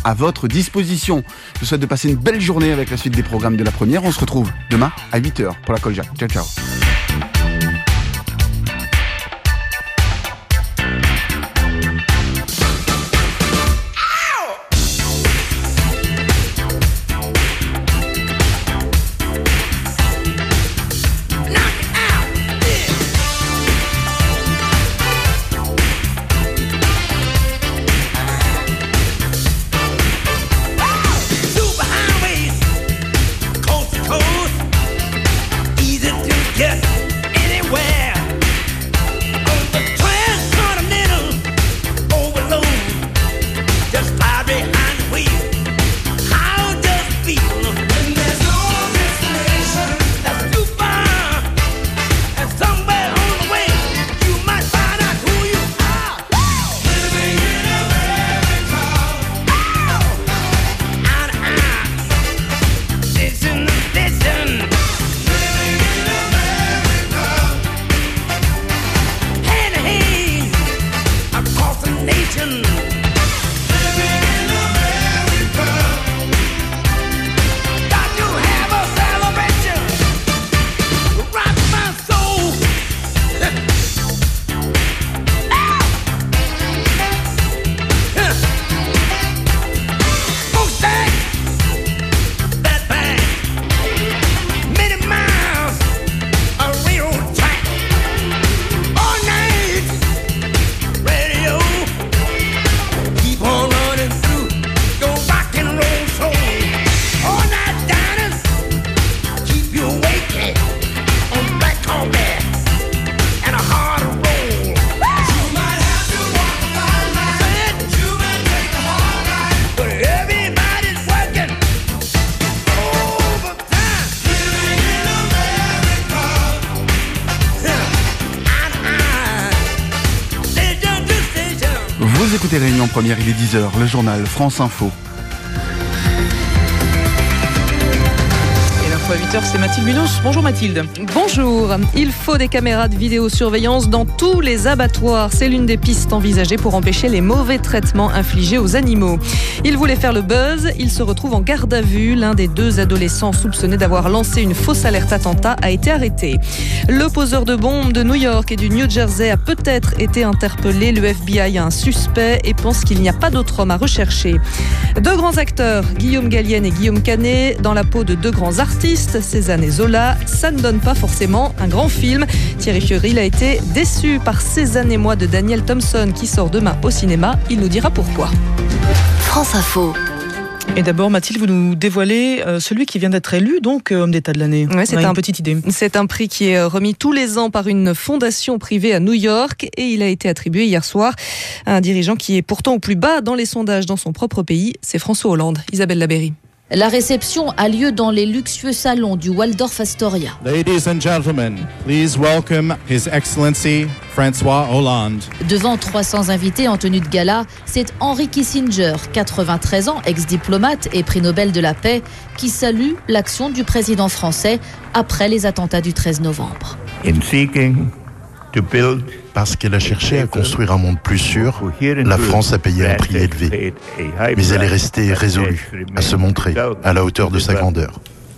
à votre disposition. Je vous souhaite de passer une belle journée avec la suite des programmes de la première. On se retrouve demain à 8h pour la Kolja. Ciao, ciao. Vous écoutez Réunion Première, il est 10h, le journal France Info. À 8h, c'est Mathilde Munoz. Bonjour Mathilde. Bonjour. Il faut des caméras de vidéosurveillance dans tous les abattoirs. C'est l'une des pistes envisagées pour empêcher les mauvais traitements infligés aux animaux. Il voulait faire le buzz. Il se retrouve en garde à vue. L'un des 2 adolescents soupçonnés d'avoir lancé une fausse alerte attentat a été arrêté. Le poseur de bombes de New York et du New Jersey a peut-être été interpellé. Le FBI a un suspect et pense qu'il n'y a pas d'autre homme à rechercher. 2 grands acteurs, Guillaume Gallienne et Guillaume Canet, dans la peau de 2 grands artistes, Cézanne et Zola, ça ne donne pas forcément un grand film. Thierry Fleuril a été déçu par Cézanne et moi de Daniel Thompson qui sort demain au cinéma. Il nous dira pourquoi. France Info. Et d'abord, Mathilde, vous nous dévoilez celui qui vient d'être élu, donc homme d'État de l'année. Ouais, On a une petite idée. C'est un prix qui est remis tous les ans par une fondation privée à New York et il a été attribué hier soir à un dirigeant qui est pourtant au plus bas dans les sondages dans son propre pays. C'est François Hollande. Isabelle Labéry. La réception a lieu dans les luxueux salons du Waldorf Astoria. Ladies and gentlemen, please welcome His Excellency François Hollande. Devant 300 invités en tenue de gala, c'est Henry Kissinger, 93 ans, ex-diplomate et prix Nobel de la paix, qui salue l'action du président français après les attentats du 13 novembre. Parce qu'elle a cherché à construire un monde plus sûr, la France a payé un prix élevé. Mais elle est restée résolue à se montrer à la hauteur de sa grandeur.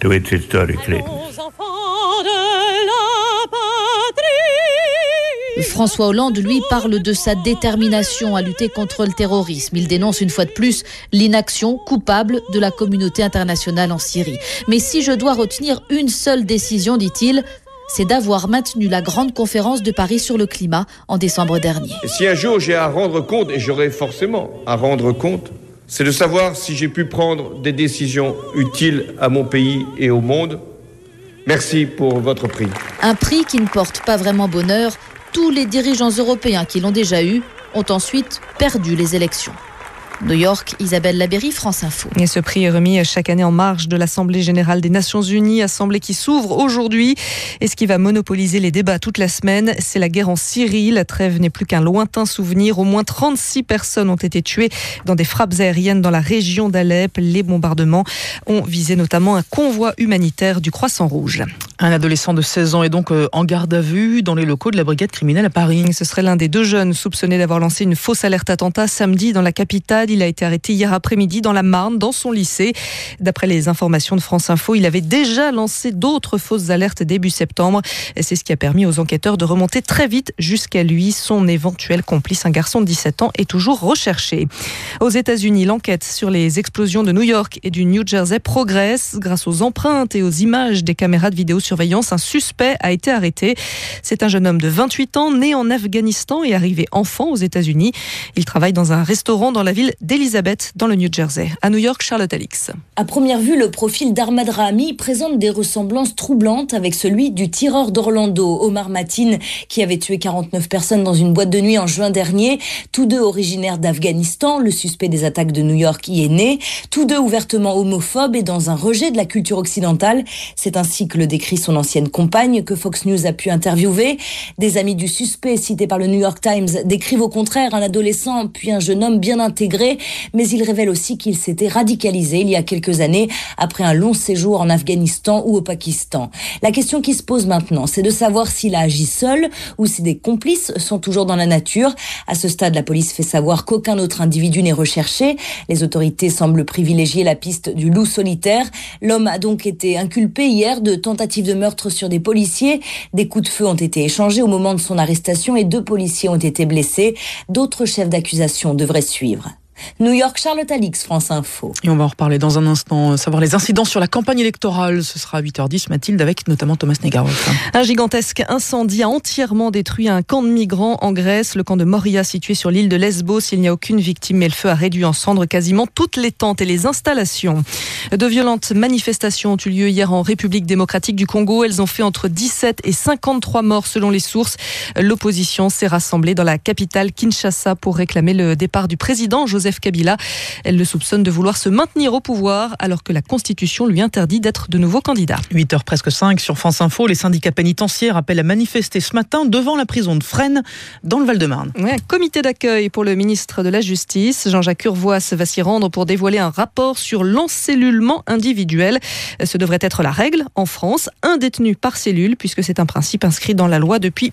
François Hollande, lui, parle de sa détermination à lutter contre le terrorisme. Il dénonce une fois de plus l'inaction coupable de la communauté internationale en Syrie. Mais si je dois retenir une seule décision, dit-il, c'est d'avoir maintenu la grande conférence de Paris sur le climat en décembre dernier. Et si un jour j'ai à rendre compte, et j'aurai forcément à rendre compte, c'est de savoir si j'ai pu prendre des décisions utiles à mon pays et au monde. Merci pour votre prix. Un prix qui ne porte pas vraiment bonheur. Tous les dirigeants européens qui l'ont déjà eu ont ensuite perdu les élections. New York, Isabelle Labéry, France Info. Et ce prix est remis chaque année en marge de l'Assemblée générale des Nations unies, assemblée qui s'ouvre aujourd'hui. Et ce qui va monopoliser les débats toute la semaine, c'est la guerre en Syrie. La trêve n'est plus qu'un lointain souvenir. Au moins 36 personnes ont été tuées dans des frappes aériennes dans la région d'Alep. Les bombardements ont visé notamment un convoi humanitaire du Croissant-Rouge. Un adolescent de 16 ans est donc en garde à vue dans les locaux de la brigade criminelle à Paris. Ce serait l'un des 2 jeunes soupçonnés d'avoir lancé une fausse alerte attentat samedi dans la capitale. malade. Il a été arrêté hier après-midi dans la Marne, dans son lycée. D'après les informations de France Info, il avait déjà lancé d'autres fausses alertes début septembre. Et c'est ce qui a permis aux enquêteurs de remonter très vite jusqu'à lui. Son éventuel complice, un garçon de 17 ans, est toujours recherché. Aux États-Unis, l'enquête sur les explosions de New York et du New Jersey progresse. Grâce aux empreintes et aux images des caméras de vidéosurveillance, un suspect a été arrêté. C'est un jeune homme de 28 ans, né en Afghanistan et arrivé enfant aux États-Unis. Il travaille dans un restaurant dans la ville d'Elizabeth, dans le New Jersey. À New York, Charlotte Alix. À première vue, le profil d'Ahmad Rahami présente des ressemblances troublantes avec celui du tireur d'Orlando, Omar Mateen, qui avait tué 49 personnes dans une boîte de nuit en juin dernier. Tous deux originaires d'Afghanistan, le suspect des attaques de New York y est né. Tous deux ouvertement homophobes et dans un rejet de la culture occidentale. C'est ainsi que le décrit son ancienne compagne que Fox News a pu interviewer. Des amis du suspect cités par le New York Times décrivent au contraire un adolescent puis un jeune homme bien intégré, mais ils révèlent aussi qu'il s'était radicalisé il y a quelques années après un long séjour en Afghanistan ou au Pakistan. La question qui se pose maintenant, c'est de savoir s'il a agi seul ou si des complices sont toujours dans la nature. À ce stade, la police fait savoir qu'aucun autre individu n'est recherché. Les autorités semblent privilégier la piste du loup solitaire. L'homme a donc été inculpé hier de tentative de meurtre sur des policiers. Des coups de feu ont été échangés au moment de son arrestation et 2 policiers ont été blessés. D'autres chefs d'accusation devraient suivre. New York, Charlotte Alix, France Info. Et on va en reparler dans un instant, savoir les incidents sur la campagne électorale. Ce sera à 8h10, Mathilde, avec notamment Thomas Negaroff. Un gigantesque incendie a entièrement détruit un camp de migrants en Grèce, le camp de Moria situé sur l'île de Lesbos. Il n'y a aucune victime, mais le feu a réduit en cendres quasiment toutes les tentes et les installations. De violentes manifestations ont eu lieu hier en République démocratique du Congo. Elles ont fait entre 17 et 53 morts selon les sources. L'opposition s'est rassemblée dans la capitale Kinshasa pour réclamer le départ du président Joseph Kabila. Elle le soupçonne de vouloir se maintenir au pouvoir alors que la Constitution lui interdit d'être de nouveau candidat. 8h presque 5 sur France Info. Les syndicats pénitentiaires appellent à manifester ce matin devant la prison de Fresnes dans le Val-de-Marne. Ouais, un comité d'accueil pour le ministre de la Justice. Jean-Jacques Urvoas va s'y rendre pour dévoiler un rapport sur l'encellulement individuel. Ce devrait être la règle en France. Un détenu par cellule, puisque c'est un principe inscrit dans la loi depuis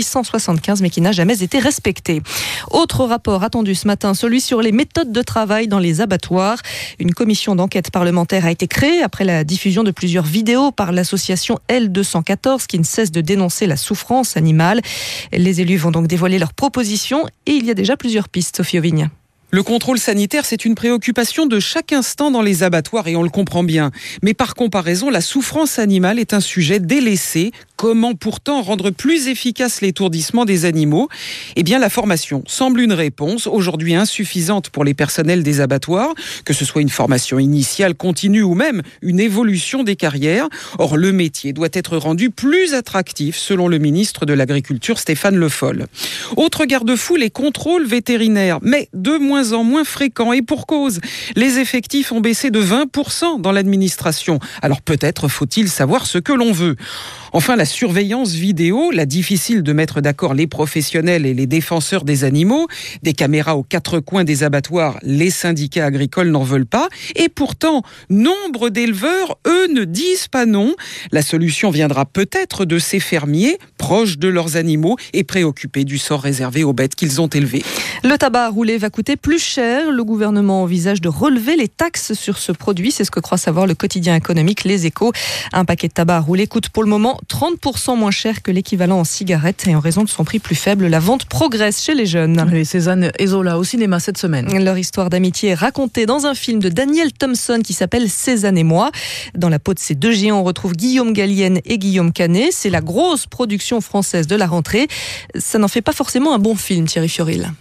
1875 mais qui n'a jamais été respecté. Autre rapport attendu ce matin, celui sur les méthodes de travail dans les abattoirs. Une commission d'enquête parlementaire a été créée après la diffusion de plusieurs vidéos par l'association L214 qui ne cesse de dénoncer la souffrance animale. Les élus vont donc dévoiler leurs propositions et il y a déjà plusieurs pistes, Sophie Auvigne. Le contrôle sanitaire, c'est une préoccupation de chaque instant dans les abattoirs et on le comprend bien. Mais par comparaison, la souffrance animale est un sujet délaissé. Comment pourtant rendre plus efficace l'étourdissement des animaux ? Eh bien, la formation semble une réponse, aujourd'hui insuffisante pour les personnels des abattoirs, que ce soit une formation initiale, continue ou même une évolution des carrières. Or, le métier doit être rendu plus attractif, selon le ministre de l'Agriculture, Stéphane Le Foll. Autre garde-fou, les contrôles vétérinaires, mais de moins en moins fréquents et pour cause. Les effectifs ont baissé de 20% dans l'administration. Alors peut-être faut-il savoir ce que l'on veut. Enfin, la surveillance vidéo, la difficile de mettre d'accord les professionnels et les défenseurs des animaux. Des caméras aux 4 coins des abattoirs, les syndicats agricoles n'en veulent pas. Et pourtant, nombre d'éleveurs, eux, ne disent pas non. La solution viendra peut-être de ces fermiers, proches de leurs animaux et préoccupés du sort réservé aux bêtes qu'ils ont élevées. Le tabac à rouler va coûter plus cher. Le gouvernement envisage de relever les taxes sur ce produit. C'est ce que croit savoir le quotidien économique Les Échos. Un paquet de tabac à rouler coûte pour le moment 30% moins cher que l'équivalent en cigarettes et en raison de son prix plus faible, la vente progresse chez les jeunes. Et Cézanne et Zola au cinéma cette semaine. Leur histoire d'amitié est racontée dans un film de Daniel Thompson qui s'appelle Cézanne et moi. Dans la peau de ces deux géants, on retrouve Guillaume Gallienne et Guillaume Canet. C'est la grosse production française de la rentrée. Ça n'en fait pas forcément un bon film, Thierry Fioril.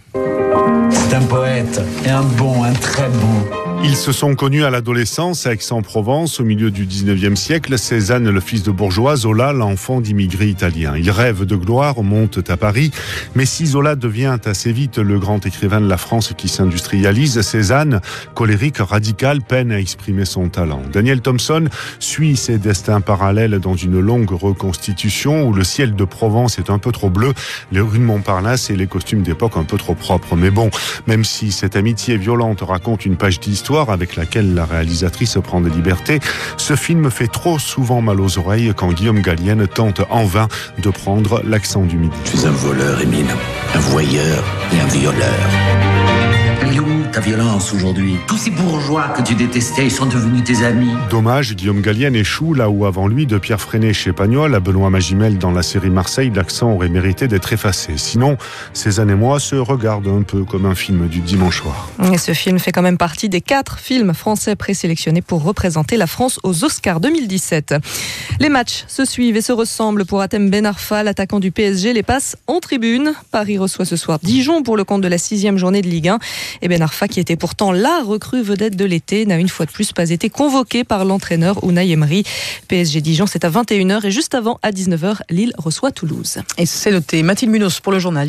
C'est un poète, et un très bon. Ils se sont connus à l'adolescence à Aix-en-Provence au milieu du 19e siècle. Cézanne, le fils de bourgeois, Zola, l'enfant d'immigrés italiens. Ils rêvent de gloire, montent à Paris. Mais si Zola devient assez vite le grand écrivain de la France qui s'industrialise, Cézanne, colérique, radical, peine à exprimer son talent. Daniel Thompson suit ses destins parallèles dans une longue reconstitution où le ciel de Provence est un peu trop bleu, les rues de Montparnasse et les costumes d'époque un peu trop propres. Mais bon, même si cette amitié violente raconte une page d'histoire avec laquelle la réalisatrice prend des libertés, ce film fait trop souvent mal aux oreilles quand Guillaume Gallienne tente en vain de prendre l'accent du Midi. Je suis un voleur, Émile, un voyeur et un violeur. Il est où ta violence aujourd'hui. Tous ces bourgeois que tu détestais, ils sont devenus tes amis. Dommage, Guillaume Gallienne échoue là où avant lui, de Pierre Freinet chez Pagnol à Benoît Magimel dans la série Marseille, l'accent aurait mérité d'être effacé. Sinon, Cézanne et moi se regardent un peu comme un film du dimanche soir. Et ce film fait quand même partie des 4 films français présélectionnés pour représenter la France aux Oscars 2017. Les matchs se suivent et se ressemblent pour Hatem Ben Arfa, l'attaquant du PSG, les passe en tribune. Paris reçoit ce soir Dijon pour le compte de la 6e journée de Ligue 1. Et Ben Arfa, qui était pourtant la recrue vedette de l'été, n'a une fois de plus pas été convoqué par l'entraîneur Unai Emery. PSG Dijon, c'est à 21h et juste avant, à 19h, Lille reçoit Toulouse. Et c'est noté. Mathilde Munoz pour le journal.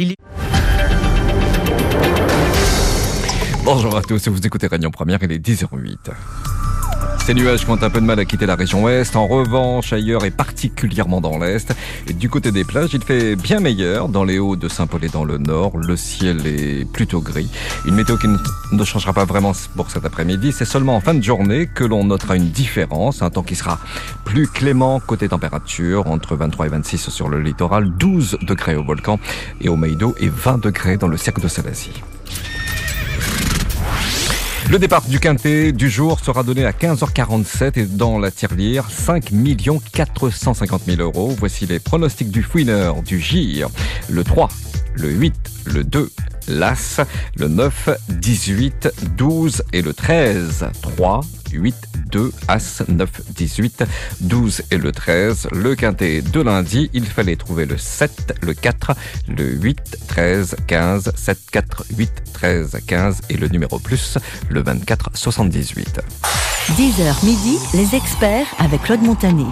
Bonjour à tous, vous écoutez Réunion Première, il est 10h08. Ces nuages qui ont un peu de mal à quitter la région ouest. En revanche, ailleurs et particulièrement dans l'est. Et du côté des plages, il fait bien meilleur. Dans les Hauts de Saint-Paul et dans le nord, le ciel est plutôt gris. Une météo qui ne changera pas vraiment pour cet après-midi. C'est seulement en fin de journée que l'on notera une différence. Un temps qui sera plus clément côté température, entre 23 et 26 sur le littoral, 12 degrés au volcan et au Maïdo et 20 degrés dans le cercle de Salazie. Le départ du quintet du jour sera donné à 15h47 et dans la tirelire, 5 450 000 €. Voici les pronostics du fouineur du GIR. Le 3, le 8, le 2, l'As, le 9, 18, 12 et le 13. 3, 8, 2, As, 9, 18, 12 et le 13. Le quintet de lundi, il fallait trouver le 7, le 4, le 8, 13, 15, 7, 4, 8, 13, 15 et le numéro plus, le 24, 78. 10h midi, les experts avec Claude Montané.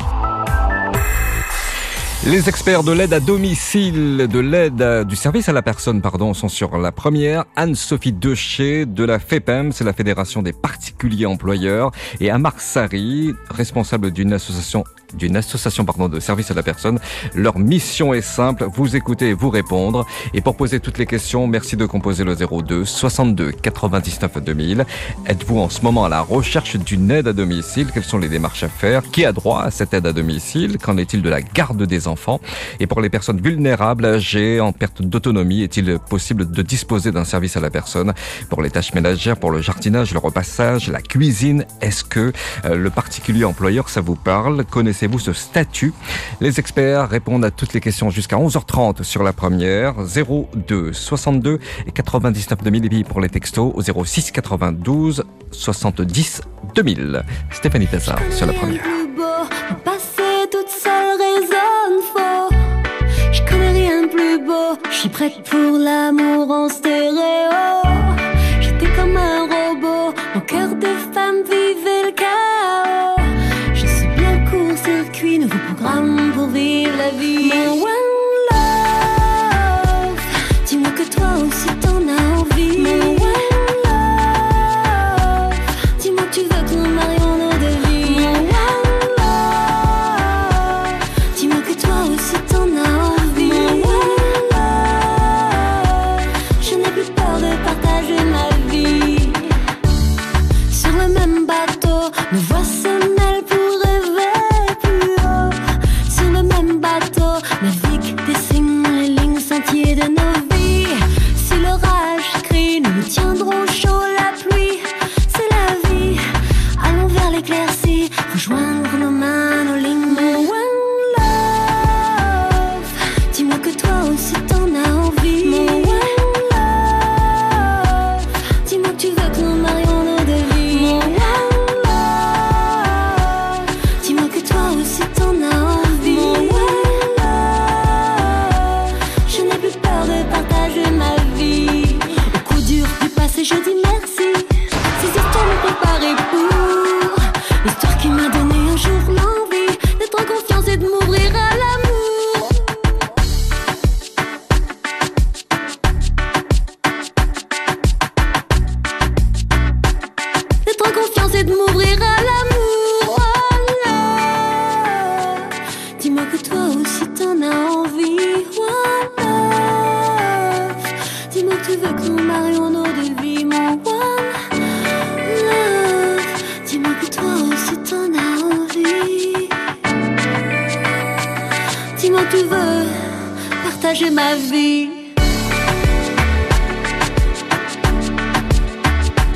Les experts de l'aide à domicile, du service à la personne, sont sur la première. Anne-Sophie Decher de la FEPEM, c'est la Fédération des particuliers employeurs, et Amar Sari, responsable d'une association de service à la personne. Leur mission est simple, vous écouter et vous répondre. Et pour poser toutes les questions, merci de composer le 02 62 99 2000. Êtes-vous en ce moment à la recherche d'une aide à domicile? Quelles sont les démarches à faire? Qui a droit à cette aide à domicile? Qu'en est-il de la garde des enfants? Et pour les personnes vulnérables, âgées, en perte d'autonomie, est-il possible de disposer d'un service à la personne pour les tâches ménagères, pour le jardinage, le repassage, la cuisine? Est-ce que le particulier employeur, ça vous parle? Connaissez-vous ce statut? Les experts répondent à toutes les questions jusqu'à 11h30 sur la première. 02 62 et 99 2000 et puis pour les textos au 06 92 70 2000. Stéphanie Tazard sur la première. Toute seule résonne faux. Je connais rien de plus beau. Je suis prête pour l'amour en stéréo. J'étais comme un robot. Mon cœur de femme vivait le chaos. Je suis bien court-circuit, nouveau programme pour vivre la vie. My one love. Dis-moi que toi aussi t'en as envie. My one love. Dis-moi que tu veux que nous marions nos deux vies. My one nos voix se mêlent pour rêver plus haut. Sur le même bateau, navigue, dessine les lignes sentiers de nos vies. Si l'orage crie, nous nous tiendrons chaud. La pluie, c'est la vie. Allons vers l'éclaircie, rejoindre nos mains, nos lignes. My one love. Dis-moi que toi aussi t'en as envie. My one love. Dis-moi que tu veux que nous marions nos deux vies. My one je dis merci, ces histoires m'ont préparé pour l'histoire qui m'a donné un jour l'envie d'être en confiance et de m'ouvrir à l'amour. D'être en confiance et de m'ouvrir à l'amour. Oh là, dis-moi que toi aussi t'en as envie. Oh là, dis-moi que tu veux que nous marions nos deux vies. Mon one love. Dis-moi que toi aussi t'en as envie. Dis-moi que tu veux partager ma vie.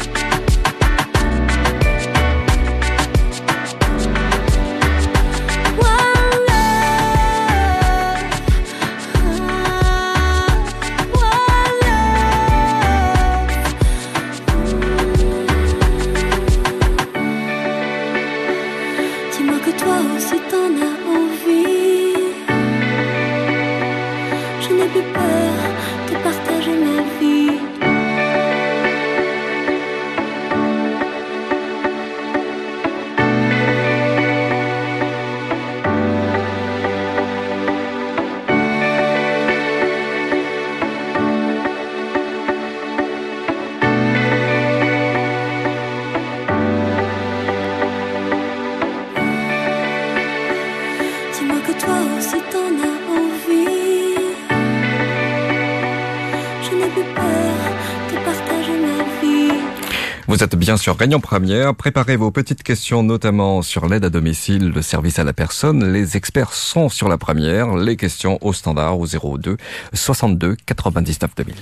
Vous êtes bien sûr Réunion Première. Préparez vos petites questions, notamment sur l'aide à domicile, le service à la personne. Les experts sont sur la première. Les questions au standard au 02 62 99 2000.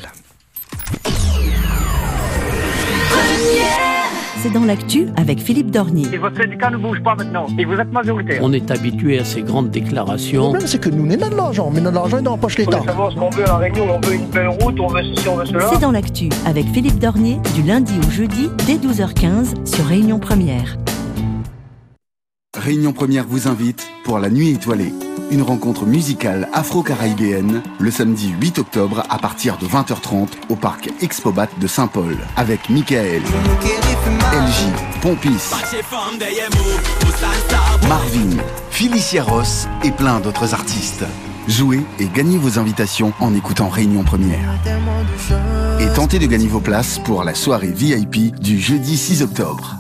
C'est dans l'actu avec Philippe Dornier. Et votre syndicat ne bouge pas maintenant. Et vous êtes majoritaire. On est habitué à ces grandes déclarations. Le problème, c'est que nous, on a de l'argent, mais notre argent est dans la poche de l'État. On veut savoir ce qu'on veut à la Réunion. On veut une belle route, on veut ceci, on veut cela. C'est dans l'actu avec Philippe Dornier, du lundi au jeudi, dès 12h15 sur Réunion Première. Réunion Première vous invite pour la Nuit étoilée. Une rencontre musicale afro-caribéenne le samedi 8 octobre à partir de 20h30 au parc Expobat de Saint-Paul avec Michael, LJ, Pompis, Marvin, Felicia Ross et plein d'autres artistes. Jouez et gagnez vos invitations en écoutant Réunion Première. Et tentez de gagner vos places pour la soirée VIP du jeudi 6 octobre.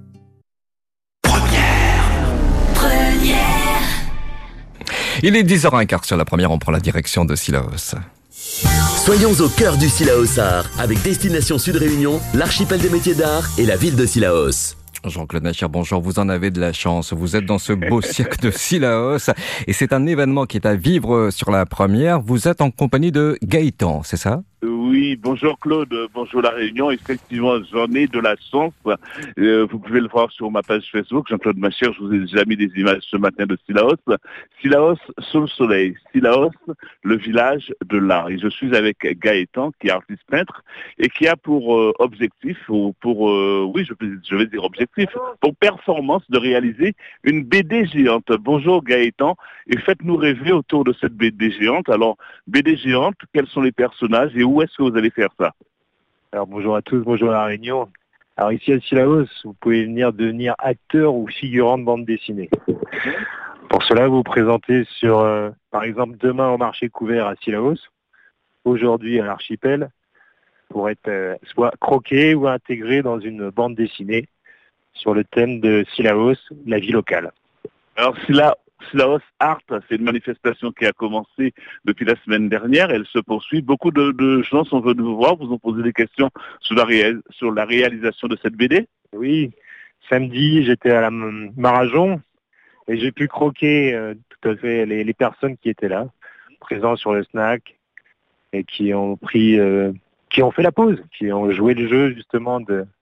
Il est 10h15 sur la première, on prend la direction de Sillaos. Soyons au cœur du Sillaos Art avec Destination Sud Réunion, l'archipel des métiers d'art et la ville de Sillaos. Jean-Claude Nachir, bonjour, vous en avez de la chance. Vous êtes dans ce beau cirque de Sillaos et c'est un événement qui est à vivre sur la première. Vous êtes en compagnie de Gaëtan, c'est ça ? Oui, bonjour Claude, bonjour la Réunion. Effectivement, j'en ai de la chance. Vous pouvez le voir sur ma page Facebook, Jean-Claude Machère. Je vous ai déjà mis des images ce matin de Sillaos. Sillaos sous le soleil. Sillaos, le village de l'art. Et je suis avec Gaëtan, qui est artiste peintre et qui a pour objectif, ou pour, oui, je vais dire objectif, pour performance de réaliser une BD géante. Bonjour Gaëtan, et faites-nous rêver autour de cette BD géante. Alors, BD géante, quels sont les personnages et où est-ce que vous allez faire ça? Alors bonjour à tous, bonjour à la Réunion. Alors ici à Sillaos, vous pouvez venir devenir acteur ou figurant de bande dessinée. Pour cela, vous vous présentez sur, par exemple, demain au marché couvert à Sillaos, aujourd'hui à l'archipel, pour être soit croqué ou intégré dans une bande dessinée sur le thème de Sillaos, la vie locale. Alors Sillaos Art, c'est une manifestation qui a commencé depuis la semaine dernière. Elle se poursuit. Beaucoup de gens sont venus vous voir, vous ont posé des questions sur la réalisation de cette BD. Oui, samedi, j'étais à la Marajon et j'ai pu croquer tout à fait les personnes qui étaient là, présents sur le snack et qui ont fait la pause, qui ont joué le jeu justement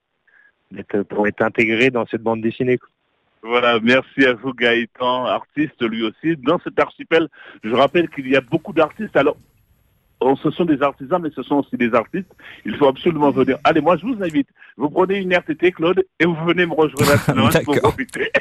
pour être intégrés dans cette bande dessinée. Voilà, merci à vous Gaëtan, artiste lui aussi. Dans cet archipel, je rappelle qu'il y a beaucoup d'artistes. Alors, ce sont des artisans, mais ce sont aussi des artistes. Il faut absolument venir. Allez, moi je vous invite. Vous prenez une RTT, Claude, et vous venez me rejoindre à pour profiter.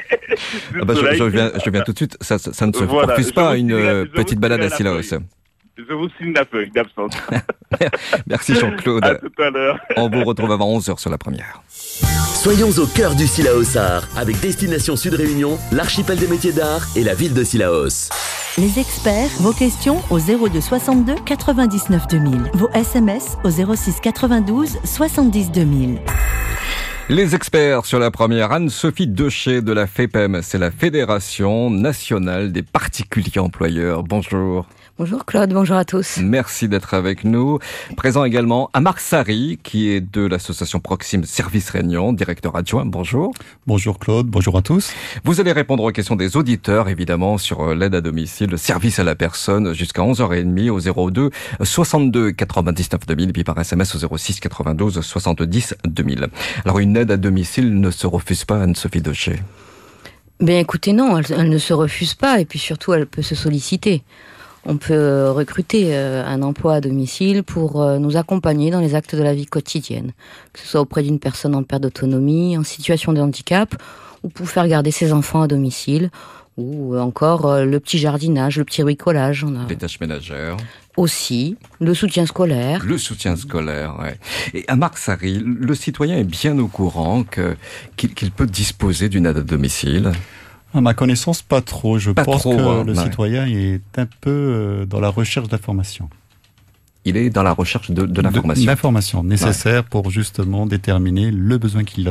Je viens tout de suite. Ça ne se refuse pas une petite balade à Sillaos. Je vous signe la feuille d'absence. Merci Jean-Claude. À tout à l'heure. On vous retrouve avant 11h sur la première. Soyons au cœur du Sillaos Art avec Destination Sud Réunion, l'archipel des métiers d'art et la ville de Sillaos. Les experts, vos questions au 02 62 99 2000. Vos SMS au 06 92 70 2000. Les experts sur la première, Anne-Sophie Decher de la FEPEM, c'est la Fédération nationale des particuliers employeurs. Bonjour. Bonjour Claude, bonjour à tous. Merci d'être avec nous. Présent également Amar Sari, qui est de l'association Proxime Service Réunion, directeur adjoint. Bonjour. Bonjour Claude, bonjour à tous. Vous allez répondre aux questions des auditeurs, évidemment, sur l'aide à domicile, le service à la personne, jusqu'à 11h30 au 02 62 99 2000, et puis par SMS au 06 92 70 2000. Alors une aide à domicile ne se refuse pas, Anne-Sophie Decher? Ben écoutez, non, elle ne se refuse pas, et puis surtout elle peut se solliciter. On peut recruter un emploi à domicile pour nous accompagner dans les actes de la vie quotidienne, que ce soit auprès d'une personne en perte d'autonomie, en situation de handicap, ou pour faire garder ses enfants à domicile, ou encore le petit jardinage, le petit bricolage. Les tâches ménagères. Aussi, le soutien scolaire. Le soutien scolaire, ouais. Et à Marc-Sari, le citoyen est bien au courant qu'il peut disposer d'une aide à domicile. À ma connaissance, pas trop. Je pense que le ouais. citoyen est un peu dans la recherche d'informations. Il est dans la recherche de l'information. L'information nécessaire pour justement déterminer le besoin qu'il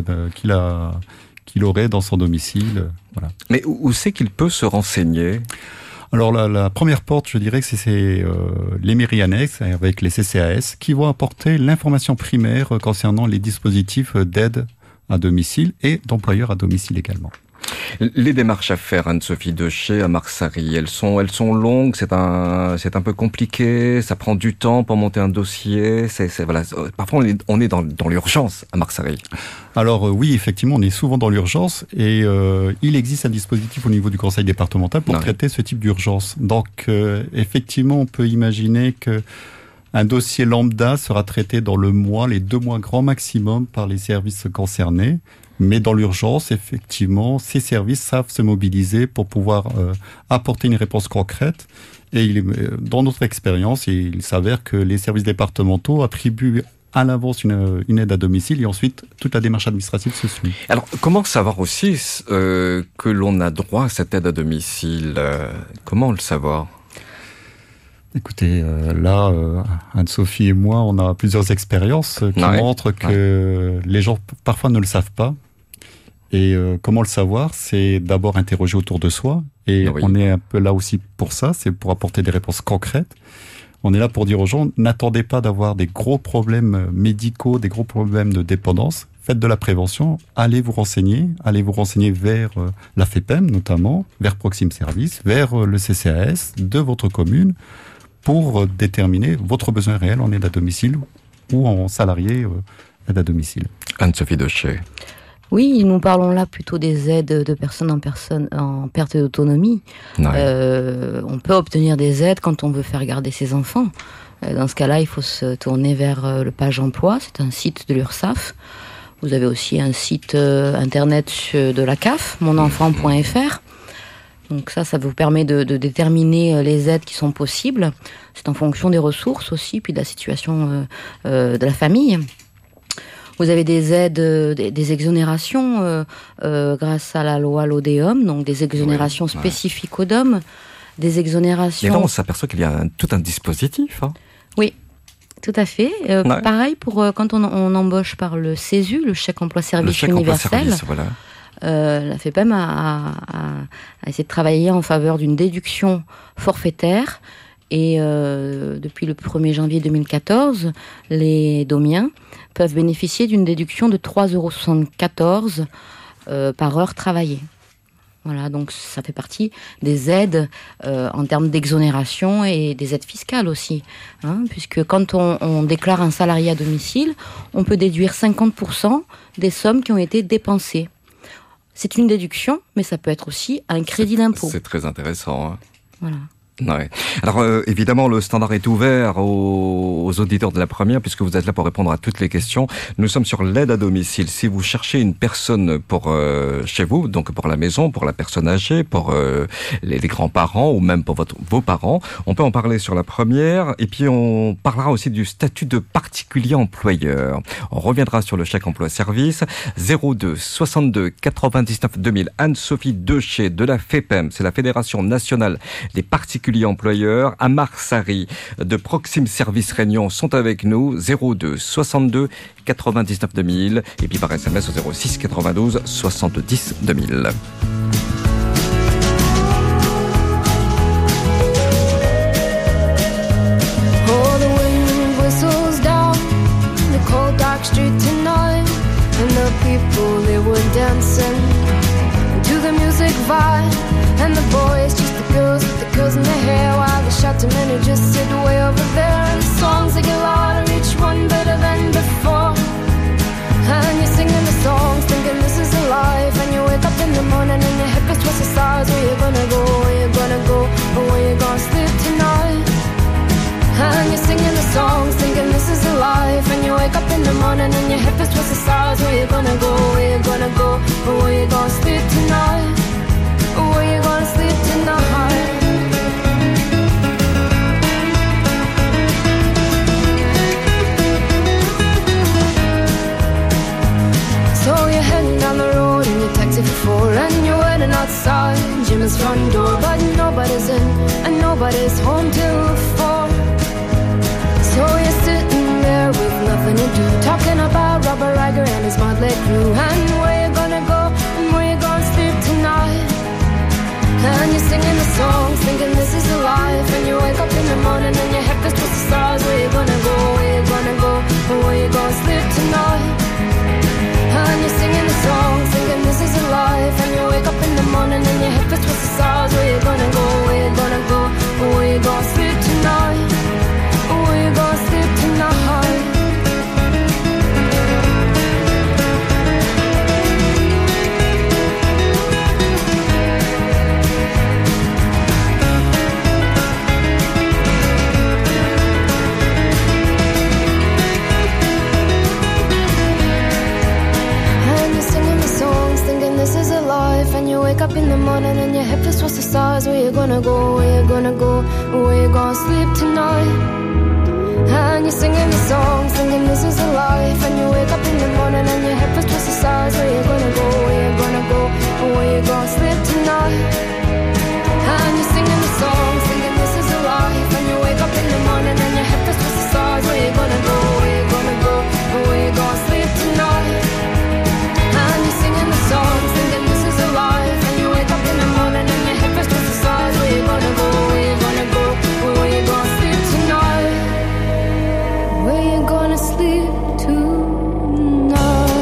aurait dans son domicile. Voilà. Mais où c'est qu'il peut se renseigner ? Alors la première porte, je dirais que c'est les mairies annexes avec les CCAS qui vont apporter l'information primaire concernant les dispositifs d'aide à domicile et d'employeurs à domicile également. Les démarches à faire, Anne-Sophie Dechet, à Marsary, elles sont longues, c'est un peu compliqué, ça prend du temps pour monter un dossier, voilà. Parfois on est dans l'urgence à Marsary. Alors oui, effectivement, on est souvent dans l'urgence et il existe un dispositif au niveau du conseil départemental pour traiter ce type d'urgence. Donc effectivement, on peut imaginer que un dossier lambda sera traité dans le mois, les 2 mois grand maximum par les services concernés. Mais dans l'urgence, effectivement, ces services savent se mobiliser pour pouvoir apporter une réponse concrète. Et dans notre expérience, il s'avère que les services départementaux attribuent à l'avance une aide à domicile et ensuite toute la démarche administrative se suit. Alors, comment savoir aussi que l'on a droit à cette aide à domicile Comment le savoir ? Écoutez, là, Anne-Sophie et moi, on a plusieurs expériences qui montrent que les gens parfois ne le savent pas. Et comment le savoir ? C'est d'abord interroger autour de soi. Et on est un peu là aussi pour ça, c'est pour apporter des réponses concrètes. On est là pour dire aux gens, n'attendez pas d'avoir des gros problèmes médicaux, des gros problèmes de dépendance. Faites de la prévention, allez vous renseigner vers la FEPEM notamment, vers Proxime Service, vers le CCAS de votre commune, pour déterminer votre besoin réel en aide à domicile ou en salarié aide à domicile. Anne-Sophie Dechet. Oui, nous parlons là plutôt des aides de personnes en perte d'autonomie. On peut obtenir des aides quand on veut faire garder ses enfants. Dans ce cas-là, il faut se tourner vers le Page Emploi, c'est un site de l'URSSAF. Vous avez aussi un site internet de la CAF, monenfant.fr. Donc ça vous permet de déterminer les aides qui sont possibles. C'est en fonction des ressources aussi, puis de la situation de la famille. Vous avez des aides, des exonérations grâce à la loi LODEOM, donc des exonérations spécifiques aux DOM, des exonérations... Mais là, on s'aperçoit qu'il y a tout un dispositif. Oui, tout à fait. Pareil pour quand on embauche par le CESU, le chèque emploi service universel. La FEPEM a essayé de travailler en faveur d'une déduction forfaitaire et depuis le 1er janvier 2014, les domiens peuvent bénéficier d'une déduction de 3,74 € par heure travaillée. Voilà, donc ça fait partie des aides en termes d'exonération et des aides fiscales aussi. Puisque quand on déclare un salarié à domicile, on peut déduire 50% des sommes qui ont été dépensées. C'est une déduction, mais ça peut être aussi un crédit d'impôt. C'est très intéressant. Voilà. Ouais. Alors évidemment, le standard est ouvert aux auditeurs de la première, puisque vous êtes là pour répondre à toutes les questions. Nous sommes sur l'aide à domicile. Si vous cherchez une personne pour chez vous, donc pour la maison, pour la personne âgée, pour les grands-parents ou même pour vos parents, on peut en parler sur la première. Et puis on parlera aussi du statut de particulier employeur. On reviendra sur le chèque emploi-service. 02 62 99 2000. Anne-Sophie Dechet de la FEPEM, c'est la Fédération nationale des particuliers employeurs, à Marsary de Proxime Service Réunion sont avec nous. 02 62 99 2000 et puis par SMS au 06 92 70 2000. And the boys, just the girls with the girls in their hair, while the shouting men who just sit way over there. And the songs they get louder, each one better than before. And you're singing the songs, thinking this is a life. And you wake up in the morning and your head is twisted sides. Where you gonna go, where you gonna go, or where you gonna sleep tonight? And you're singing the songs, thinking this is a life. And you wake up in the morning and your head is twisted sides. Where you gonna go, where you gonna go, or where you gonna sleep tonight? Where you gonna sleep tonight? So you're heading down the road in your taxi for 4, and you're waiting outside Jim's front door, but nobody's in and nobody's home till 4. So you're sitting there with nothing to do, talking about Robert Riger and his motley crew, and where you gonna go and where you gonna sleep tonight? And you're singing the songs, thinking this is a life. And you wake up in the morning and your head feels twisted the stars. Where you gonna go, where you gonna go, or where you gonna sleep tonight? And you're singing wake up in the morning and your head feels twice the size. Where you gonna go, where you gonna go, where you gonna sleep tonight? And you're singing the song, singing this is a life. And you wake up in the morning and your head feels twice the size. Where you gonna go, where you gonna go, where you gonna sleep tonight? And you're singing the song, singing this is a life. And you wake up in the morning and your head feels twice the size. Where you gonna go, where you gonna go, where you gonna sleep tonight? And you're singing the song, singing this is a life. And you wake up in the morning and your head feels twice the size. Where you gonna go, where you gonna go, where you gonna sleep tonight? Where you gonna sleep tonight?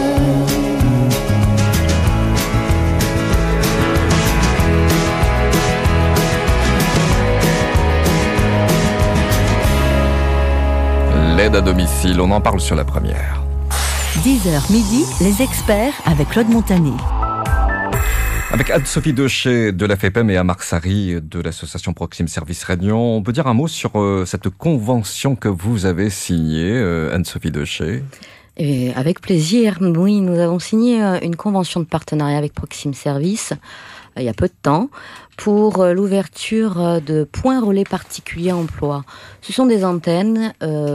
L'aide à domicile, on en parle sur la première. 10h midi, les experts avec Claude Montané. Avec Anne-Sophie Deschet de la FEPEM et Amar Sari de l'association Proxime Service Réunion, on peut dire un mot sur cette convention que vous avez signée, Anne-Sophie Deschet? Et avec plaisir. Oui, nous avons signé une convention de partenariat avec Proxime Service il y a peu de temps pour l'ouverture de points relais particuliers emploi. Ce sont des antennes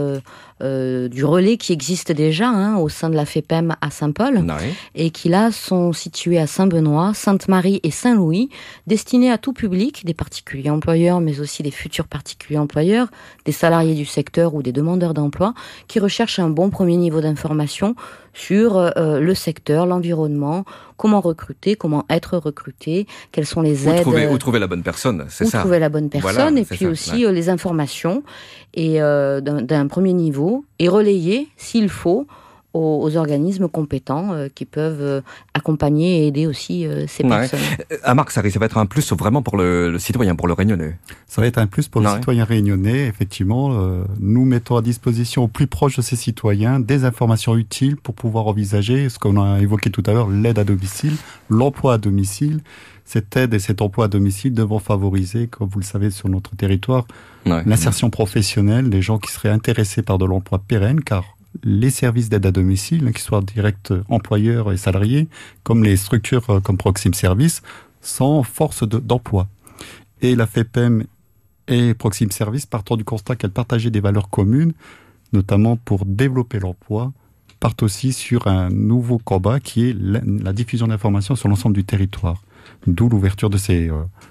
du relais qui existe déjà au sein de la FEPEM à Saint-Paul, oui, et qui là sont situées à Saint-Benoît, Sainte-Marie et Saint-Louis, destinées à tout public, des particuliers employeurs, mais aussi des futurs particuliers employeurs, des salariés du secteur ou des demandeurs d'emploi qui recherchent un bon premier niveau d'information sur le secteur, l'environnement, comment recruter, comment être recruté, quelles sont les aides. Où trouver la bonne personne, c'est ça. Où trouver la bonne personne, voilà, et puis ça, aussi ouais, les informations et d'un premier niveau, et relayer, s'il faut, aux organismes compétents qui peuvent accompagner et aider aussi ces personnes. Amar Sari, ça va être un plus vraiment pour le citoyen, pour le Réunionnais. Ça va être un plus pour le citoyen réunionnais. Effectivement, nous mettons à disposition au plus proche de ces citoyens des informations utiles pour pouvoir envisager ce qu'on a évoqué tout à l'heure, l'aide à domicile, l'emploi à domicile. Cette aide et cet emploi à domicile devront favoriser, comme vous le savez sur notre territoire, l'insertion professionnelle des gens qui seraient intéressés par de l'emploi pérenne, car les services d'aide à domicile, qu'ils soient directs employeurs et salariés, comme les structures comme Proxime Service, sont force d'emploi. Et la FEPEM et Proxime Service, partant du constat qu'elles partageaient des valeurs communes, notamment pour développer l'emploi, partent aussi sur un nouveau combat qui est la diffusion d'informations sur l'ensemble du territoire. D'où l'ouverture de ces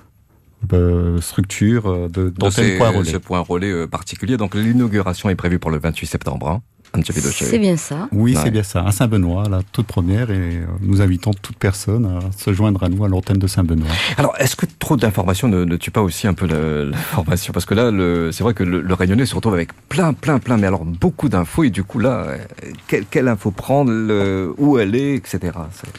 structures d'antennes point relais. Ce point relais particulier. Donc l'inauguration est prévue pour le 28 septembre. C'est bien ça. Oui, c'est bien ça. À Saint-Benoît, la toute première, et nous invitons toute personne à se joindre à nous à l'antenne de Saint-Benoît. Alors, est-ce que trop d'informations ne tue pas aussi un peu l'information? Parce que là, c'est vrai que le Réunionnais se retrouve avec plein, mais alors beaucoup d'infos, et du coup là, quelle info prendre, où aller, etc.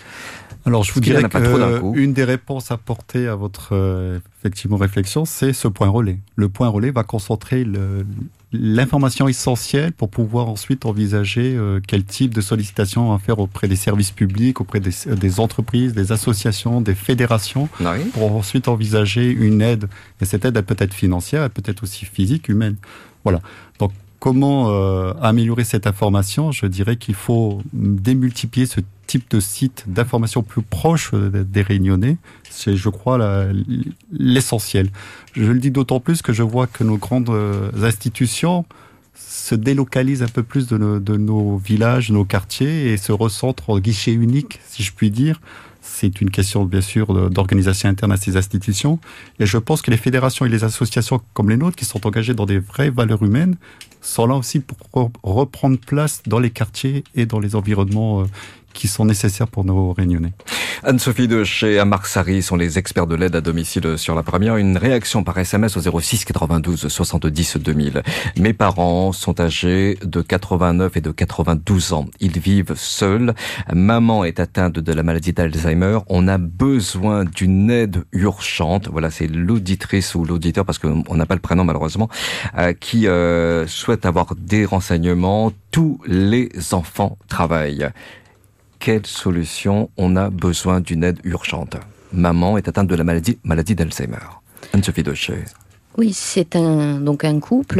Alors, je vous dirais qu'une des réponses apportées à votre effectivement réflexion, c'est ce point relais. Le point relais va concentrer l'information essentielle pour pouvoir ensuite envisager quel type de sollicitation à faire auprès des services publics, auprès des entreprises, des associations, des fédérations, pour ensuite envisager une aide. Et cette aide, elle peut être financière, elle peut être aussi physique, humaine. Voilà. Donc, comment améliorer cette information? Je dirais qu'il faut démultiplier ce type de site d'information plus proche des Réunionnais. C'est, je crois, l'essentiel. Je le dis d'autant plus que je vois que nos grandes institutions se délocalisent un peu plus de nos villages, nos quartiers, et se recentrent en guichet unique, si je puis dire. C'est une question, bien sûr, d'organisation interne à ces institutions. Et je pense que les fédérations et les associations comme les nôtres, qui sont engagées dans des vraies valeurs humaines, sont là aussi pour reprendre place dans les quartiers et dans les environnements qui sont nécessaires pour nos Réunionnais. Anne-Sophie Deschet et Amar Sari sont les experts de l'aide à domicile sur la première. Une réaction par SMS au 06 92 70 2000. Mes parents sont âgés de 89 et de 92 ans. Ils vivent seuls. Maman est atteinte de la maladie d'Alzheimer. On a besoin d'une aide urgente. Voilà, c'est l'auditrice ou l'auditeur, parce qu'on n'a pas le prénom malheureusement, qui souhaite avoir des renseignements. Tous les enfants travaillent. Quelle solution? On a besoin d'une aide urgente. Maman est atteinte de la maladie d'Alzheimer. Anne-Sophie Deschet. Oui, c'est donc un couple,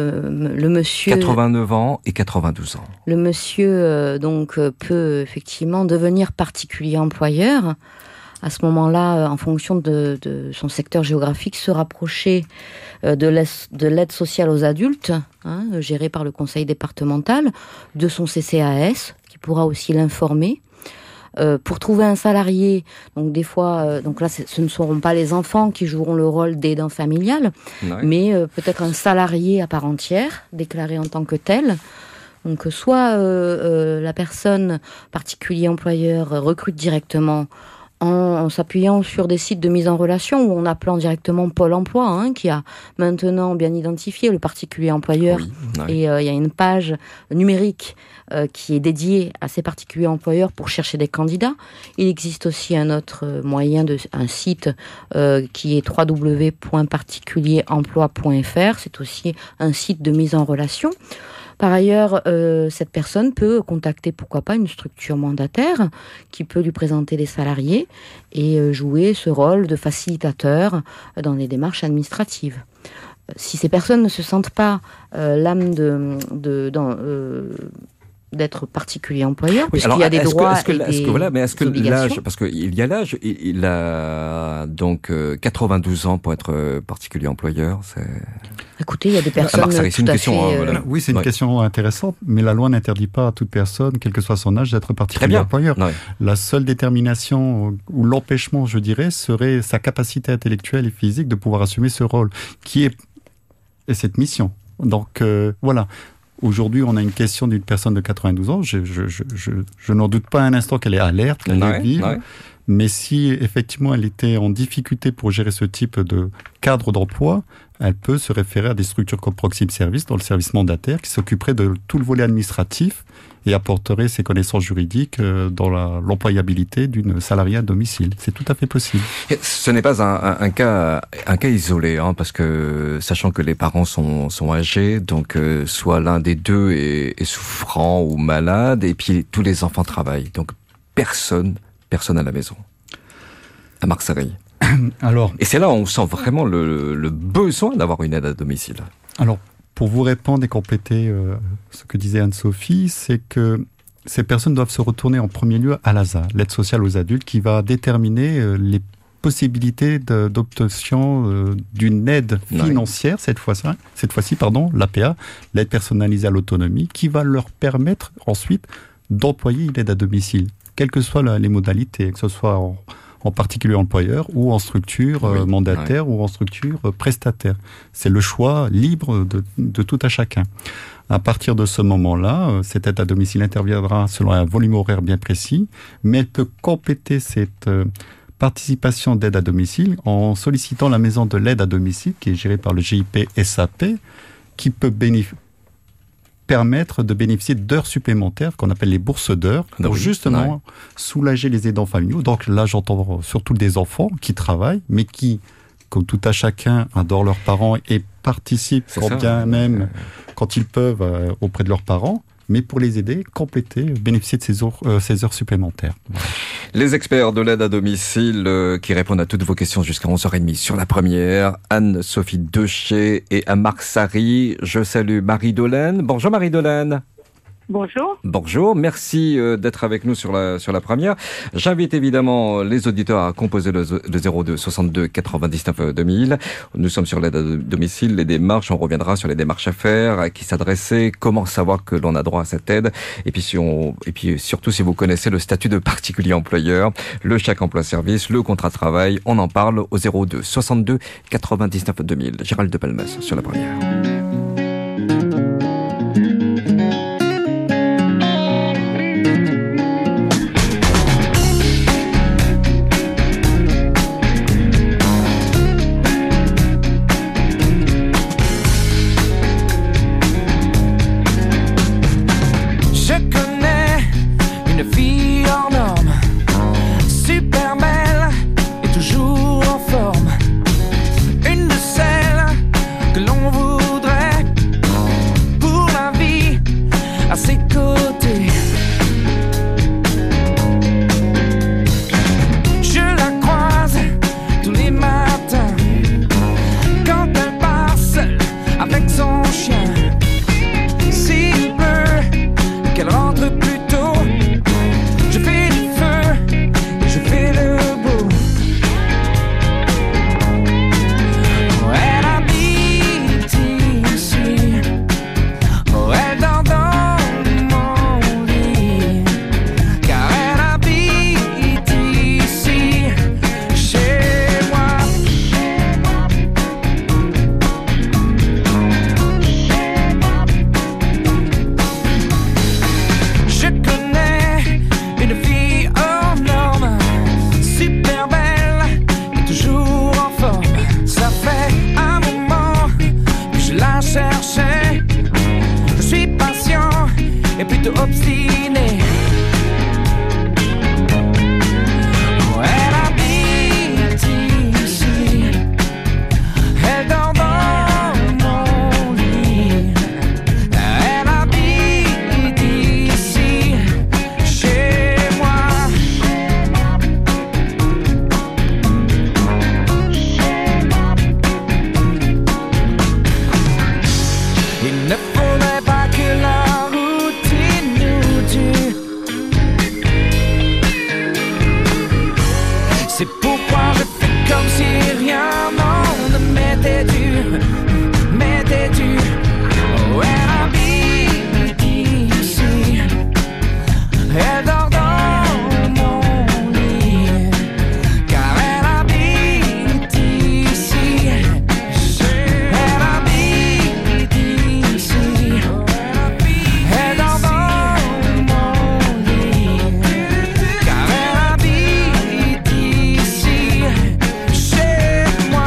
le monsieur... 89 ans et 92 ans. Le monsieur peut effectivement devenir particulier employeur à ce moment-là, en fonction de son secteur géographique, se rapprocher de l'aide sociale aux adultes, gérée par le conseil départemental, de son CCAS, qui pourra aussi l'informer. Pour trouver un salarié, donc des fois, donc là, ce ne seront pas les enfants qui joueront le rôle d'aidant familial, mais peut-être un salarié à part entière, déclaré en tant que tel. Donc soit la personne, particulier employeur, recrute directement en s'appuyant sur des sites de mise en relation ou en appelant directement Pôle emploi, qui a maintenant bien identifié le particulier employeur. Et il y a une page numérique qui est dédiée à ces particuliers employeurs pour chercher des candidats. Il existe aussi un autre moyen, un site qui est www.particulieremploi.fr. C'est aussi un site de mise en relation. Par ailleurs, cette personne peut contacter, pourquoi pas, une structure mandataire qui peut lui présenter des salariés et jouer ce rôle de facilitateur dans les démarches administratives. Si ces personnes ne se sentent pas l'âme d'être particulier employeur, puisqu'il y a des droits et des obligations. Parce qu'il y a l'âge, il a donc 92 ans pour être particulier employeur. Écoutez, il y a des personnes Oui, c'est une question intéressante, mais la loi n'interdit pas à toute personne, quel que soit son âge, d'être particulier employeur. La seule détermination ou l'empêchement, je dirais, serait sa capacité intellectuelle et physique de pouvoir assumer ce rôle, qui est cette mission. Donc voilà. Aujourd'hui, on a une question d'une personne de 92 ans. Je n'en doute pas un instant qu'elle est alerte, qu'elle est vive. Mais si effectivement elle était en difficulté pour gérer ce type de cadre d'emploi, elle peut se référer à des structures comme Proxime Service, dans le service mandataire, qui s'occuperait de tout le volet administratif et apporterait ses connaissances juridiques dans l'employabilité d'une salariée à domicile. C'est tout à fait possible. Et ce n'est pas un cas isolé, parce que sachant que les parents sont âgés, donc soit l'un des deux est souffrant ou malade, et puis tous les enfants travaillent. Donc personne à la maison. À Marseille. Et c'est là où on sent vraiment le besoin d'avoir une aide à domicile. Alors, pour vous répondre et compléter ce que disait Anne-Sophie, c'est que ces personnes doivent se retourner en premier lieu à l'ASA, l'aide sociale aux adultes, qui va déterminer les possibilités d'obtention d'une aide financière, cette fois-ci, l'APA, l'aide personnalisée à l'autonomie, qui va leur permettre ensuite d'employer une aide à domicile, quelles que soient les modalités, que ce soit en particulier employeur ou en structure mandataire ou en structure prestataire. C'est le choix libre de tout à chacun. À partir de ce moment-là, cette aide à domicile interviendra selon un volume horaire bien précis, mais elle peut compléter cette participation d'aide à domicile en sollicitant la maison de l'aide à domicile qui est gérée par le GIP SAP, qui peut permettre de bénéficier d'heures supplémentaires qu'on appelle les bourses d'heures pour justement soulager les aidants familiaux. Donc là, j'entends surtout des enfants qui travaillent, mais qui, comme tout à chacun, adorent leurs parents et participent quand ils peuvent auprès de leurs parents, mais pour les aider, compléter, bénéficier de ces heures supplémentaires. Les experts de l'aide à domicile qui répondent à toutes vos questions jusqu'à 11h30 sur la première, Anne-Sophie Deschet et Marc Sari. Je salue Marie Dolène. Bonjour Marie Dolène. Bonjour. Bonjour, merci d'être avec nous sur la première. J'invite évidemment les auditeurs à composer le 02 62 99 2000. Nous sommes sur l'aide à domicile, les démarches, on reviendra sur les démarches à faire, à qui s'adresser, comment savoir que l'on a droit à cette aide, et puis surtout si vous connaissez le statut de particulier employeur, le chèque emploi service, le contrat de travail, on en parle au 02 62 99 2000. Gérald de Palmas sur la première. Une de celles que l'on voudrait C'est pourquoi je fais comme si rien ne m'était dû. Oh, elle habite ici, elle dort dans mon lit, car elle habite ici. Elle habite ici, elle dort dans mon lit, car elle habite ici, chez moi.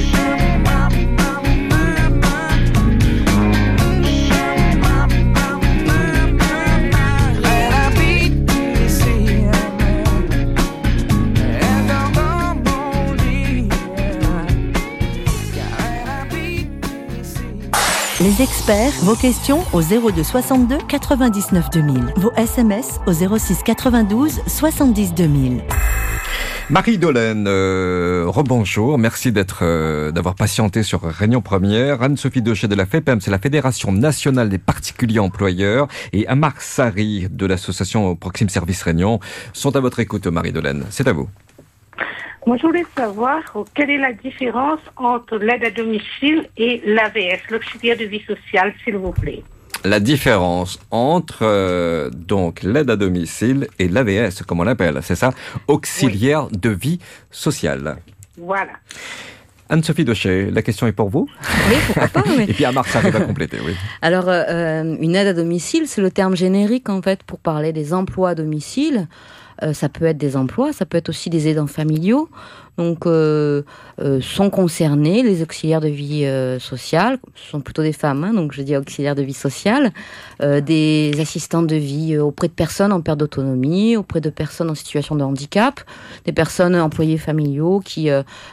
Les experts, vos questions au 02 62 99 2000. Vos SMS au 06 92 70 2000. Marie Dolène, rebonjour, merci d'avoir patienté sur Réunion Première. Anne-Sophie Dochet de la FEPEM, c'est la Fédération Nationale des Particuliers Employeurs, et Amar Sari de l'association Proxime Service Réunion sont à votre écoute, Marie Dolène. C'est à vous. Moi, je voulais savoir quelle est la différence entre l'aide à domicile et l'AVS, l'auxiliaire de vie sociale, s'il vous plaît. La différence entre donc l'aide à domicile et l'AVS, comme on l'appelle, c'est ça, auxiliaire de vie sociale. Voilà. Anne-Sophie Dochet, la question est pour vous ? Oui, pourquoi pas, oui. Et puis Amar Sari va compléter, oui. Alors, une aide à domicile, c'est le terme générique, en fait, pour parler des emplois à domicile. Ça peut être des emplois, ça peut être aussi des aidants familiaux. Donc, sont concernés les auxiliaires de vie sociale. Ce sont plutôt des femmes, hein, donc je dis auxiliaires de vie sociale. Des assistantes de vie auprès de personnes en perte d'autonomie, auprès de personnes en situation de handicap, des personnes employés familiaux qui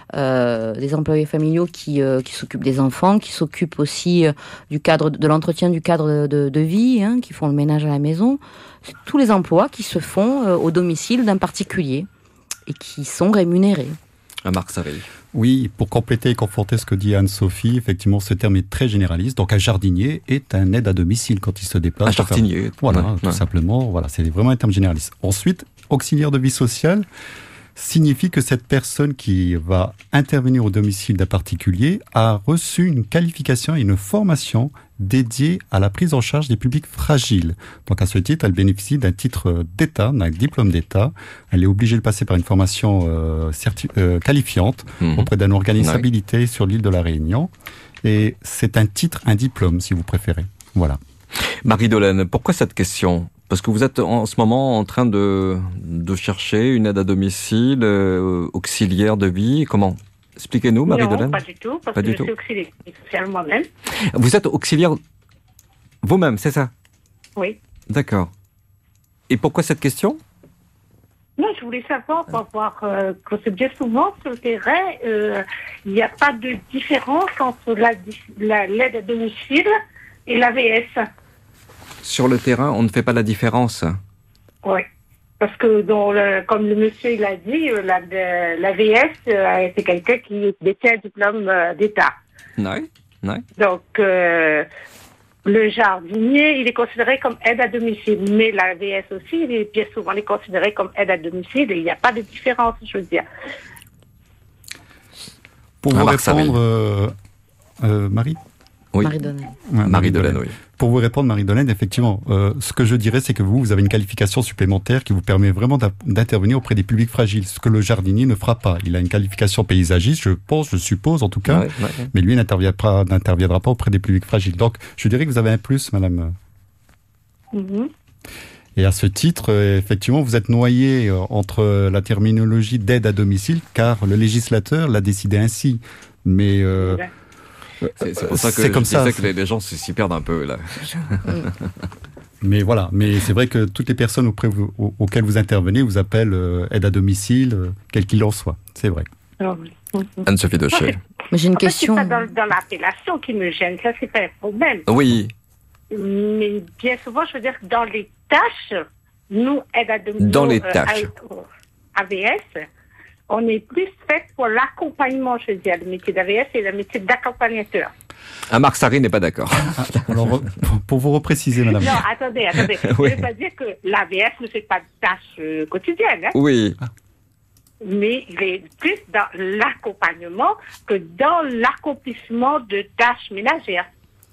s'occupent des enfants, qui s'occupent aussi du cadre de l'entretien du cadre de vie, hein, qui font le ménage à la maison. C'est tous les emplois qui se font au domicile d'un particulier et qui sont rémunérés. Amar Sari. Oui, pour compléter et conforter ce que dit Anne-Sophie, effectivement, ce terme est très généraliste. Donc, un jardinier est un aide à domicile quand il se déplace. Un jardinier. Voilà, tout simplement. Voilà, c'est vraiment un terme généraliste. Ensuite, auxiliaire de vie sociale signifie que cette personne qui va intervenir au domicile d'un particulier a reçu une qualification et une formation dédiée à la prise en charge des publics fragiles. Donc à ce titre, elle bénéficie d'un titre d'État, d'un diplôme d'État. Elle est obligée de passer par une formation qualifiante auprès d'un organisme habilité sur l'île de la Réunion. Et c'est un titre, un diplôme, si vous préférez. Voilà. Marie Dolène, pourquoi cette question ? Parce que vous êtes en ce moment en train de chercher une aide à domicile, auxiliaire de vie. Comment ? Expliquez-nous, Marie Dolène. Non, pas du tout, parce que je suis auxiliaire sociale moi-même. Vous êtes auxiliaire vous-même, c'est ça ? Oui. D'accord. Et pourquoi cette question ? Non, je voulais savoir, pour voir que c'est bien souvent sur le terrain, il n'y a pas de différence entre l'aide à domicile et l'AVS. Sur le terrain, on ne fait pas la différence. Oui. Parce que, comme le monsieur il a dit, l'AVS, c'est quelqu'un qui détient un diplôme d'État. Oui. Donc, le jardinier, il est considéré comme aide à domicile. Mais l'AVS aussi, il est bien souvent considéré comme aide à domicile. Et il n'y a pas de différence, je veux dire. Pour vous répondre, Marie ? Oui. Marie Dolène, oui. Pour vous répondre, Marie Dolène, effectivement, ce que je dirais, c'est que vous avez une qualification supplémentaire qui vous permet vraiment d'intervenir auprès des publics fragiles, ce que le jardinier ne fera pas. Il a une qualification paysagiste, je suppose en tout cas, mais lui n'interviendra pas auprès des publics fragiles. Donc, je dirais que vous avez un plus, madame. Et à ce titre, effectivement, vous êtes noyé entre la terminologie d'aide à domicile, car le législateur l'a décidé ainsi. Mais... c'est pour ça que je disais que les gens s'y perdent un peu, là. Mais voilà, mais c'est vrai que toutes les personnes auxquelles vous intervenez vous appellent aide à domicile, quel qu'il en soit. C'est vrai. Anne-Sophie Dochet. Mais j'ai une question. C'est pas dans l'appellation qui me gêne, ça c'est pas un problème. Oui. Mais bien souvent, je veux dire que dans les tâches, nous, aide à domicile, dans les tâches. AVS, on est plus fait pour l'accompagnement, je veux dire. Le métier d'AVS, c'est le métier d'accompagnateur. Amar Sari n'est pas d'accord. Alors, pour vous repréciser, madame. Non, attendez. Oui. Je ne veux pas dire que l'AVS ne fait pas de tâches quotidiennes. Hein? Oui. mais il est plus dans l'accompagnement que dans l'accomplissement de tâches ménagères.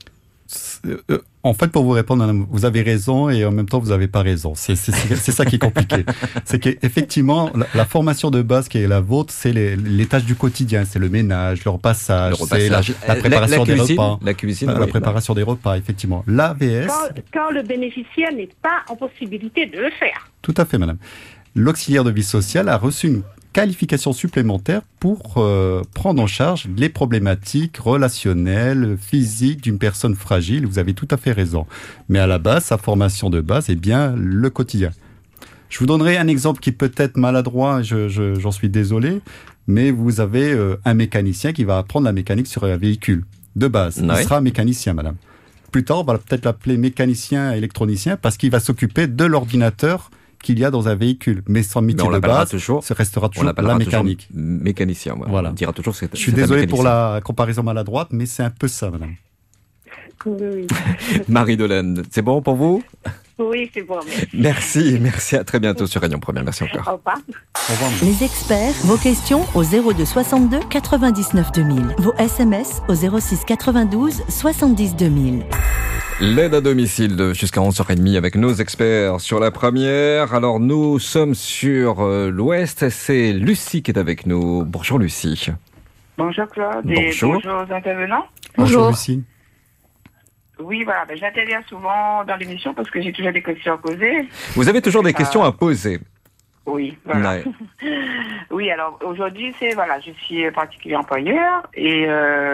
En fait, pour vous répondre, madame, vous avez raison et en même temps, vous n'avez pas raison. C'est ça qui est compliqué. C'est qu'effectivement, la formation de base qui est la vôtre, c'est les tâches du quotidien. C'est le ménage, le repassage, c'est la préparation des repas. La cuisine, la préparation des repas, effectivement. L'AVS... Quand le bénéficiaire n'est pas en possibilité de le faire. Tout à fait, madame. L'auxiliaire de vie sociale a reçu une qualification supplémentaire pour prendre en charge les problématiques relationnelles, physiques d'une personne fragile. Vous avez tout à fait raison. Mais à la base, sa formation de base est bien le quotidien. Je vous donnerai un exemple qui peut être maladroit, j'en suis désolé, mais vous avez un mécanicien qui va apprendre la mécanique sur un véhicule de base. Ouais. Il sera mécanicien, madame. Plus tard, on va peut-être l'appeler mécanicien électronicien parce qu'il va s'occuper de l'ordinateur qu'il y a dans un véhicule. Mais son métier de base, ce restera toujours la mécanique. Mécanicien, voilà. On dira toujours Je suis désolé pour la comparaison maladroite, mais c'est un peu ça, madame. Oui. Marie-Dolène, c'est bon pour vous? Oui, c'est bon. Merci. Merci. À très bientôt sur Réunion Première. Merci encore. Au revoir. Au revoir. Les experts, vos questions au 02 62 99 2000. Vos SMS au 06 92 70 2000. L'aide à domicile jusqu'à 11h30 avec nos experts sur la première. Alors nous sommes sur l'Ouest, c'est Lucie qui est avec nous. Bonjour Lucie. Bonjour Claude bonjour. Et bonjour aux intervenants. Bonjour Lucie. Oui, voilà, j'interviens souvent dans l'émission parce que j'ai toujours des questions à poser. Vous avez toujours des questions à poser? Oui, voilà. Ouais. Oui, alors aujourd'hui, je suis particulier employeur et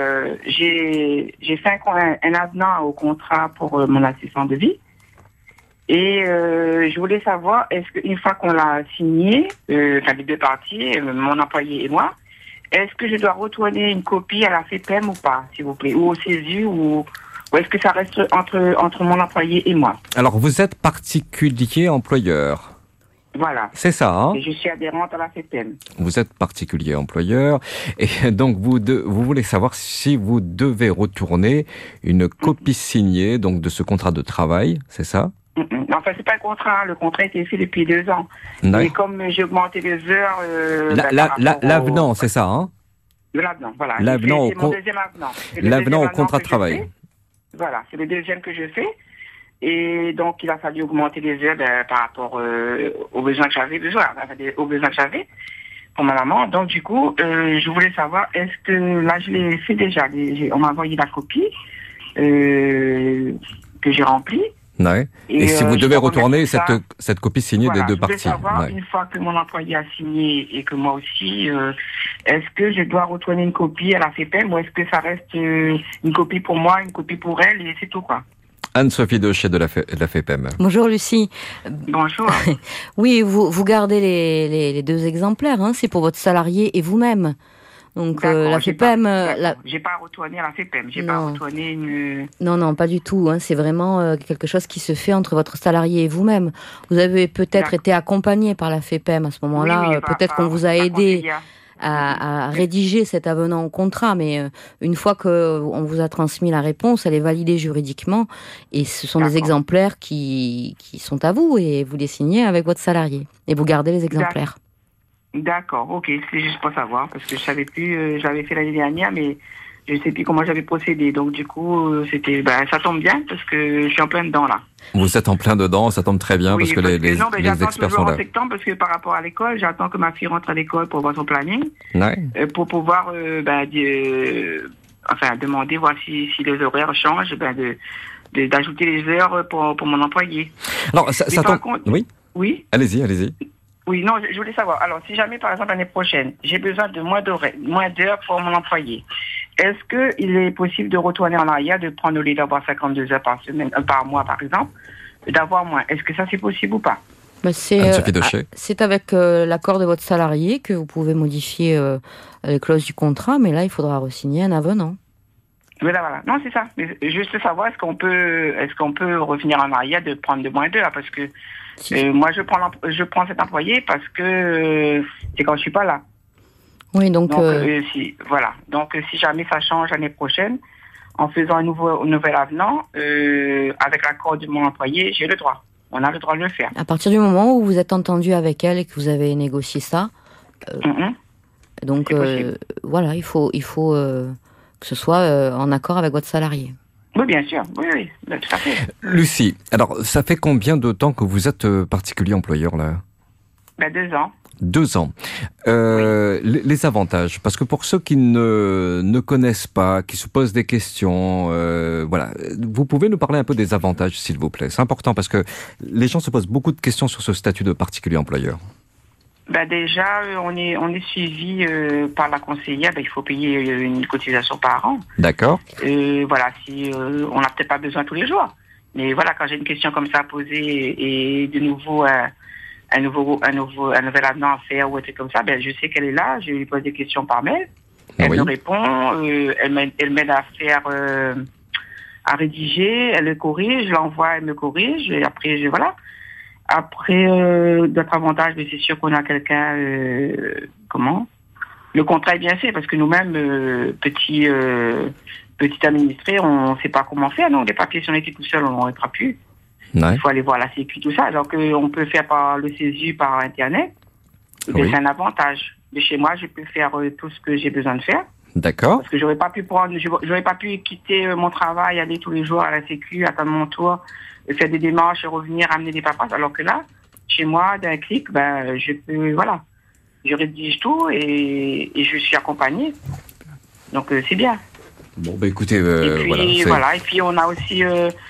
j'ai fait un avenant au contrat pour mon assistant de vie. Et je voulais savoir, est-ce qu'une fois qu'on l'a signé, les deux parties, mon employé et moi, est-ce que je dois retourner une copie à la FEPEM ou pas, s'il vous plaît, ou au CESU, ou est-ce que ça reste entre mon employé et moi? Alors, vous êtes particulier employeur. Voilà. C'est ça, hein? Et je suis adhérente à la FEPEM. Vous êtes particulier employeur. Et donc, vous voulez savoir si vous devez retourner une copie signée donc de ce contrat de travail, c'est ça? Enfin, c'est pas un contrat. Le contrat a été fait depuis 2 ans. Ouais. Et comme j'ai augmenté les heures... l'avenant, c'est ça, hein? L'avenant, voilà. L'avenant c'est mon deuxième avenant. L'avenant au contrat de travail. Voilà, c'est le deuxième que je fais. Et donc, il a fallu augmenter les heures par rapport aux besoins que j'avais pour ma maman. Donc, du coup, je voulais savoir, est-ce que, là, je l'ai fait déjà. On m'a envoyé la copie que j'ai remplie. Ouais. Et si vous devez retourner cette copie signée des deux parties. Je voulais savoir, une fois que mon employé a signé et que moi aussi, est-ce que je dois retourner une copie à la FEPEM ou est-ce que ça reste une copie pour moi, une copie pour elle et c'est tout, quoi? Anne-Sophie Daucher de la FEPEM. Bonjour Lucie. Bonjour. Oui, vous gardez les 2 exemplaires, hein, c'est pour votre salarié et vous-même. Donc la FEPEM... J'ai pas retourné à la FEPEM, pas retourné une... Non, pas du tout. Hein, c'est vraiment quelque chose qui se fait entre votre salarié et vous-même. Vous avez peut-être été accompagné par la FEPEM à ce moment-là. Oui, peut-être qu'on vous a aidé à rédiger cet avenant au contrat, mais une fois qu'on vous a transmis la réponse, elle est validée juridiquement et ce sont des exemplaires qui sont à vous et vous les signez avec votre salarié et vous gardez les exemplaires. D'accord, ok, c'est juste pour savoir parce que je savais plus, j'avais fait l'année dernière, mais je sais plus comment j'avais procédé, donc du coup ça tombe bien parce que je suis en plein dedans là. Vous êtes en plein dedans, ça tombe très bien parce que les experts sont là. En septembre parce que par rapport à l'école, j'attends que ma fille rentre à l'école pour voir son planning, pour pouvoir demander voir si les horaires changent, d'ajouter les heures pour mon employé. Alors ça tombe. Oui. Oui. Allez-y. Oui, non, je voulais savoir. Alors, si jamais, par exemple, l'année prochaine, j'ai besoin de moins d'heures pour mon employé, est-ce qu'il est possible de retourner en arrière, de prendre au lieu d'avoir 52 heures par mois, par exemple, d'avoir moins? Est-ce que ça, c'est possible ou pas? C'est avec l'accord de votre salarié que vous pouvez modifier les clauses du contrat, mais là, il faudra re-signer un avenant. Voilà. Non, c'est ça. Mais juste savoir, est-ce qu'on peut revenir en arrière de prendre de moins d'heures? Parce que moi, je prends cet employé parce que c'est quand je suis pas là. Oui, donc si jamais ça change l'année prochaine, en faisant un nouvel avenant, avec l'accord de mon employé, j'ai le droit. On a le droit de le faire. À partir du moment où vous êtes entendu avec elle et que vous avez négocié ça, Donc voilà, il faut que ce soit en accord avec votre salarié. Oui, bien sûr, oui, tout à fait. Lucie, alors ça fait combien de temps que vous êtes particulier employeur là ? 2 ans. 2 ans. Les avantages, parce que pour ceux qui ne connaissent pas, qui se posent des questions, voilà, vous pouvez nous parler un peu des avantages, s'il vous plaît. C'est important parce que les gens se posent beaucoup de questions sur ce statut de particulier employeur. Déjà, on est suivi par la conseillère. Il faut payer une cotisation par an. D'accord. Voilà, si on n'a peut-être pas besoin tous les jours, mais voilà, quand j'ai une question comme ça à poser et de nouveau un nouvel avenant à faire ou un truc comme ça, je sais qu'elle est là. Je lui pose des questions par mail. Elle me répond. Elle m'aide à faire, à rédiger. Elle le corrige. Je l'envoie. Elle me corrige. Et après, voilà. Après, d'autres avantages, c'est sûr qu'on a quelqu'un, le contrat est bien fait, parce que nous-mêmes, petits administrés, on ne sait pas comment faire, non, les papiers, si on était tout seul, on n'en fera plus. Ouais. Il faut aller voir la Sécu, tout ça, alors qu'on peut faire par le CESU, par Internet. C'est un avantage. De chez moi, je peux faire tout ce que j'ai besoin de faire. D'accord. Parce que j'aurais pas pu quitter mon travail, aller tous les jours à la Sécu, attendre mon tour, faire des démarches, revenir, amener des papas, alors que là, chez moi, d'un clic, je peux, voilà, je rédige tout et je suis accompagnée. Donc, c'est bien. Bon, écoutez, et puis, voilà, et puis on a aussi,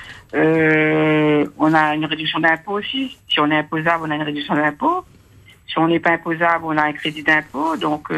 on a une réduction d'impôt aussi. Si on est imposable, on a une réduction d'impôt. Si on n'est pas imposable, on a un crédit d'impôt. Donc,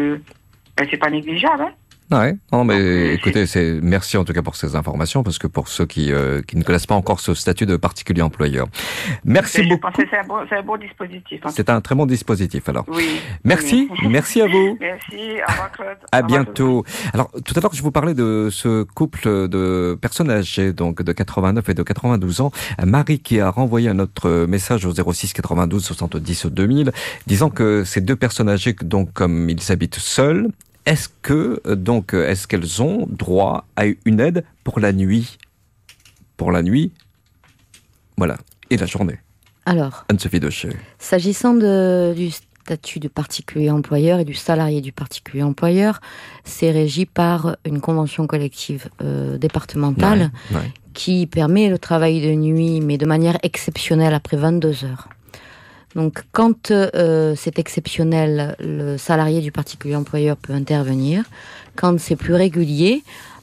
c'est pas négligeable, hein. Ouais, non, mais écoutez, merci en tout cas pour ces informations, parce que pour ceux qui ne connaissent pas encore ce statut de particulier employeur. Merci beaucoup. Je pense que c'est un bon dispositif. C'est un très bon dispositif, alors. Oui. Merci, merci à vous. Merci, au revoir Claude. À bientôt. Alors, tout à l'heure, je vous parlais de ce couple de personnes âgées, donc de 89 et de 92 ans. Marie qui a renvoyé un autre message au 06 92 70 2000, disant que ces 2 personnes âgées, donc comme ils habitent seuls, est-ce qu'elles ont droit à une aide pour la nuit ? Pour la nuit, voilà, et la journée. Alors, Anne-Sophie Daucher. S'agissant du statut de particulier employeur et du salarié du particulier employeur, c'est régi par une convention collective départementale qui permet le travail de nuit, mais de manière exceptionnelle après 22 heures. Donc, quand c'est exceptionnel, le salarié du particulier employeur peut intervenir. Quand c'est plus régulier,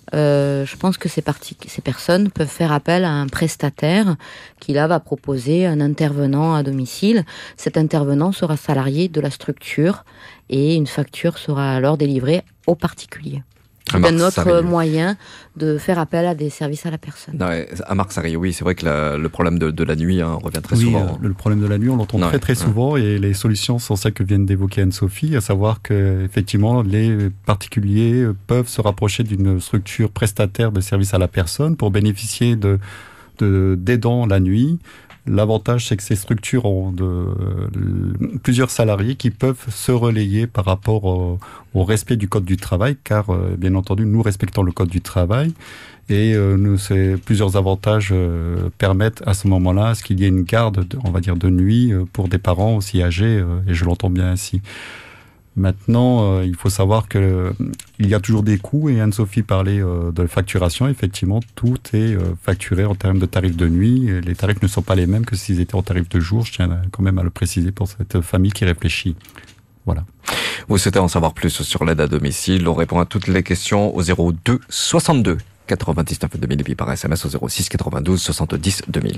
je pense que ces personnes peuvent faire appel à un prestataire qui, là, va proposer un intervenant à domicile. Cet intervenant sera salarié de la structure et une facture sera alors délivrée au particulier. C'est un autre moyen de faire appel à des services à la personne. À Marc-Sarié, oui, c'est vrai que le problème de la nuit revient très souvent. Le problème de la nuit, on l'entend très souvent, et les solutions sont celles que vient d'évoquer Anne-Sophie, à savoir que effectivement les particuliers peuvent se rapprocher d'une structure prestataire de services à la personne pour bénéficier d'aidants la nuit. L'avantage, c'est que ces structures ont plusieurs salariés qui peuvent se relayer par rapport au respect du Code du travail, car, bien entendu, nous respectons le Code du travail, et plusieurs avantages permettent à ce moment-là à ce qu'il y ait une garde, de nuit pour des parents aussi âgés, et je l'entends bien ainsi. Maintenant, il faut savoir que il y a toujours des coûts, et Anne-Sophie parlait de facturation. Effectivement, tout est facturé en termes de tarifs de nuit. Et les tarifs ne sont pas les mêmes que s'ils étaient en tarifs de jour. Je tiens quand même à le préciser pour cette famille qui réfléchit. Voilà. Vous souhaitez en savoir plus sur l'aide à domicile? On répond à toutes les questions au 02 62 99 2000 et puis par SMS au 06 92 70 2000.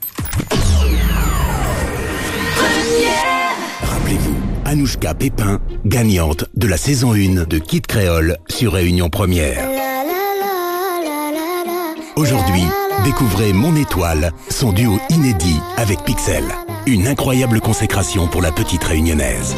Rappelez-vous, Anouchka Pépin, gagnante de la saison 1 de Kid Créole sur Réunion Première. Aujourd'hui, découvrez Mon Étoile, son duo inédit avec Pixel. Une incroyable consécration pour la petite réunionnaise.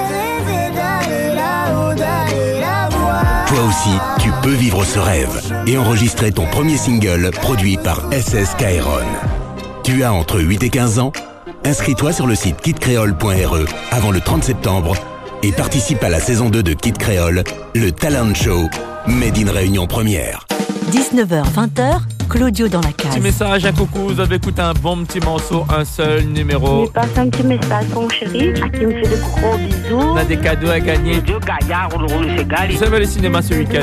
Toi aussi, tu peux vivre ce rêve et enregistrer ton premier single produit par SS Kairon. Tu as entre 8 et 15 ans? Inscris-toi sur le site kidcreole.re avant le 30 septembre et participe à la saison 2 de Kid Créole, le talent show Made in Réunion Première. 19h-20h, Claudio dans la case. Petit message à coucou, vous avez écouté un bon petit morceau, un seul numéro. Je passe un petit message pour mon chéri, à qui me fait de gros bisous. On a des cadeaux à gagner. Claudio Gaillard, le Ségal. Vous savez aller au cinéma ce week-end.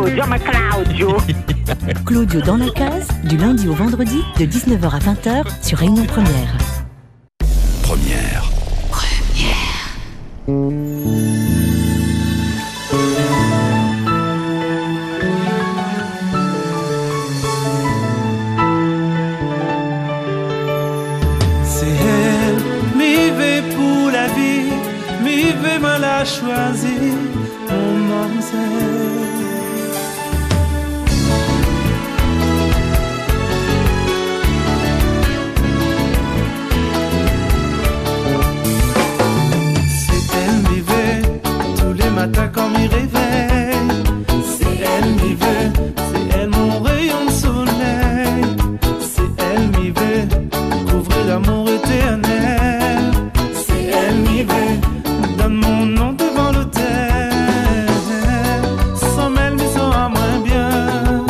Claudio dans la case, du lundi au vendredi, de 19h à 20h, sur Réunion Première. Première. C'est elle, m'y vais pour la vie, m'y vais mal la choisir, mon mademoiselle. Matin quand m'y réveille, c'est elle m'y veut, c'est elle mon rayon de soleil, c'est elle m'y veut, couvrir l'amour éternel, c'est elle m'y veut, donne mon nom devant l'autel, sans elle m'y sera moins bien,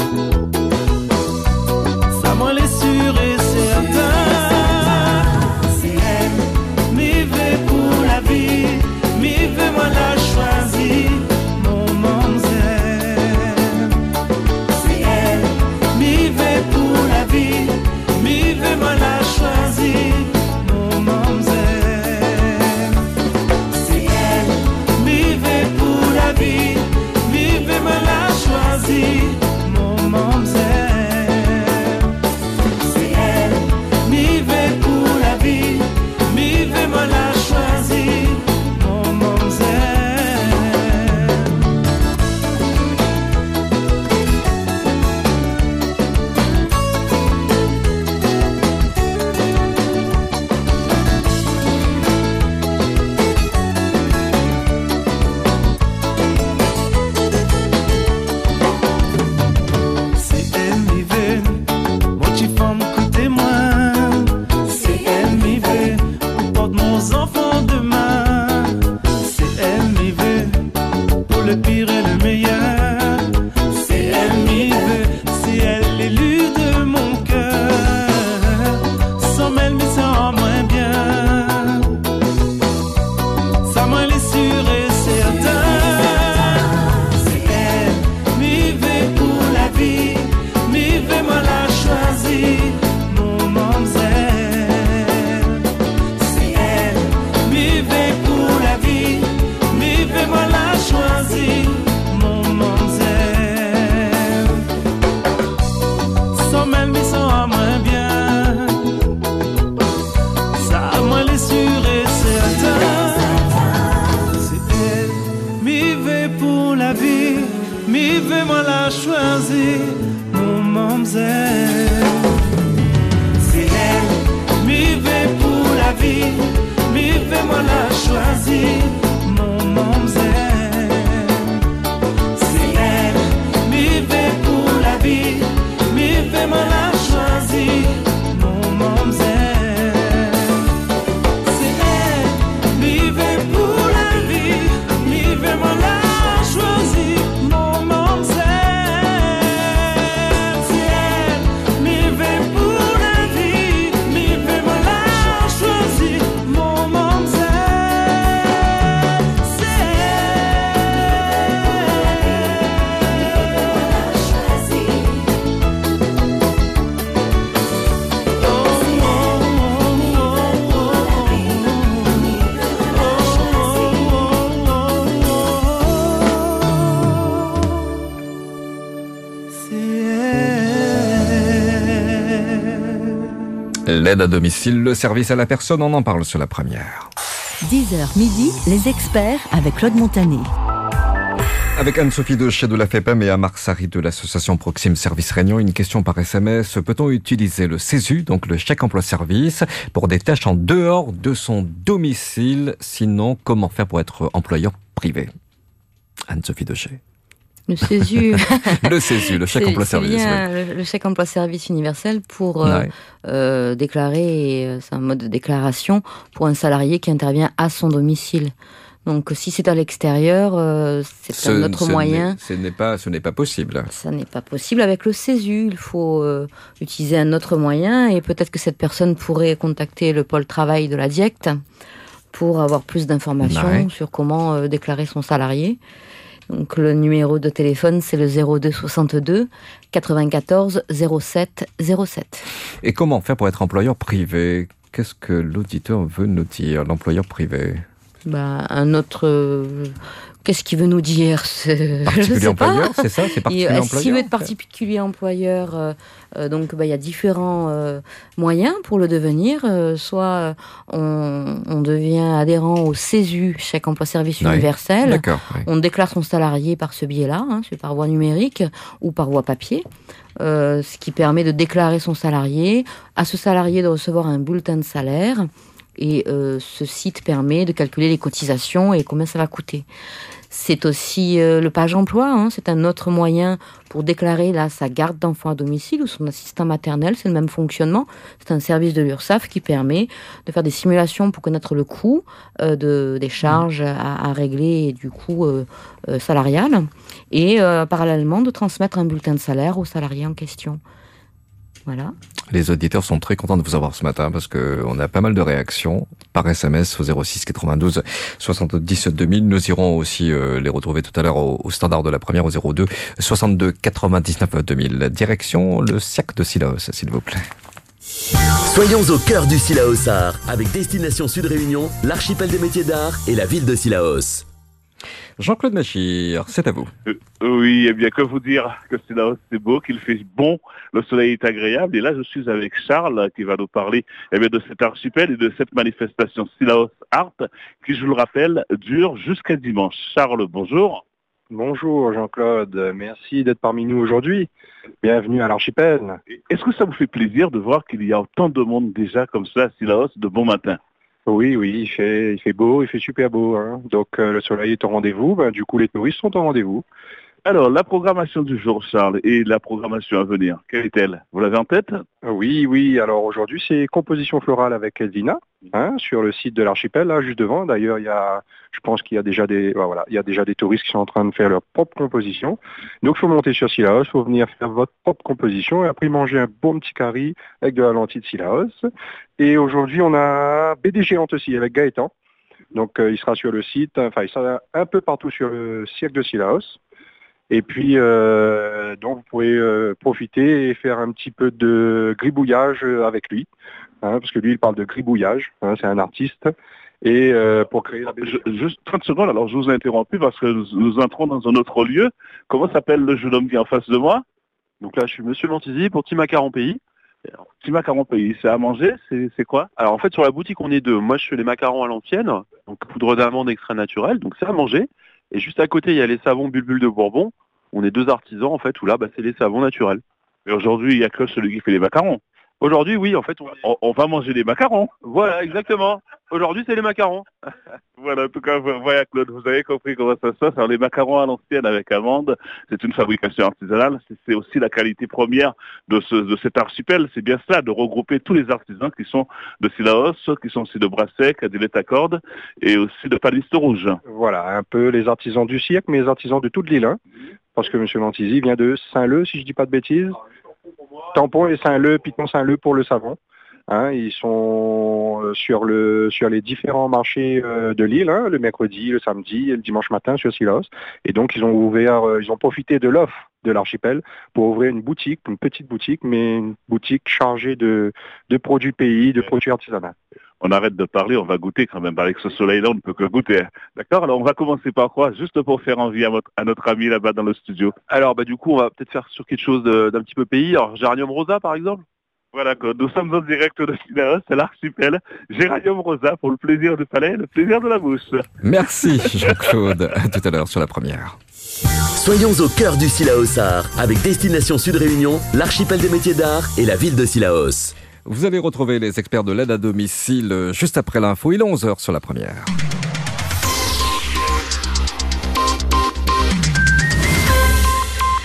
ça moi les sûr et certain, c'est elle m'y veut pour la vie, m'y veut moi la choisir, mon mademoiselle. C'est elle, m'y veut pour la vie, m'y veut moi la choisir, mon mademoiselle. C'est elle, m'y veut pour la vie, m'y veut moi la choisir, mon mademoiselle. C'est elle, m'y veut pour la vie, m'y veut moi la choisir, mon mademoiselle. C'est elle m'y veut, mon petit femme côté moi. C'est elle m'y veut, porte mon enfant demain. C'est elle m'y veut, pour le pire et le meilleur. C'est elle m'y veut, c'est elle l'élu de mon cœur. Sans elle m'y sera moins bien. Ça moi les sûr et certain. C'est elle m'y veut pour la vie, m'y veut moi la choisir, mon mademoiselle. C'est elle m'y veut pour la vie, m'y veut moi la choisir, mon mademoiselle. Sans elle m'y sera moins bien, ça moi les sûr et certain. C'est elle m'y veut pour la vie, m'y veut moi la choisir, mon mademoiselle. C'est elle m'y veut pour la vie, m'y veut moi la choisir, mon mademoiselle. C'est elle m'y veut pour la vie, m'y veut moi la choisir, mon mademoiselle. C'est elle m'y veut pour la vie, m'y veut moi la choisir, mon mademoiselle. C'est elle m'y veut pour la vie, m'y veut moi la choisir, mon mademoiselle. C'est L'aide à domicile, le service à la personne, on en parle sur la première. 10h midi, les experts avec Claude Montané. Avec Anne-Sophie Dechet de la FEPEM et Amar Sari de l'association Proxime Service Réunion, une question par SMS. Peut-on utiliser le CESU, donc le chèque emploi service, pour des tâches en dehors de son domicile? Sinon, comment faire pour être employeur privé? Anne-Sophie Dechet. Le CESU. Le CESU, le chèque emploi service. Oui. Le chèque emploi service universel pour déclarer, c'est un mode de déclaration pour un salarié qui intervient à son domicile. Donc si c'est à l'extérieur, c'est un autre moyen. Ce n'est pas possible. Ça n'est pas possible avec le CESU. Il faut utiliser un autre moyen et peut-être que cette personne pourrait contacter le pôle travail de la DIECT pour avoir plus d'informations sur comment déclarer son salarié. Donc le numéro de téléphone, c'est le 02 62 94 07 07. Et comment faire pour être employeur privé ? Qu'est-ce que l'auditeur veut nous dire, l'employeur privé ? Un autre... Qu'est-ce qu'il veut nous dire ? Particulier employeur, c'est ça ? C'est particulier employeur. S'il veut être particulier employeur, donc il y a différents moyens pour le devenir. Soit on devient adhérent au CESU, chèque emploi service universel. D'accord, on déclare son salarié par ce biais-là, c'est par voie numérique ou par voie papier. Ce qui permet de déclarer son salarié, à ce salarié de recevoir un bulletin de salaire. Et ce site permet de calculer les cotisations et combien ça va coûter. C'est aussi le page emploi, c'est un autre moyen pour déclarer sa garde d'enfant à domicile ou son assistant maternel, c'est le même fonctionnement. C'est un service de l'URSSAF qui permet de faire des simulations pour connaître le coût des charges à régler et du coût salarial et parallèlement de transmettre un bulletin de salaire au salarié en question. Voilà. Les auditeurs sont très contents de vous avoir ce matin parce que on a pas mal de réactions par SMS au 06 92 70 2000. Nous irons aussi les retrouver tout à l'heure au standard de la première au 02 62 99 2000. Direction le cirque de Cilaos, s'il vous plaît. Soyons au cœur du Cilaos-Art avec Destination Sud Réunion, l'archipel des métiers d'art et la ville de Cilaos. Jean-Claude Machir, c'est à vous. Oui, bien que vous dire que c'est beau, qu'il fait bon, le soleil est agréable. Et là, je suis avec Charles qui va nous parler de cet archipel et de cette manifestation Cilaos Art qui, je le rappelle, dure jusqu'à dimanche. Charles, bonjour. Bonjour Jean-Claude, merci d'être parmi nous aujourd'hui. Bienvenue à l'archipel. Est-ce que ça vous fait plaisir de voir qu'il y a autant de monde déjà comme ça à Cilaos de bon matin ? Oui, il fait beau, il fait super beau. Donc le soleil est au rendez-vous, du coup les touristes sont au rendez-vous. Alors, la programmation du jour, Charles, et la programmation à venir, quelle est-elle ? Vous l'avez en tête ? Oui. Alors aujourd'hui, c'est composition florale avec Elvina, sur le site de l'archipel, là, juste devant. D'ailleurs, je pense qu'il y a déjà des touristes qui sont en train de faire leur propre composition. Donc, il faut monter sur Cilaos, il faut venir faire votre propre composition et après manger un bon petit curry avec de la lentille de Cilaos. Et aujourd'hui, on a BD géante aussi avec Gaëtan. Donc, il sera sur le site, il sera un peu partout sur le cirque de Cilaos. Et puis, donc, vous pouvez profiter et faire un petit peu de gribouillage avec lui, parce que lui, il parle de gribouillage, c'est un artiste, et pour créer... Juste 30 secondes, alors je vous ai interrompu parce que nous entrons dans un autre lieu. Comment s'appelle le jeune homme qui est en face de moi ? Donc là, je suis Monsieur Lantizy pour Team Macaron Pays. Team Macaron Pays, c'est à manger, c'est quoi ? Alors en fait, sur la boutique, on est deux. Moi, je fais les macarons à l'ancienne, donc poudre d'amande extrait naturel, donc c'est à manger. Et juste à côté, il y a les savons Bulbule de Bourbon. On est deux artisans, en fait, où là, c'est les savons naturels. Et aujourd'hui, il n'y a que celui qui fait les macarons. Aujourd'hui, oui, en fait, on va manger des macarons. Voilà, exactement. Aujourd'hui, c'est les macarons. Voilà, en tout cas, voilà, Claude, vous avez compris comment ça se passe. Alors, les macarons à l'ancienne avec amande, c'est une fabrication artisanale. C'est aussi la qualité première de cet archipel. C'est bien cela, de regrouper tous les artisans qui sont de Cilaos, qui sont aussi de Brassec, d'Îlette à Cordes et aussi de Paliste Rouge. Voilà, un peu les artisans du cirque, mais les artisans de toute l'île. Parce que M. Lantizy vient de Saint-Leu, si je dis pas de bêtises. Tampon et Saint-Leu, Piton Saint-Leu pour le savon. Ils sont sur les différents marchés de l'île, le mercredi, le samedi et le dimanche matin sur Cilaos. Et donc ils ont profité de l'offre de l'archipel pour ouvrir une petite boutique, mais une boutique chargée de produits pays, de produits artisanaux. On arrête de parler, on va goûter quand même. Avec ce soleil-là, on ne peut que goûter. D'accord ? Alors on va commencer par quoi ? Juste pour faire envie à notre ami là-bas dans le studio. Alors du coup, on va peut-être faire sur quelque chose d'un petit peu pays. Alors Géranium Rosa par exemple ? Voilà, nous sommes en direct de Cilaos, c'est l'archipel. Géranium Rosa pour le plaisir du palais, le plaisir de la bouche. Merci Jean-Claude. À tout à l'heure sur la première. Soyons au cœur du Cilaos-Art avec Destination Sud Réunion, l'archipel des métiers d'art et la ville de Cilaos. Vous avez retrouvé les experts de l'aide à domicile juste après l'info. Il est 11h sur la première.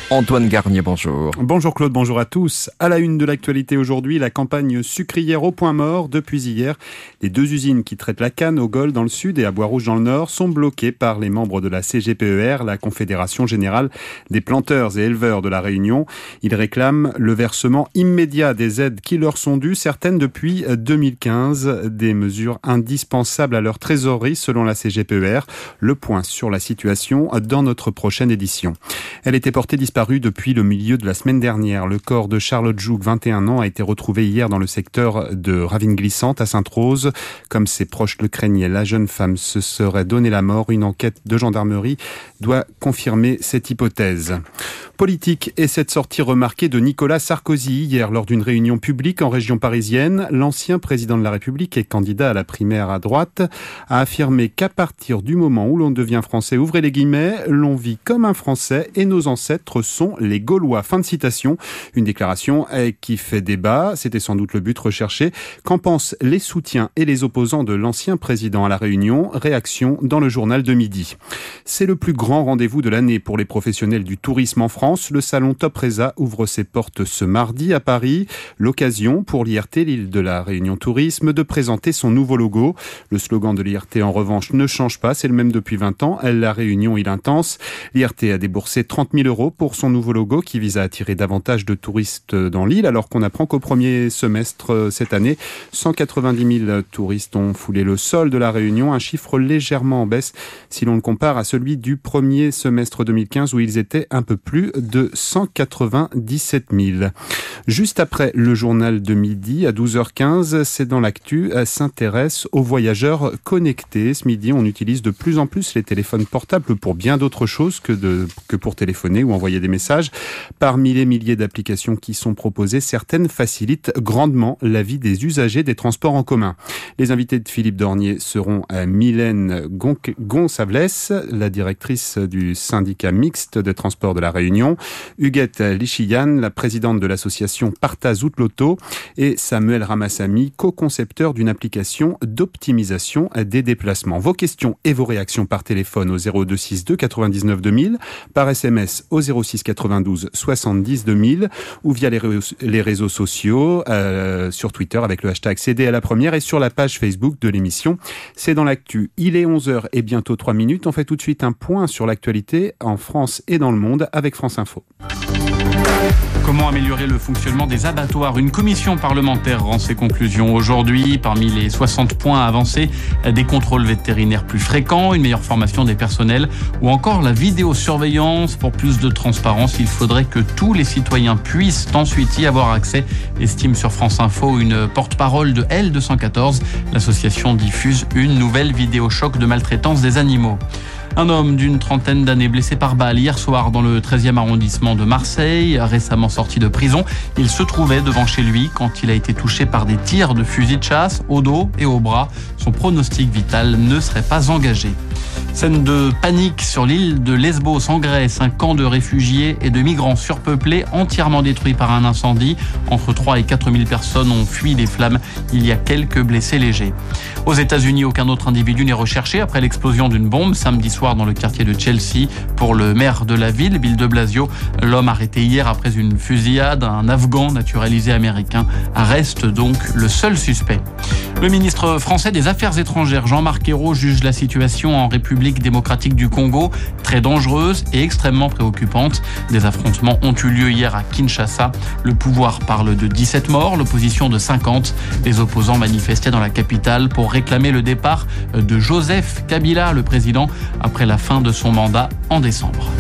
Antoine Garnier, bonjour. Bonjour Claude, bonjour à tous. À la une de l'actualité aujourd'hui, la campagne sucrière au point mort. Depuis hier, les 2 usines qui traitent la canne au Gol dans le sud et à Bois-Rouge dans le nord sont bloquées par les membres de la CGPER, la Confédération Générale des Planteurs et Éleveurs de la Réunion. Ils réclament le versement immédiat des aides qui leur sont dues, certaines depuis 2015. Des mesures indispensables à leur trésorerie selon la CGPER. Le point sur la situation dans notre prochaine édition. Elle était portée disparue depuis le milieu de la semaine dernière. Le corps de Charlotte Joug, 21 ans, a été retrouvé hier dans le secteur de Ravine-Glissante à Sainte-Rose. Comme ses proches le craignaient, la jeune femme se serait donné la mort. Une enquête de gendarmerie doit confirmer cette hypothèse. Politique et cette sortie remarquée de Nicolas Sarkozy hier lors d'une réunion publique en région parisienne. L'ancien président de la République et candidat à la primaire à droite a affirmé qu'à partir du moment où l'on devient français, ouvrez les guillemets, l'on vit comme un Français et nos ancêtres sont les Gaulois. Fin de citation. Une déclaration qui fait débat. C'était sans doute le but recherché. Qu'en pensent les soutiens et les opposants de l'ancien président à la Réunion? Réaction dans le journal de midi. C'est le plus grand rendez-vous de l'année pour les professionnels du tourisme en France. Le salon Topresa ouvre ses portes ce mardi à Paris. L'occasion pour l'IRT, l'île de la Réunion Tourisme, de présenter son nouveau logo. Le slogan de l'IRT, en revanche, ne change pas. C'est le même depuis 20 ans. La Réunion, île intense. L'IRT a déboursé 30 000 € pour son nouveau logo qui vise à attirer davantage de touristes dans l'île, alors qu'on apprend qu'au premier semestre cette année, 190 000 touristes ont foulé le sol de la Réunion, un chiffre légèrement en baisse si l'on le compare à celui du premier semestre 2015 où ils étaient un peu plus de 197 000. Juste après le journal de midi, à 12h15, c'est dans l'actu, s'intéresse aux voyageurs connectés. Ce midi, on utilise de plus en plus les téléphones portables pour bien d'autres choses que pour téléphoner ou envoyer des messages. Parmi les milliers d'applications qui sont proposées, certaines facilitent grandement la vie des usagers des transports en commun. Les invités de Philippe Dornier seront Mylène Gonçalves, la directrice du syndicat mixte des transports de la Réunion, Huguette Lichiyan, la présidente de l'association Partaz Outloto, et Samuel Ramassamy, co-concepteur d'une application d'optimisation des déplacements. Vos questions et vos réactions par téléphone au 0262 99 2000, par SMS au 06 92 70 2000 ou via les réseaux sociaux, sur Twitter avec le hashtag CD à la première et sur la page Facebook de l'émission. C'est dans l'actu. Il est 11h et bientôt 3 minutes. On fait tout de suite un point sur l'actualité en France et dans le monde avec France Info. Comment améliorer le fonctionnement des abattoirs? Une commission parlementaire rend ses conclusions aujourd'hui. Parmi les 60 points avancés, des contrôles vétérinaires plus fréquents, une meilleure formation des personnels ou encore la vidéosurveillance. Pour plus de transparence, il faudrait que tous les citoyens puissent ensuite y avoir accès, estime sur France Info une porte-parole de L214. L'association diffuse une nouvelle vidéo choc de maltraitance des animaux. Un homme d'une trentaine d'années blessé par balle hier soir dans le 13e arrondissement de Marseille. Récemment sorti de prison, il se trouvait devant chez lui quand il a été touché par des tirs de fusil de chasse au dos et au bras. Son pronostic vital ne serait pas engagé. Scène de panique sur l'île de Lesbos en Grèce. Un camp de réfugiés et de migrants surpeuplés entièrement détruit par un incendie. Entre 3 et 4 000 personnes ont fui les flammes. Il y a quelques blessés légers. Aux États-Unis, aucun autre individu n'est recherché après l'explosion d'une bombe samedi soir dans le quartier de Chelsea. Pour le maire de la ville, Bill de Blasio, l'homme arrêté hier après une fusillade, un Afghan naturalisé américain, reste donc le seul suspect. Le ministre français des Affaires étrangères, Jean-Marc Ayrault, juge la situation en République démocratique du Congo très dangereuse et extrêmement préoccupante. Des affrontements ont eu lieu hier à Kinshasa. Le pouvoir parle de 17 morts, l'opposition de 50. Les opposants manifestaient dans la capitale pour réclamer le départ de Joseph Kabila, le président, après la fin de son mandat en décembre.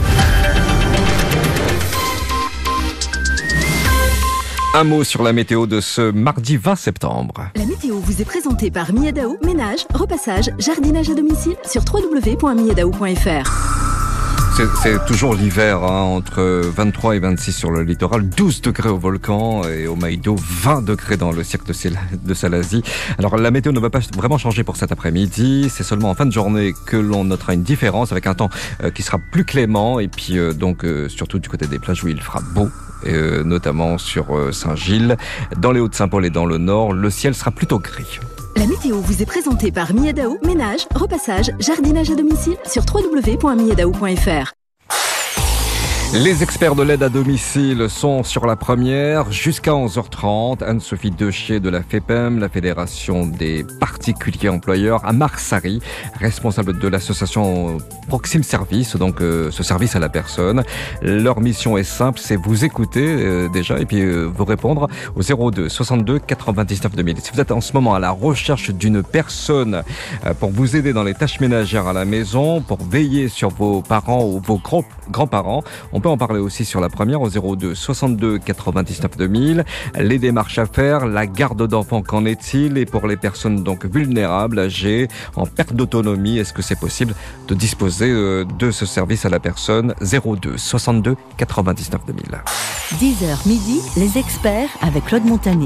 Un mot sur la météo de ce mardi 20 septembre. La météo vous est présentée par Miadao, ménage, repassage, jardinage à domicile sur www.miadao.fr. C'est toujours l'hiver, entre 23 et 26 sur le littoral, 12 degrés au volcan et au Maïdo, 20 degrés dans le cirque de Salazie. Alors la météo ne va pas vraiment changer pour cet après-midi, c'est seulement en fin de journée que l'on notera une différence avec un temps qui sera plus clément et puis donc surtout du côté des plages où il fera beau. Notamment sur Saint-Gilles. Dans les Hauts-de-Saint-Paul et dans le Nord, le ciel sera plutôt gris. La météo vous est présentée par Miadao, ménage, repassage, jardinage à domicile sur www.miadao.fr. Les experts de l'aide à domicile sont sur la première jusqu'à 11h30. Anne-Sophie Decher de la FEPEM, la Fédération des particuliers employeurs, à Marsari, responsable de l'association Proxime Service, donc ce service à la personne. Leur mission est simple, c'est vous écouter déjà et puis vous répondre au 02 62 99 2000. Si vous êtes en ce moment à la recherche d'une personne pour vous aider dans les tâches ménagères à la maison, pour veiller sur vos parents ou vos grands-parents, on peut en parler aussi sur la première au 02 62 99 2000. Les démarches à faire, la garde d'enfants, qu'en est-il? Et pour les personnes donc vulnérables, âgées, en perte d'autonomie, est-ce que c'est possible de disposer de ce service à la personne? 02 62 99 2000. 10h midi, les experts avec Claude Montané.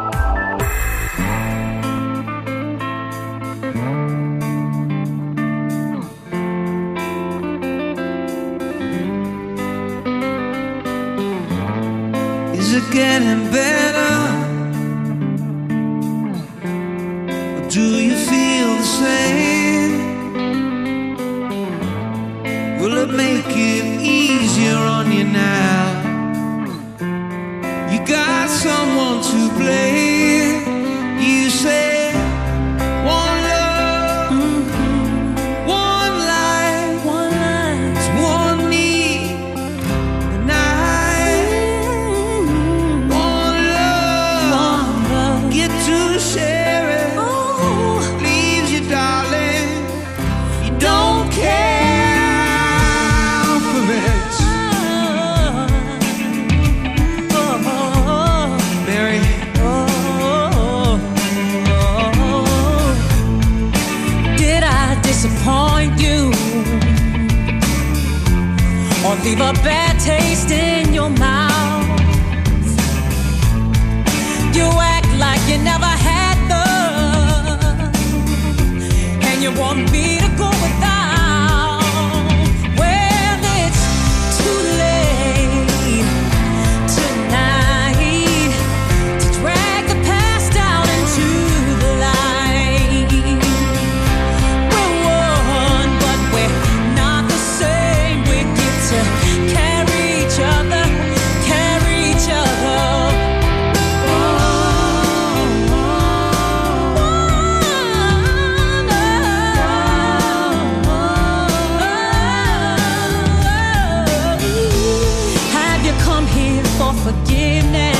Is it getting better? Or do you feel the same? Will it make it easier on you now? You got someone to blame. You say one love, one life, it's one need, and one love, get to share it. Leaves you, darling, you don't care for it. Mary, did I disappoint you or leave a bad taste in your mouth? You act like you never had love, and you want me to go without. Well, it's too late tonight to drag the past down into the light. We're one, but we're not the same. We get to carry each other, carry each other. Have you come here for forgiveness?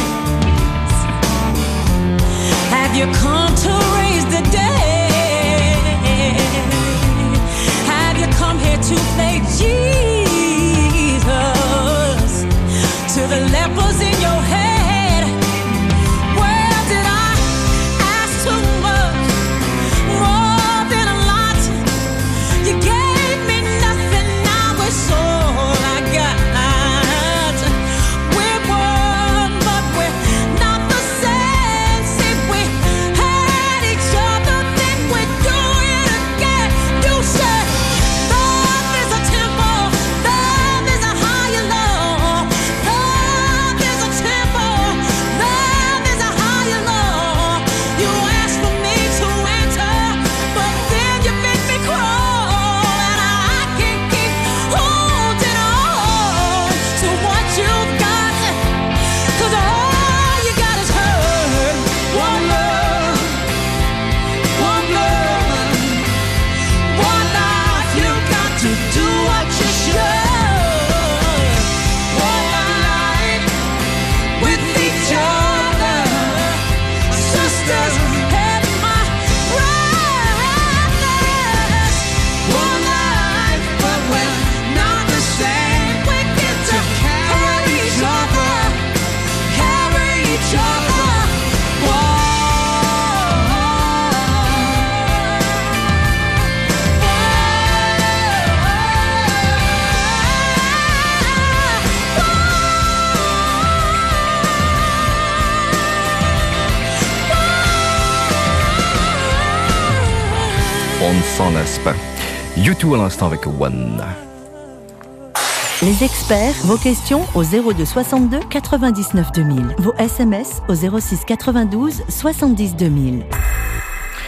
Have you come to raise the dead? Have you come here to play Jesus to the lepers in your head? Well, did I ask too much? More than a lot. You gave me nothing, now it's all I got. We're one, but we're not the same. See, we had each other, then we do it again. You said love is a temple, love is a higher law. Love is a temple, love is a higher law. You asked for me to enter, but then you made me crawl, and I can't keep holding on to what you've got, 'cause all you got is hurt. One love, one love, one life. You got to do what you should. One life with each other, sisters, head my brothers. One life, but we're not the same. We get to carry each other, carry each other. On ne s'en lasse pas. U2 à l'instant avec One. Les experts, vos questions au 02 62 99 2000. Vos SMS au 06 92 70 2000.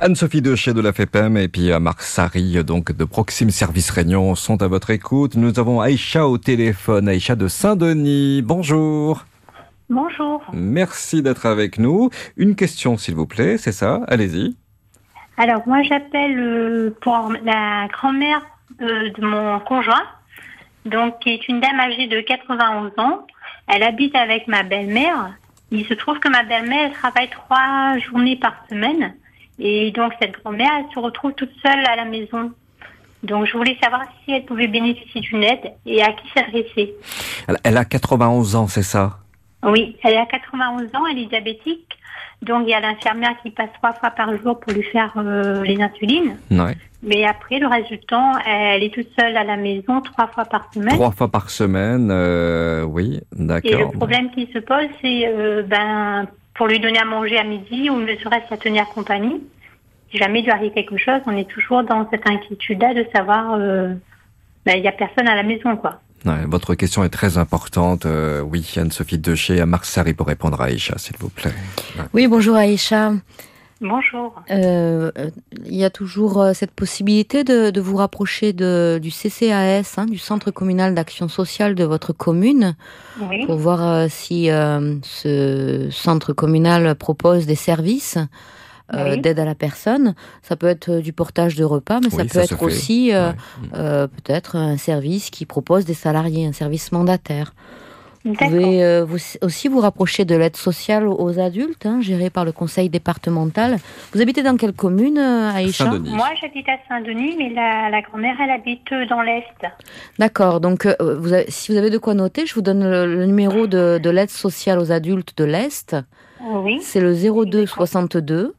Anne-Sophie Dechet de la FEPEM et puis Marc Sari, donc de Proxime Service Réunion, sont à votre écoute. Nous avons Aïcha au téléphone, Aïcha de Saint-Denis. Bonjour. Bonjour. Merci d'être avec nous. Une question, s'il vous plaît, c'est ça? Allez-y. Alors, moi, j'appelle pour la grand-mère de mon conjoint, donc qui est une dame âgée de 91 ans. Elle habite avec ma belle-mère. Il se trouve que ma belle-mère, elle travaille 3 journées par semaine. Et donc, cette grand-mère, elle se retrouve toute seule à la maison. Donc, je voulais savoir si elle pouvait bénéficier d'une aide et à qui s'adresser. Elle a 91 ans, c'est ça? Oui, elle a 91 ans, elle est diabétique. Donc, il y a l'infirmière qui passe 3 fois par jour pour lui faire les insulines. Ouais. Mais après, le reste du temps, elle est toute seule à la maison 3 fois par semaine. 3 fois par semaine, oui, d'accord. Et le problème qui se pose, c'est pour lui donner à manger à midi ou ne serait-ce à tenir compagnie. Si jamais il lui arrive quelque chose, on est toujours dans cette inquiétude-là de savoir il n'y a personne à la maison, quoi. Ouais, votre question est très importante. Oui, Anne-Sophie Dechet, à Marc Sari pour répondre à Aïcha, s'il vous plaît. Ouais. Oui, bonjour Aïcha. Bonjour. Il y a toujours cette possibilité de vous rapprocher du CCAS, du Centre communal d'action sociale de votre commune, oui, pour voir si ce centre communal propose des services d'aide à la personne. Ça peut être du portage de repas, mais ça peut être aussi peut-être un service qui propose des salariés, un service mandataire. Vous pouvez aussi vous rapprocher de l'aide sociale aux adultes, gérée par le conseil départemental. Vous habitez dans quelle commune, Aïcha? Saint-Denis. Moi, j'habite à Saint-Denis, mais la grand-mère, elle habite dans l'Est. D'accord, donc si vous avez de quoi noter, je vous donne le numéro de l'aide sociale aux adultes de l'Est. Oui. C'est le 02 62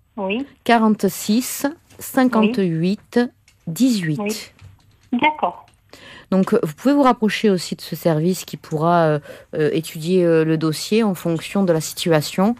46 58 18. Oui. D'accord. Donc, vous pouvez vous rapprocher aussi de ce service qui pourra étudier le dossier en fonction de la situation.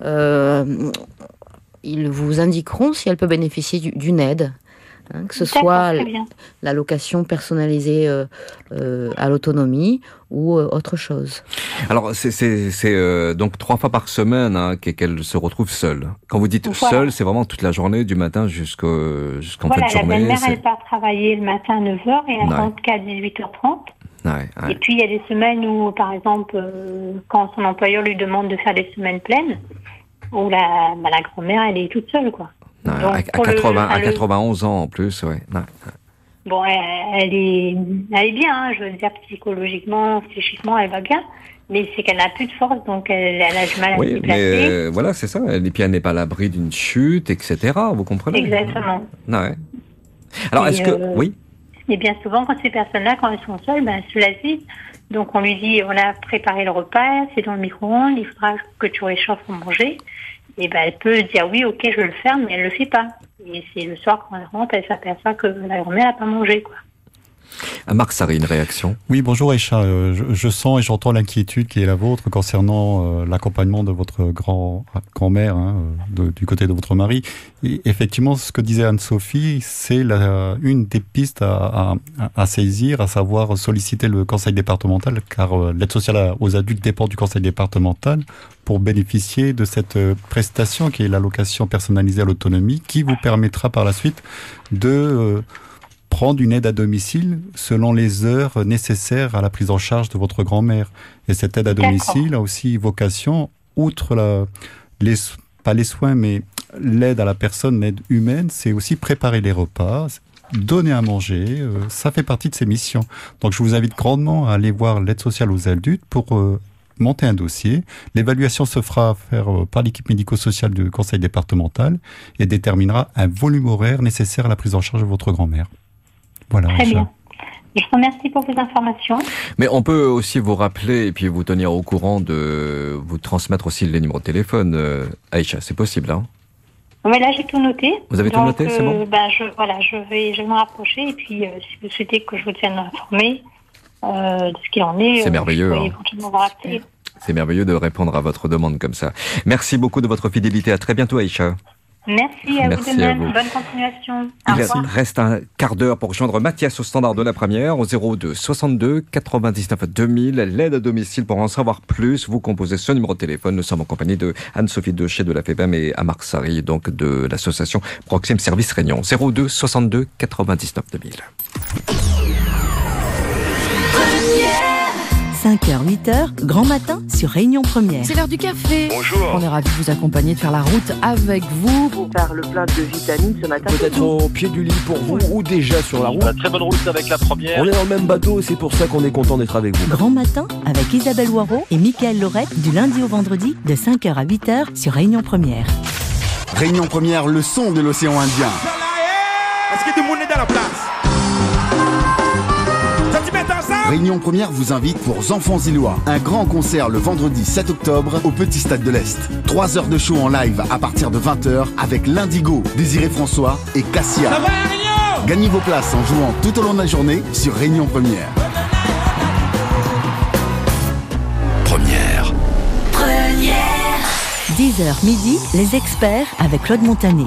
Ils vous indiqueront si elle peut bénéficier d'une aide, que ce soit l'allocation personnalisée à l'autonomie ou autre chose. Alors, c'est donc 3 fois par semaine qu'elle se retrouve seule. Quand vous dites seule, c'est vraiment toute la journée, du matin jusqu'en fin de journée. La belle-mère, elle part travailler le matin à 9h et elle rentre qu'à 18h30. Et puis, il y a des semaines où, par exemple, quand son employeur lui demande de faire des semaines pleines, où la grand-mère, elle est toute seule, quoi. Donc, à 91 ans en plus, ouais. Bon, elle est bien, je veux dire, psychologiquement, psychiquement, elle va bien, mais c'est qu'elle n'a plus de force, donc elle a du mal à se déplacer. Mais voilà, c'est ça. Et puis elle n'est pas à l'abri d'une chute, etc. Vous comprenez? Exactement. Ouais. Alors, est-ce que... Oui. Et bien souvent, quand ces personnes-là, quand elles sont seules, elles se lassent. Donc on lui dit, on a préparé le repas, c'est dans le micro-ondes, il faudra que tu réchauffes pour manger. Et elle peut dire oui, ok, je vais le faire, mais elle le fait pas. Et c'est le soir quand elle rentre, elle s'aperçoit que la grand-mère n'a pas mangé, quoi. Marc Sari, une réaction? Oui, bonjour Aïcha. Je sens et j'entends l'inquiétude qui est la vôtre concernant l'accompagnement de votre grand-mère du côté de votre mari. Et effectivement, ce que disait Anne-Sophie, c'est une des pistes à saisir, à savoir solliciter le conseil départemental, car l'aide sociale aux adultes dépend du conseil départemental pour bénéficier de cette prestation qui est l'allocation personnalisée à l'autonomie, qui vous permettra par la suite de prendre une aide à domicile selon les heures nécessaires à la prise en charge de votre grand-mère. Et cette aide à domicile a aussi vocation, outre pas les soins, mais l'aide à la personne, l'aide humaine, c'est aussi préparer les repas, donner à manger, ça fait partie de ses missions. Donc je vous invite grandement à aller voir l'aide sociale aux adultes pour monter un dossier. L'évaluation se fera faire par l'équipe médico-sociale du conseil départemental et déterminera un volume horaire nécessaire à la prise en charge de votre grand-mère. Voilà. Très bien. Je vous remercie pour vos informations. Mais on peut aussi vous rappeler et puis vous tenir au courant de vous transmettre aussi les numéros de téléphone, Aïcha, c'est possible, hein? Oui, là j'ai tout noté. Vous avez tout noté, c'est bon? Je vais me rapprocher et puis si vous souhaitez que je vous tienne informé de ce qu'il en est, c'est merveilleux. C'est merveilleux de répondre à votre demande comme ça. Merci beaucoup de votre fidélité. À très bientôt, Aïcha. Merci à Merci vous de à même. vous. Bonne continuation. Au Il revoir. reste un quart d'heure pour rejoindre Mathias au standard de la première au 02 62 99 2000. L'aide à domicile pour en savoir plus. Vous composez ce numéro de téléphone. Nous sommes en compagnie de Anne-Sophie Deschet de la FEPEM et Amar Sari, donc de l'association Proxime Service Réunion. 02 62 99 2000. 5h, 8h, grand matin sur Réunion Première. C'est l'heure du café. Bonjour. On est ravis de vous accompagner, de faire la route avec vous. Pour faire le plein de vitamines ce matin. Peut-être au pied du lit pour vous ou déjà sur la route. Très bonne route avec la première. On est dans le même bateau, c'est pour ça qu'on est content d'être avec vous. Grand matin avec Isabelle Waro et Mickaël Lorette du lundi au vendredi de 5h à 8h sur Réunion Première. Réunion Première, le son de l'océan Indien. Est-ce que tout le monde est dans la place? Réunion Première vous invite pour Enfants Illois. Un grand concert le vendredi 7 octobre au Petit Stade de l'Est. 3 heures de show en live à partir de 20h avec l'Indigo, Désiré François et Cassia. Gagnez vos places en jouant tout au long de la journée sur Réunion Première. Première. 10h midi, les experts avec Claude Montané.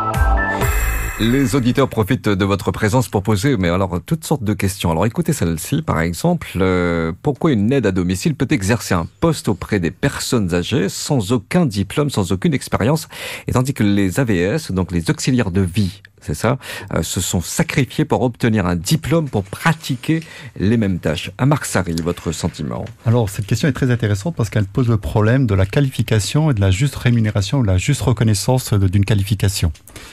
Les auditeurs profitent de votre présence pour poser, mais alors, toutes sortes de questions. Alors, écoutez celle-ci, par exemple. Pourquoi une aide à domicile peut exercer un poste auprès des personnes âgées sans aucun diplôme, sans aucune expérience, et tandis que les AVS, donc les auxiliaires de vie, c'est ça, se sont sacrifiés pour obtenir un diplôme pour pratiquer les mêmes tâches. Amar Sari, votre sentiment? Alors, cette question est très intéressante parce qu'elle pose le problème de la qualification et de la juste rémunération ou de la juste reconnaissance d'une qualification.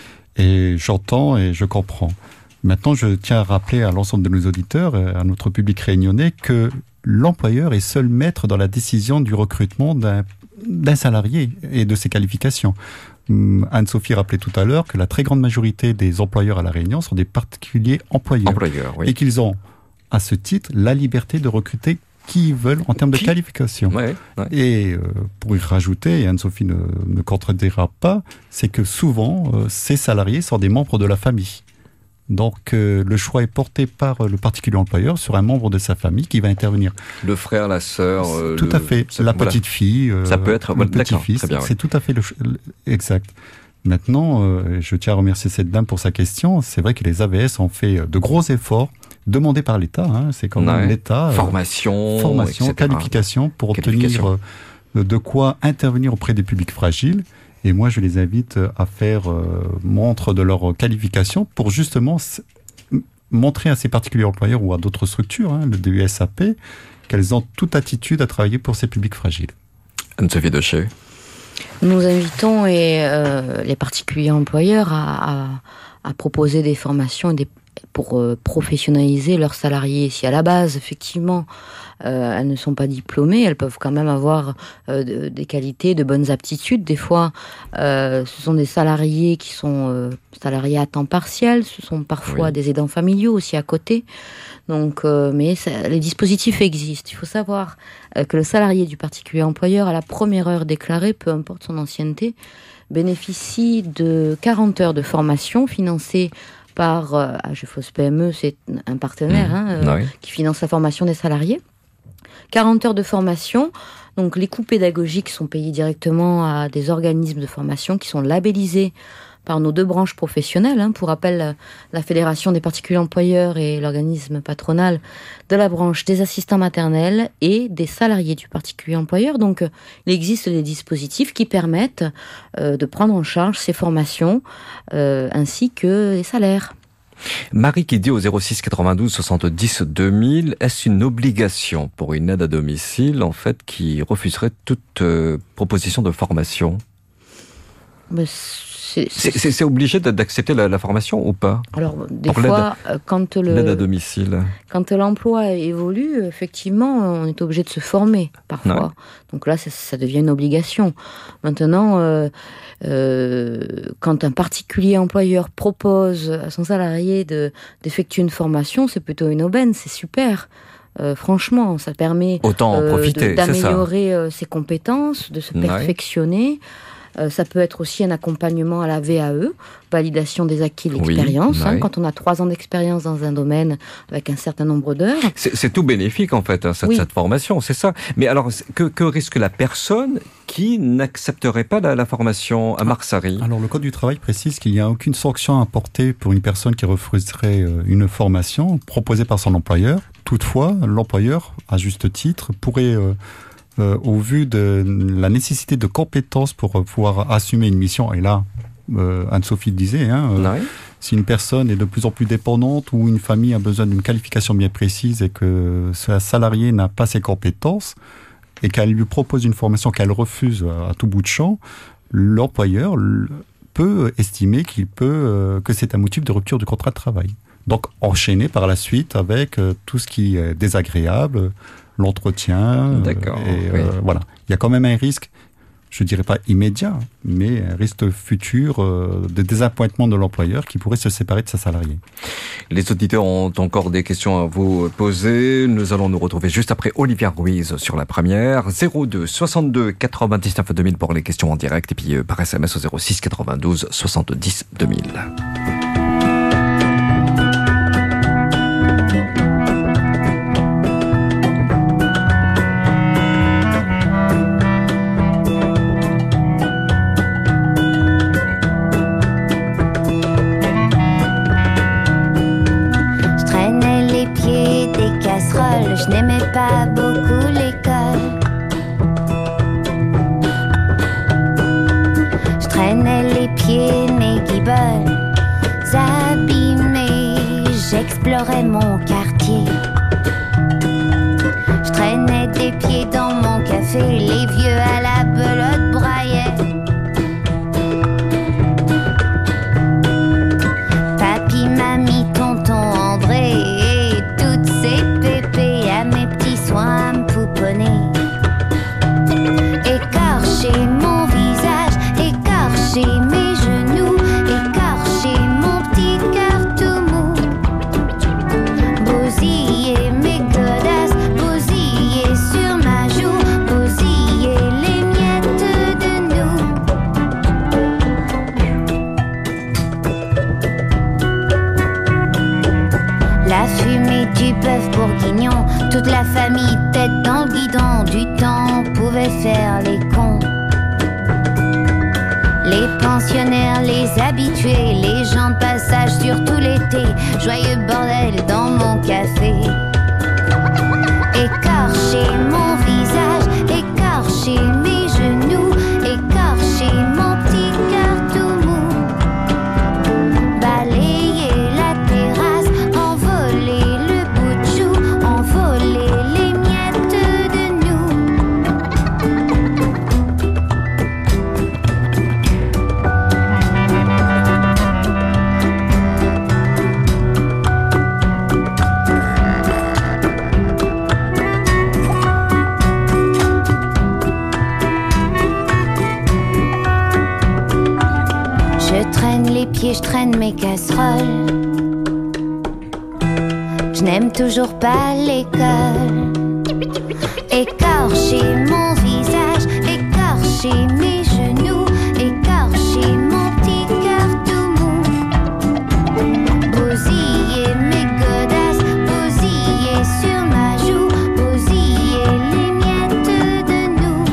Et j'entends et je comprends. Maintenant, je tiens à rappeler à l'ensemble de nos auditeurs, à notre public réunionnais, que l'employeur est seul maître dans la décision du recrutement d'un salarié et de ses qualifications. Anne-Sophie rappelait tout à l'heure que la très grande majorité des employeurs à La Réunion sont des particuliers employeurs. Oui. Et qu'ils ont, à ce titre, la liberté de recruter qui ils veulent en termes de qualification. Ouais. Et pour y rajouter, et Anne-Sophie ne contredira pas, c'est que souvent, ces salariés sont des membres de la famille. Donc, le choix est porté par le particulier employeur sur un membre de sa famille qui va intervenir. Le frère, la sœur... Tout à fait. La petite fille. Ça peut être... le petit-fils. C'est tout à fait exact. Maintenant, je tiens à remercier cette dame pour sa question. C'est vrai que les AVS ont fait de gros efforts demandés par l'État. C'est quand même l'État. Formation, etc. Qualification pour obtenir de quoi intervenir auprès des publics fragiles. Et moi, je les invite à faire montre de leur qualification pour justement montrer à ces particuliers employeurs ou à d'autres structures, le DUSAP, qu'elles ont toute attitude à travailler pour ces publics fragiles. Anne-Sophie Deschet. Nous invitons les particuliers employeurs à proposer des formations pour professionnaliser leurs salariés. Si à la base, effectivement, elles ne sont pas diplômées, elles peuvent quand même avoir des qualités, de bonnes aptitudes. Des fois, ce sont des salariés qui sont salariés à temps partiel, ce sont parfois des aidants familiaux aussi à côté. Donc, mais les dispositifs existent. Il faut savoir que le salarié du particulier employeur, à la première heure déclarée, peu importe son ancienneté, bénéficie de 40 heures de formation financée par AGFOS PME, c'est un partenaire qui finance la formation des salariés. 40 heures de formation, donc les coûts pédagogiques sont payés directement à des organismes de formation qui sont labellisés par nos deux branches professionnelles. Pour rappel, la Fédération des particuliers employeurs et l'organisme patronal de la branche des assistants maternels et des salariés du particulier employeur. Donc, il existe des dispositifs qui permettent de prendre en charge ces formations ainsi que les salaires. Marie qui dit au 06 92 70 2000, est-ce une obligation pour une aide à domicile, en fait, qui refuserait toute proposition de formation? C'est obligé d'accepter la formation ou pas? Alors, des fois, quand l'aide à domicile. Quand l'emploi évolue, effectivement, on est obligé de se former, parfois. Ouais. Donc là, ça devient une obligation. Maintenant, quand un particulier employeur propose à son salarié d'effectuer une formation, c'est plutôt une aubaine, c'est super. Franchement, ça permet d'améliorer ses compétences, de se perfectionner. Ça peut être aussi un accompagnement à la VAE, validation des acquis de l'expérience. Oui. Quand on a 3 ans d'expérience dans un domaine avec un certain nombre d'heures. C'est tout bénéfique en fait, cette formation, c'est ça. Mais alors, que risque la personne qui n'accepterait pas la formation à Marsari? Alors, le Code du travail précise qu'il n'y a aucune sanction à apporter pour une personne qui refuserait une formation proposée par son employeur. Toutefois, l'employeur, à juste titre, pourrait, au vu de la nécessité de compétences pour pouvoir assumer une mission, et là, Anne-Sophie disait, si une personne est de plus en plus dépendante ou une famille a besoin d'une qualification bien précise et que ce salarié n'a pas ces compétences et qu'elle lui propose une formation qu'elle refuse à tout bout de champ, l'employeur peut estimer que c'est un motif de rupture du contrat de travail. Donc enchaîner par la suite avec tout ce qui est désagréable, l'entretien. D'accord. Voilà. Il y a quand même un risque, je dirais pas immédiat, mais un risque futur de désappointement de l'employeur qui pourrait se séparer de sa salariée. Les auditeurs ont encore des questions à vous poser. Nous allons nous retrouver juste après Olivia Ruiz sur la première. 02 62 99 2000 pour les questions en direct et puis par SMS au 06 92 70 2000. Je n'aimais pas beaucoup l'école. Je traînais les pieds, mes guibolles abîmés. J'explorais mon quartier. Je traînais des pieds dans mon café. Les vieux à la belote braillaient. Papy, mamie, tonton André et toutes ces pépées à mes petits soins me pouponner. Écorcher mon visage, écorcher mes genoux, écorcher mon petit cœur tout mou. Bousiller mes godasses, bousiller sur ma joue, bousiller les miettes de nous. La fumée du bœuf bourguignon, toute la famille tête dans le guidon. Du temps pouvait faire les cons. Les pensionnaires, les habitués, les gens de passage surtout l'été. Joyeux bordel dans mon café. Écorcher mon visage, écorcher mes genoux, écorcher mon petit cœur tout mou. Balayer la terrasse, envoler le bout de chou, envoler les miettes de nous. Je traîne les pieds, je traîne mes casseroles. Je n'aime toujours pas l'école. Écorcher mon visage, écorcher mes genoux, écorcher mon petit cœur tout mou. Bousiller mes godasses, bousiller sur ma joue, bousiller les miettes de nous.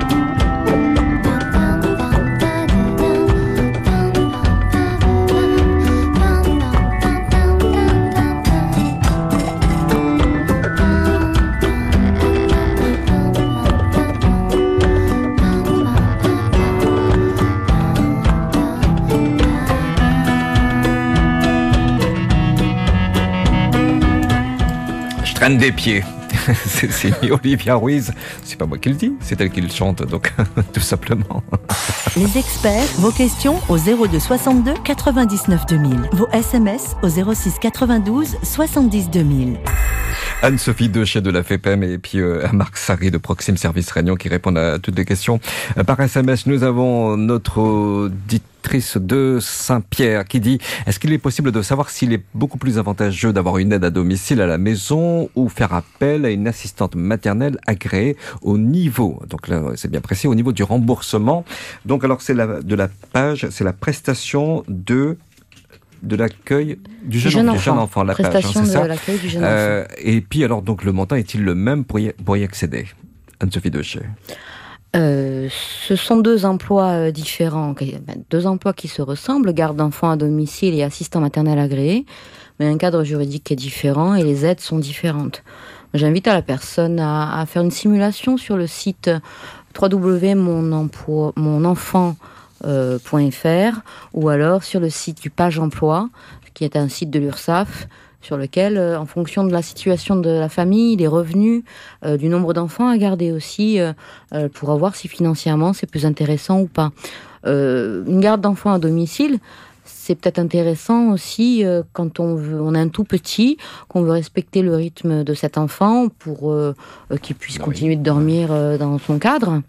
Je traîne des pieds. C'est signé Olivia Ruiz. C'est pas moi qui le dis, c'est elle qui le chante, donc tout simplement. Les experts, vos questions au 02 62 99 2000. Vos SMS au 06 92 70 2000. Anne-Sophie Dechet de la FEPEM et puis Marc Sarri de Proxime Service Réunion qui répondent à toutes les questions. Par SMS, nous avons notre auditrice de Saint-Pierre qui dit « Est-ce qu'il est possible de savoir s'il est beaucoup plus avantageux d'avoir une aide à domicile à la maison ou faire appel à une assistante maternelle agréée au niveau ?» Donc là, c'est bien précis, au niveau du remboursement. Donc alors, c'est la prestation de l'accueil du jeune enfant, la prestation page, hein, c'est de ça l'accueil du jeune enfant. Et puis alors donc le montant est-il le même pour y accéder? Anne-Sophie Dechet. Ce sont deux emplois différents, deux emplois qui se ressemblent, garde d'enfants à domicile et assistant maternel agréé, mais un cadre juridique est différent et les aides sont différentes. J'invite la personne à faire une simulation sur le site www.monenfant.fr ou alors sur le site du Page Emploi, qui est un site de l'URSSAF, sur lequel, en fonction de la situation de la famille, des revenus, du nombre d'enfants à garder aussi, pour voir si financièrement c'est plus intéressant ou pas. Une garde d'enfants à domicile, c'est peut-être intéressant aussi quand on a un tout petit, qu'on veut respecter le rythme de cet enfant pour qu'il puisse continuer de dormir dans son cadre.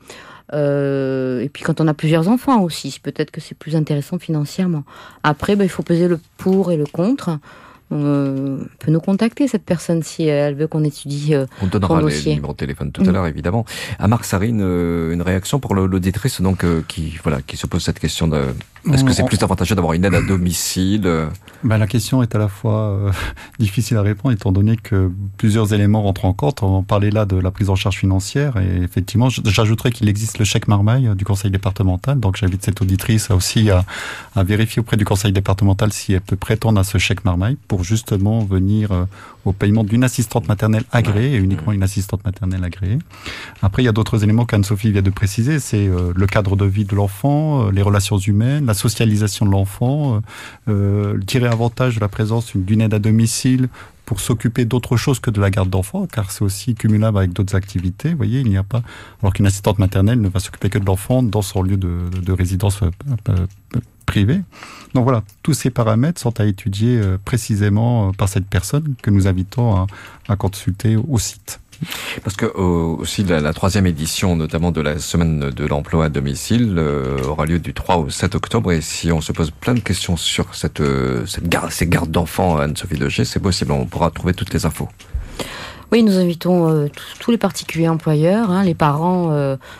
Et puis quand on a plusieurs enfants aussi, peut-être que c'est plus intéressant financièrement. Après, il faut peser le pour et le contre. Peut nous contacter cette personne si elle veut qu'on étudie on donnera son dossier. Les numéros de téléphone tout à l'heure évidemment. À Marc Sarri, une réaction pour l'auditrice donc qui se pose cette question de est-ce que c'est plus avantageux d'avoir une aide à domicile? La question est à la fois difficile à répondre étant donné que plusieurs éléments rentrent en compte. On parlait là de la prise en charge financière et effectivement, j'ajouterais qu'il existe le chèque marmaille du conseil départemental. Donc j'invite cette auditrice aussi à vérifier auprès du conseil départemental si elle peut prétendre à ce chèque marmaille pour justement venir au paiement d'une assistante maternelle agréée et uniquement une assistante maternelle agréée. Après, il y a d'autres éléments qu'Anne-Sophie vient de préciser, c'est le cadre de vie de l'enfant, les relations humaines, la socialisation de l'enfant, tirer avantage de la présence d'une aide à domicile pour s'occuper d'autre chose que de la garde d'enfants, car c'est aussi cumulable avec d'autres activités. Vous voyez, il n'y a pas, alors qu'une assistante maternelle ne va s'occuper que de l'enfant dans son lieu de résidence privée. Donc voilà, tous ces paramètres sont à étudier précisément par cette personne que nous invitons à consulter au site. Parce que aussi la troisième édition, notamment de la semaine de l'emploi à domicile, aura lieu du 3 au 7 octobre. Et si on se pose plein de questions sur ces gardes d'enfants, Anne-Sophie Dechet, c'est possible, on pourra trouver toutes les infos. Oui, nous invitons tous les particuliers employeurs, les parents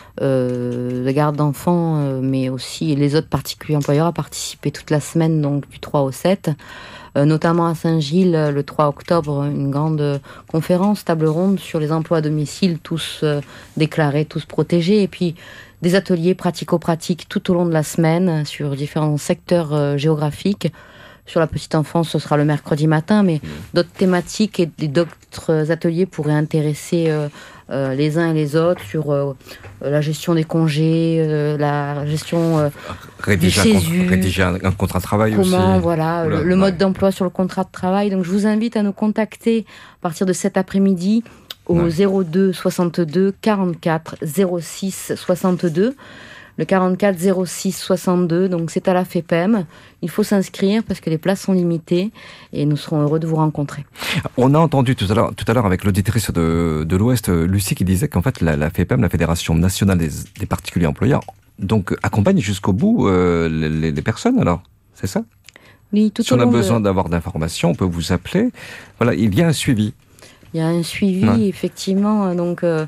de garde d'enfants, mais aussi les autres particuliers employeurs à participer toute la semaine, donc du 3 au 7. Notamment à Saint-Gilles, le 3 octobre, une grande conférence, table ronde sur les emplois à domicile, tous déclarés, tous protégés, et puis des ateliers pratico-pratiques tout au long de la semaine sur différents secteurs géographiques. Sur la petite enfance, ce sera le mercredi matin, mais d'autres thématiques et d'autres ateliers pourraient intéresser les uns et les autres sur la gestion des congés, la gestion du CESU. Rédiger un contrat de travail aussi. Voilà, le mode d'emploi sur le contrat de travail. Donc je vous invite à nous contacter à partir de cet après-midi au 02 62 44 06 62. Le 44 06 62, donc c'est à la FEPEM. Il faut s'inscrire parce que les places sont limitées et nous serons heureux de vous rencontrer. On a entendu tout à l'heure avec l'auditrice de l'Ouest, Lucie, qui disait qu'en fait la FEPEM, la Fédération nationale des particuliers employeurs, donc accompagne jusqu'au bout les personnes alors, c'est ça? Oui, tout si on a besoin d'avoir d'informations, on peut vous appeler. Voilà, il y a un suivi. Il y a un suivi, effectivement. Donc, en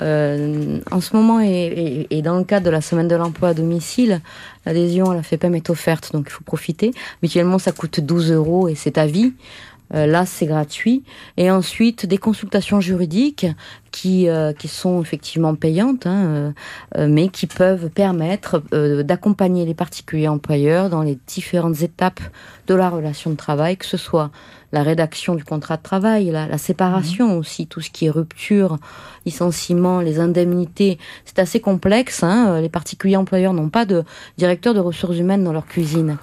ce moment, et dans le cadre de la semaine de l'emploi à domicile, l'adhésion à la FEPEM est offerte, donc il faut profiter. Mutuellement, ça coûte 12 € et c'est à vie. Là, c'est gratuit. Et ensuite, des consultations juridiques qui sont effectivement payantes, mais qui peuvent permettre d'accompagner les particuliers employeurs dans les différentes étapes de la relation de travail, que ce soit la rédaction du contrat de travail, la séparation aussi, tout ce qui est rupture, licenciement, les indemnités. C'est assez complexe. Les particuliers employeurs n'ont pas de directeur de ressources humaines dans leur cuisine.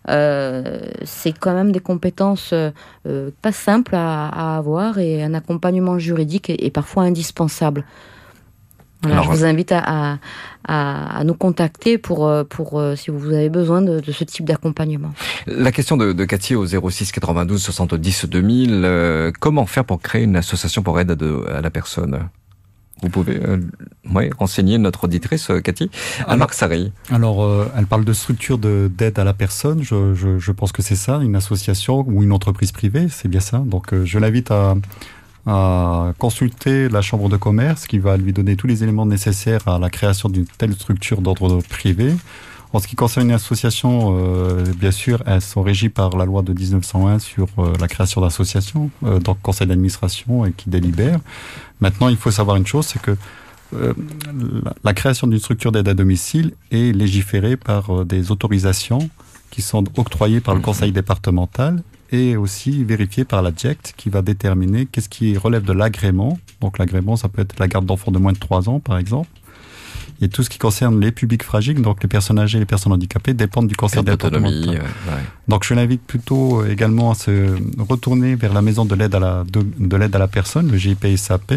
C'est quand même des compétences pas simples à avoir et un accompagnement juridique est parfois indispensable. Voilà, je vous invite à nous contacter pour si vous avez besoin de ce type d'accompagnement. La question de Cathy au 06 92 70 2000, comment faire pour créer une association pour aide à la personne ? Vous pouvez renseigner notre auditrice, Cathy, à Marc Sarri. Alors, elle parle de structure d'aide à la personne. Je pense que c'est ça, une association ou une entreprise privée, c'est bien ça. Donc, je l'invite à consulter la Chambre de commerce qui va lui donner tous les éléments nécessaires à la création d'une telle structure d'ordre privé. En ce qui concerne une association, bien sûr, elles sont régies par la loi de 1901 sur la création d'associations, donc conseil d'administration et qui délibère. Maintenant, il faut savoir une chose, c'est que la création d'une structure d'aide à domicile est légiférée par des autorisations qui sont octroyées par le conseil départemental et aussi vérifiée par la DGECT qui va déterminer qu'est-ce qui relève de l'agrément. Donc l'agrément, ça peut être la garde d'enfants de moins de 3 ans, par exemple. Et tout ce qui concerne les publics fragiles, donc les personnes âgées et les personnes handicapées, dépendent du conseil départemental. Donc je l'invite plutôt également à se retourner vers la maison de l'aide à la personne, le GIPSAP,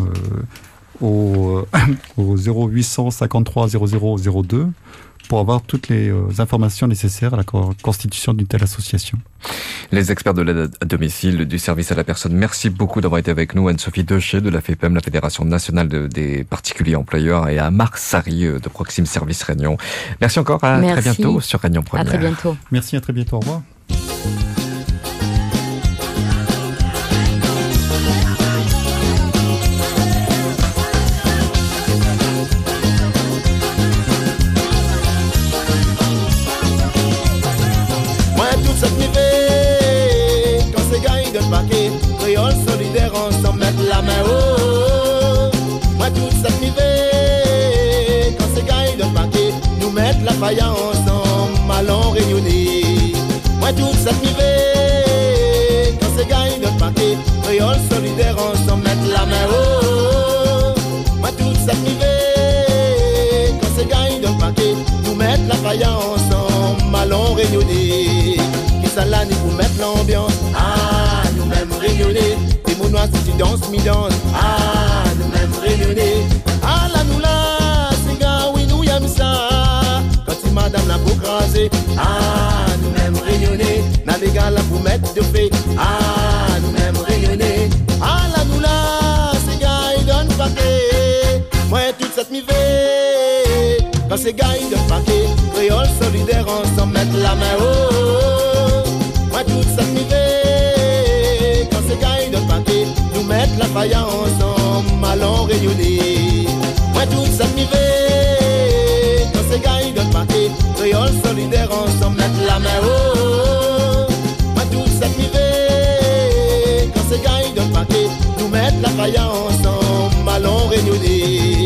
au 0800 53 00 02, pour avoir toutes les informations nécessaires à la constitution d'une telle association. Les experts de l'aide à domicile du service à la personne, merci beaucoup d'avoir été avec nous. Anne-Sophie Deschet de la FEPEM, la Fédération nationale des particuliers employeurs, et à Marc Sarri de Proxime Service Réunion. Merci encore, à très bientôt sur Réunion Première. À très bientôt. Merci, à très bientôt, au revoir. Créole solidaire, ensemble mettre la main haut. Moi toute cette nivée, quand c'est gars de paquet, nous mettre la paille ensemble, allons réunionner. Moi toute cette nivée, quand c'est gars de paquet, créole solidaire, ensemble mettre la main haut. Moi toute cette nivée, quand c'est gars de paquet, nous mettre la paille ensemble, allons réunionner. Qui ça là, ni pour mettre l'ambiance. Réunionner, des mots noirs si tu danses, mi-danse. Ah, nous-mêmes réunionner. Ah, là, nous là, c'est gars, oui, nous aime ça. Quand tu madame la peau crasée. Ah, nous-mêmes réunionner. N'a les gars là pour mettre de fait. Ah, nous-mêmes réunionner. Ah, là, nous là, c'est gars, ils donnent paquet. Moi, toute cette mivée. Quand c'est gars, ils donnent paquet. Créole solidaire, ensemble, mettre la main haut. Moi, toute cette mivée. Nous mettre la paille ensemble, allons réunionner. Moi toute cette mivée, quand c'est gars ils donnent paquet, créole solidaire ensemble, mettre la main haut. Moi toute cette mivée, quand c'est gars ils donnent paquet, nous mettre la paille ensemble, allons réunionner.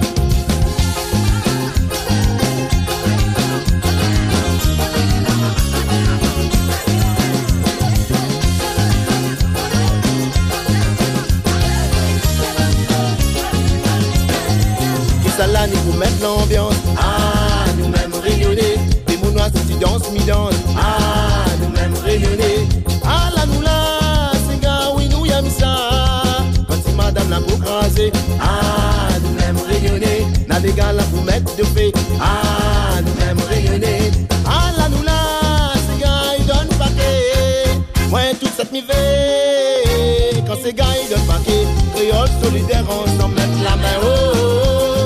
Là, nous vous mettre l'ambiance. Ah, nous-mêmes réunionner. Des mots noirs si tu danses, mi-danse. Ah, nous-mêmes réunionner. Ah, là, nous là, c'est gars, oui, nous aime ça. Quand c'est madame la peau crasée. Ah, nous-mêmes réunionner. N'a des gars là pour mettre de fait. Ah, nous-mêmes réunionner. Ah, là, nous là, c'est gars, ils donnent paquet. Ouais, toute cette mivée. Quand c'est gars, ils donnent paquet. Créole solidaire, ensemble, mettre la main haut.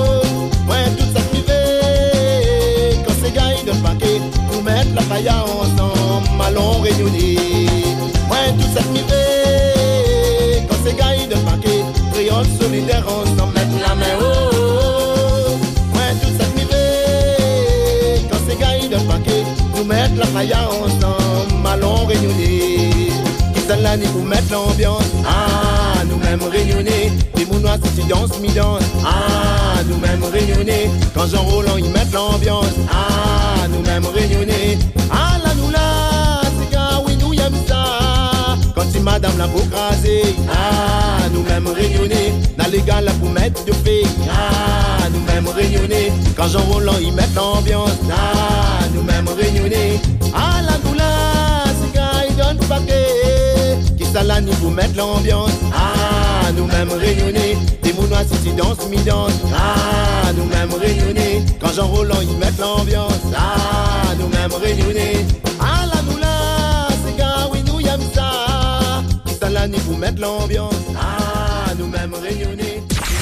Nous mettre la paille ensemble, allons réunionner. Ouais, toute cette mivée, quand c'est gars de paquet, créole solidaire ensemble, mettre la main haut. Ouais, toute cette mivée, quand c'est gars de paquet, nous mettre la paille ensemble, allons réunionner. Qui s'en là, ni pour mettre l'ambiance. Ah, nous-mêmes réunionner. Des mots noirs si tu danses, mi-danse. Ah, nous-mêmes réunionner. Quand Jean Roland, ils mettent l'ambiance. Ah, nous-mêmes réunionner. Ah, là, nous là, c'est gars, oui, nous aime ça. Quand c'est madame la peau crasée. Ah, nous-mêmes réunionner. N'a les gars là pour mettre de fait. Ah, nous-mêmes réunionner. Quand Jean Roland, ils mettent l'ambiance. Ah, nous-mêmes réunionner. Ah, là, nous là, c'est gars, ils donnent paquet. Qui ça ça là, nous vous mettre l'ambiance. Ah, nous-mêmes réunionnais, des mounois si tu danses, mi-danse. Ah, nous-mêmes réunionnais, quand Jean Roland ils mettent l'ambiance. Ah, nous-mêmes réunionnais. Ah, là, nous là, c'est gars, oui, nous y'aime ça. Ça là, nous vous mettre l'ambiance. Ah, nous-mêmes réunionnais.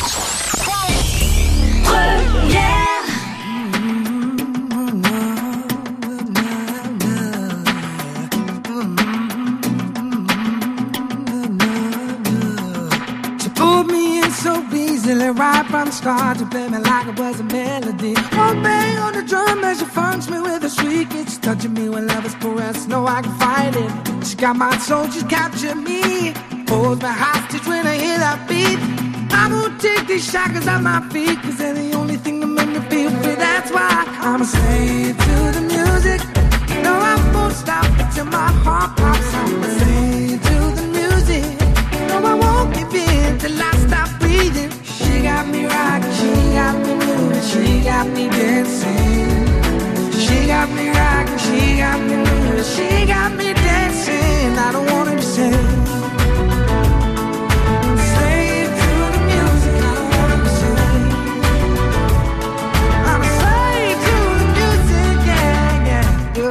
So easily right from the start to play me like it was a melody. One bang on the drum as she funks me with a shriek. It's touching me when love is caressed. No, I can fight it. She got my soul, she's captured me. Holds me hostage when I hear that beat. I won't take these shackles off my feet, 'cause they're the only thing that make me feel free. That's why I'm a slave to the music. No, I won't stop until my heart pops. I'm a slave to the music. No, I won't give in till I stop breathing. She got me rocking, she got me moving, she got me dancing. She got me rocking, she got me moving, she got me dancing. I don't wanna be saved. Slave to the music, I don't wanna be saved. I'm a slave to the music, yeah, yeah.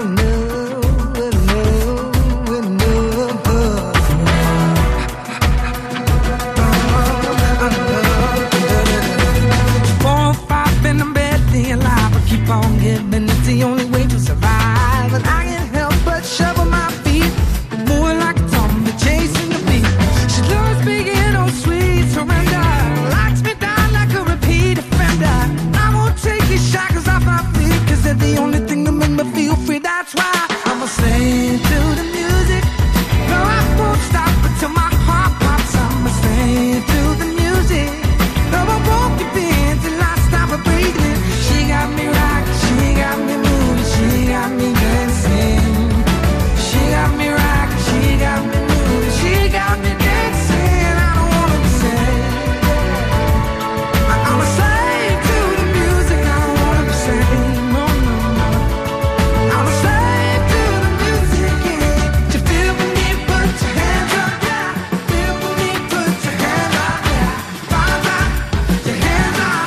Keep on giving, it's the only way to survive. And I can't help but shovel my feet, moving like a zombie chasing the beat. She loves speaking oh sweet surrender, locks me down like a repeat offender. I won't take these shackles off my feet, 'cause they're the only thing that make me feel free. That's why I'm a slave to the music. No, I won't stop until my heart pops. I'm a slave to the music. No, I won't give in till I stop breathing. She got me rocking, she got me moving, she got me dancing. She got me rocking, she got me moving, she got me dancing. I don't wanna be saved. I'm a slave to the music. I don't wanna be saved. No, no, no. I'm a slave to the music. Yeah. You feel for me, put your hands up, yeah. Feel for me, put your hands up, yeah. Rise up, your hands up.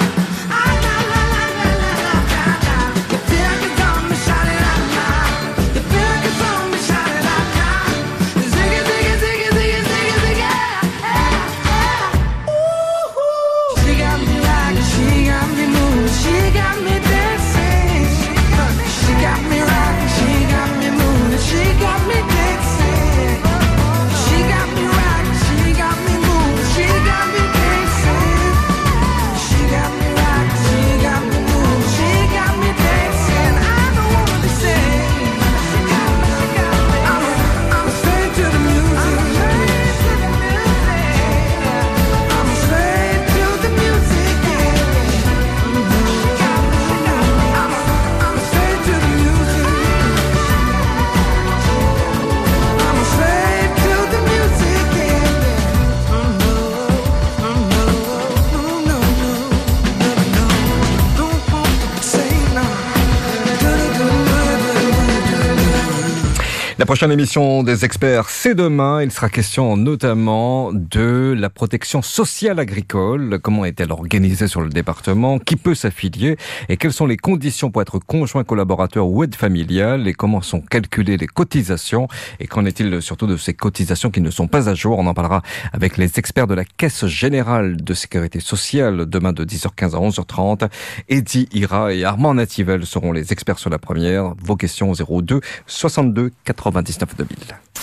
La prochaine émission des experts, c'est demain. Il sera question notamment de la protection sociale agricole. Comment est-elle organisée sur le département? Qui peut s'affilier? Et quelles sont les conditions pour être conjoint collaborateur ou aide familiale? Et comment sont calculées les cotisations? Et qu'en est-il surtout de ces cotisations qui ne sont pas à jour? On en parlera avec les experts de la Caisse Générale de Sécurité Sociale demain de 10h15 à 11h30. Eddy Ira et Armand Nativel seront les experts sur la première. Vos questions au 02 62 99 2000.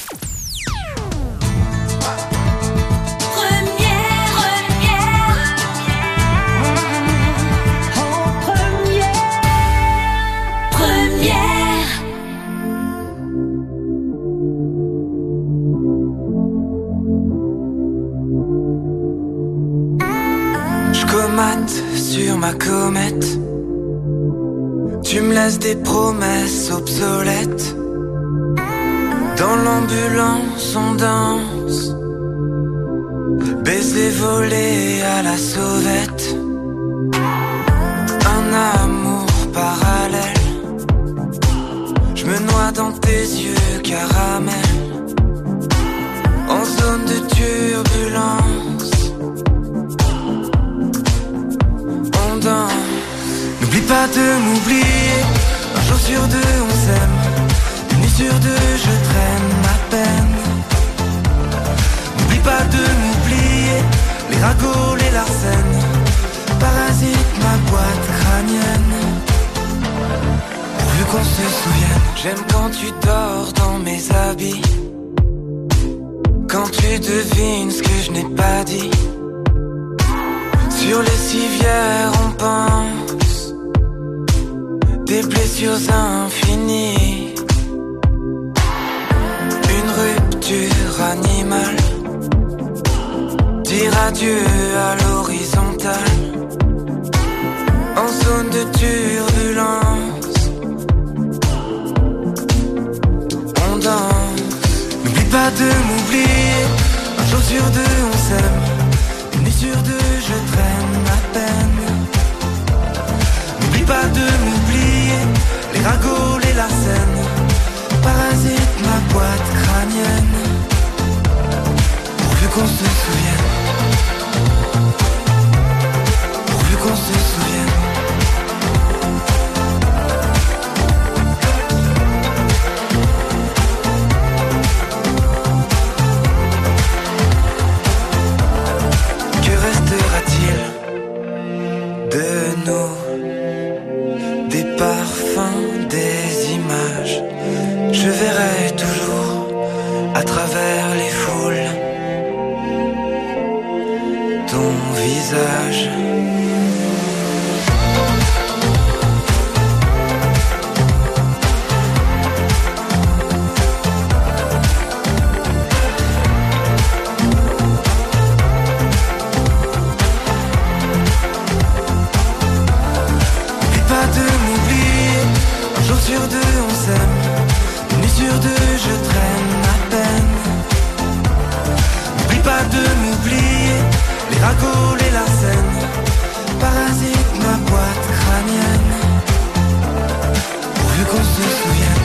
Je comate sur ma comète. Tu me laisses des promesses obsolètes. Dans l'ambulance on danse, baiser volé à la sauvette. Un amour parallèle, je me noie dans tes yeux caramel. En zone pas de m'oublier. Un jour sur deux on s'aime, une nuit sur deux je traîne ma peine. N'oublie pas de m'oublier, les ragots, les larcènes, parasite ma boîte crânienne. Pourvu qu'on se souvienne, j'aime quand tu dors dans mes habits, quand tu devines ce que je n'ai pas dit. Sur les civières on pense des blessures infinies, une rupture animale, dire adieu à l'horizontale, en zone de turbulence, on danse. N'oublie pas de m'oublier, un jour sur deux on s'aime, une nuit sur deux je traîne ma peine. N'oublie pas de m'oublier, les ragots, les larcènes, parasite ma boîte crânienne. Pourvu qu'on se souvienne, pourvu qu'on se souvienne. Que restera-t-il de nous? Des parfums, des images, je verrai toujours à travers les foules ton visage. N'oublie pas de m'oublier, un jour sur deux on s'aime, une nuit sur deux je traîne ma peine. N'oublie pas de m'oublier, les ragots, les larcènes, parasite ma boîte crânienne. Pourvu qu'on se souvienne.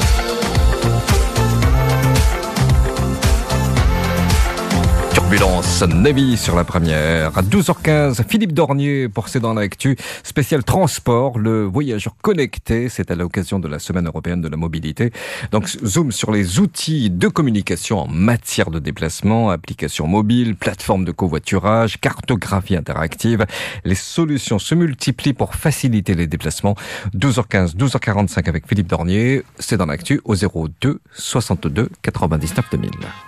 Turbulence Navy sur la première. À 12h15, Philippe Dornier pour C'est dans l'actu. Spécial transport, le voyageur connecté. C'est à l'occasion de la Semaine européenne de la mobilité. Donc, zoom sur les outils de communication en matière de déplacement, applications mobiles, plateformes de covoiturage, cartographie interactive. Les solutions se multiplient pour faciliter les déplacements. 12h15, 12h45 avec Philippe Dornier. C'est dans l'actu au 02 62 99 2000.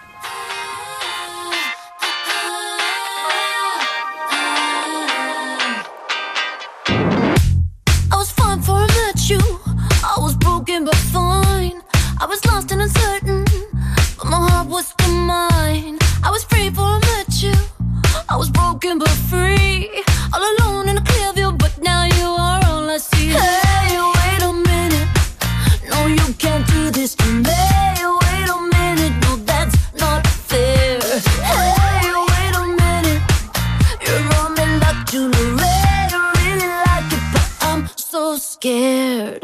But fine, I was lost and uncertain, but my heart was still mine. I was free before I met you, I was broken but free, all alone in a clear view, but now you are all I see. Hey, wait a minute, no you can't do this to me. Wait a minute, no that's not fair. Hey, wait a minute, you're on me like jewelry. I really like it, but I'm so scared.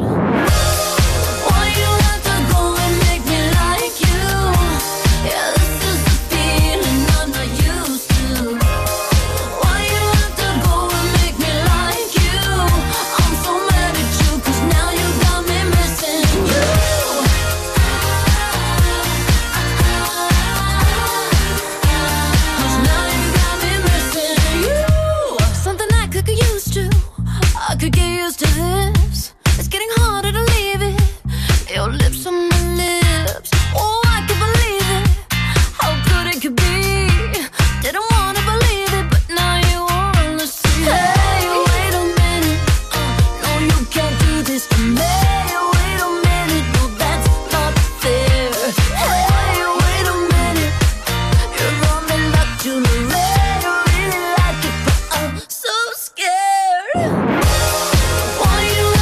Why you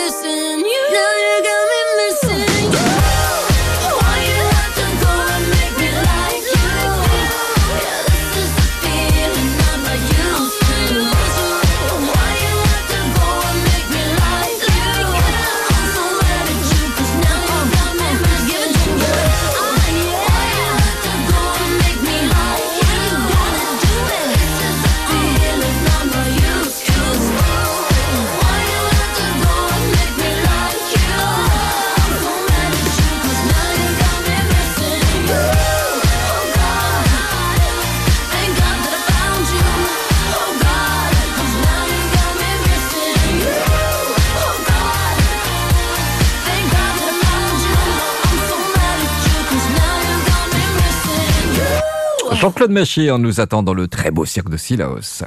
missing you. Now you got me missing you. Why you have to go and make me like you? Yeah, this is the feeling I'm not used to. Why you have to go and make me like you? I'm so mad at you 'cause now you got me missing you. Why you have to go and make me like you? Gotta do it. This is the feeling I'm not used to. Why you have to go and make me like you? I'm so mad at you 'cause now you got me missing you. Oh God, thank God that I found you. Oh God, 'cause now you got me missing you. Oh God, thank God that I found you. I'm so mad at you 'cause now you got me missing you. Jean-Claude Machir nous attend dans le très beau cirque de Sillaos.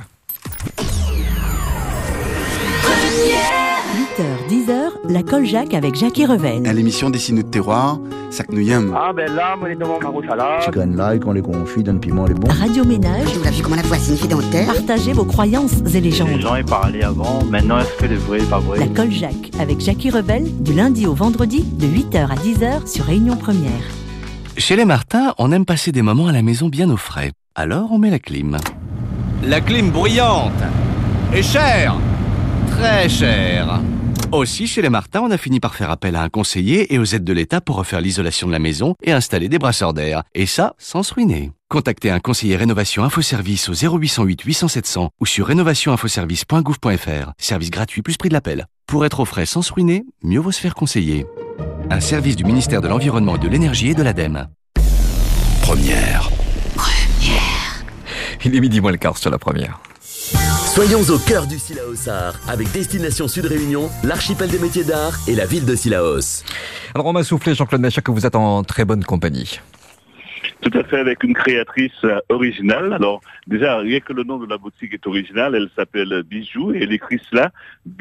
8h, 10h, la Coljac avec Jackie Reven. À l'émission Dessineux de terroir, Saknouyam. Ah ben là, moi les devant Maro Salade. Chicken là, quand les confits d'un piment, les bons. Radio Ménage. Vous l'avez vu comment la voici une dentaire. Partagez vos croyances et légendes. Les gens y parlaient avant, maintenant est-ce que les vrais, pas vrai? La Coljac avec Jackie Revel, du lundi au vendredi, de 8h à 10h sur Réunion Première. Chez les Martins, on aime passer des moments à la maison bien au frais. Alors on met la clim. La clim bruyante et chère, très chère. Aussi, chez les Martins, on a fini par faire appel à un conseiller et aux aides de l'État pour refaire l'isolation de la maison et installer des brasseurs d'air. Et ça, sans se ruiner. Contactez un conseiller Rénovation Infoservice au 0808 800 700 ou sur rénovationinfoservice.gouv.fr. Service gratuit plus prix de l'appel. Pour être au frais sans se ruiner, mieux vaut se faire conseiller. Un service du ministère de l'Environnement et de l'Énergie et de l'ADEME. Première. Il est midi moins le quart sur la première. Soyons au cœur du Sillaosar avec Destination Sud Réunion, l'archipel des métiers d'art et la ville de Sillaos. Alors on m'a soufflé, Jean-Claude Machir, que vous êtes en très bonne compagnie. Tout à fait, avec une créatrice originale. Alors, déjà, rien que le nom de la boutique est original, elle s'appelle Bijou et elle écrit cela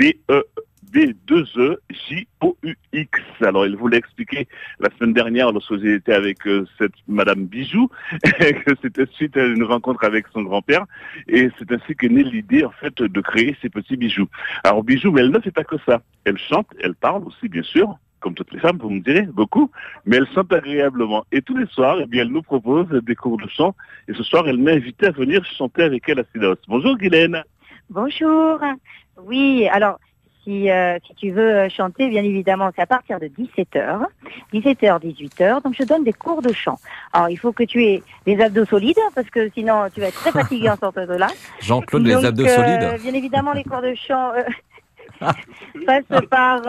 B2EJOUX. Alors, il voulait expliquer la semaine dernière, lorsque j'ai été avec cette Madame Bijou, que c'était suite à une rencontre avec son grand-père, et c'est ainsi qu'est née l'idée, en fait, de créer ces petits bijoux. Alors, Bijou, mais elle ne fait pas que ça. Elle chante, elle parle aussi, bien sûr, comme toutes les femmes, vous me direz, beaucoup, mais elle chante agréablement. Et tous les soirs, eh bien, elle nous propose des cours de chant, et ce soir, elle m'a invité à venir chanter avec elle à Sillaos. Bonjour, Guylaine. Bonjour. Oui, alors, si tu veux chanter, bien évidemment, c'est à partir de 17h, 18h, donc je donne des cours de chant. Alors, il faut que tu aies des abdos solides, parce que sinon, tu vas être très fatigué en sortant de là. Jean-Claude, les abdos solides. Bien évidemment, les cours de chant passent par...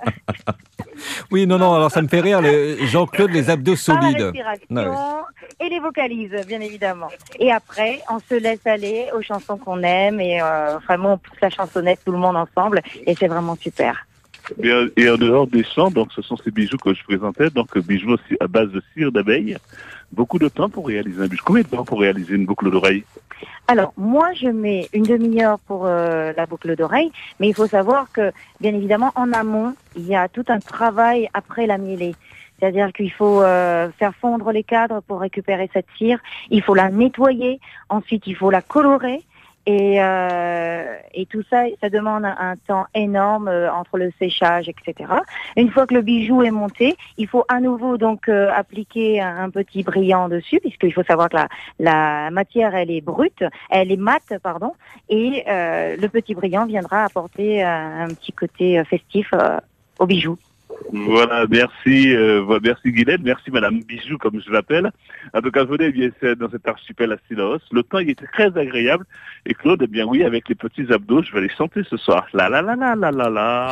Oui, non, alors ça me fait rire, Jean-Claude, les abdos solides. La respiration et les vocalises, bien évidemment. Et après, on se laisse aller aux chansons qu'on aime et vraiment on pousse la chansonnette tout le monde ensemble et c'est vraiment super. Et en dehors des chants, donc ce sont ces bijoux que je présentais, donc bijoux aussi à base de cire d'abeille. Beaucoup de temps pour réaliser un bijou. Combien de temps pour réaliser une boucle d'oreille? Alors, moi, je mets une demi-heure pour la boucle d'oreille, mais il faut savoir que, bien évidemment, en amont, il y a tout un travail après la mêlée. C'est-à-dire qu'il faut faire fondre les cadres pour récupérer cette cire, il faut la nettoyer, ensuite il faut la colorer, et tout ça, ça demande un temps énorme entre le séchage, etc. Une fois que le bijou est monté, il faut à nouveau donc appliquer un petit brillant dessus, puisqu'il faut savoir que la matière elle est brute, elle est mate, pardon, et le petit brillant viendra apporter un petit côté festif au bijou. Voilà, merci Guylaine, merci Madame Bijou comme je l'appelle. En tout cas, venez bien dans cet archipel à Sillaos. Le temps il était très agréable et Claude, eh bien oui, avec les petits abdos, je vais les chanter ce soir. La la la la la la la.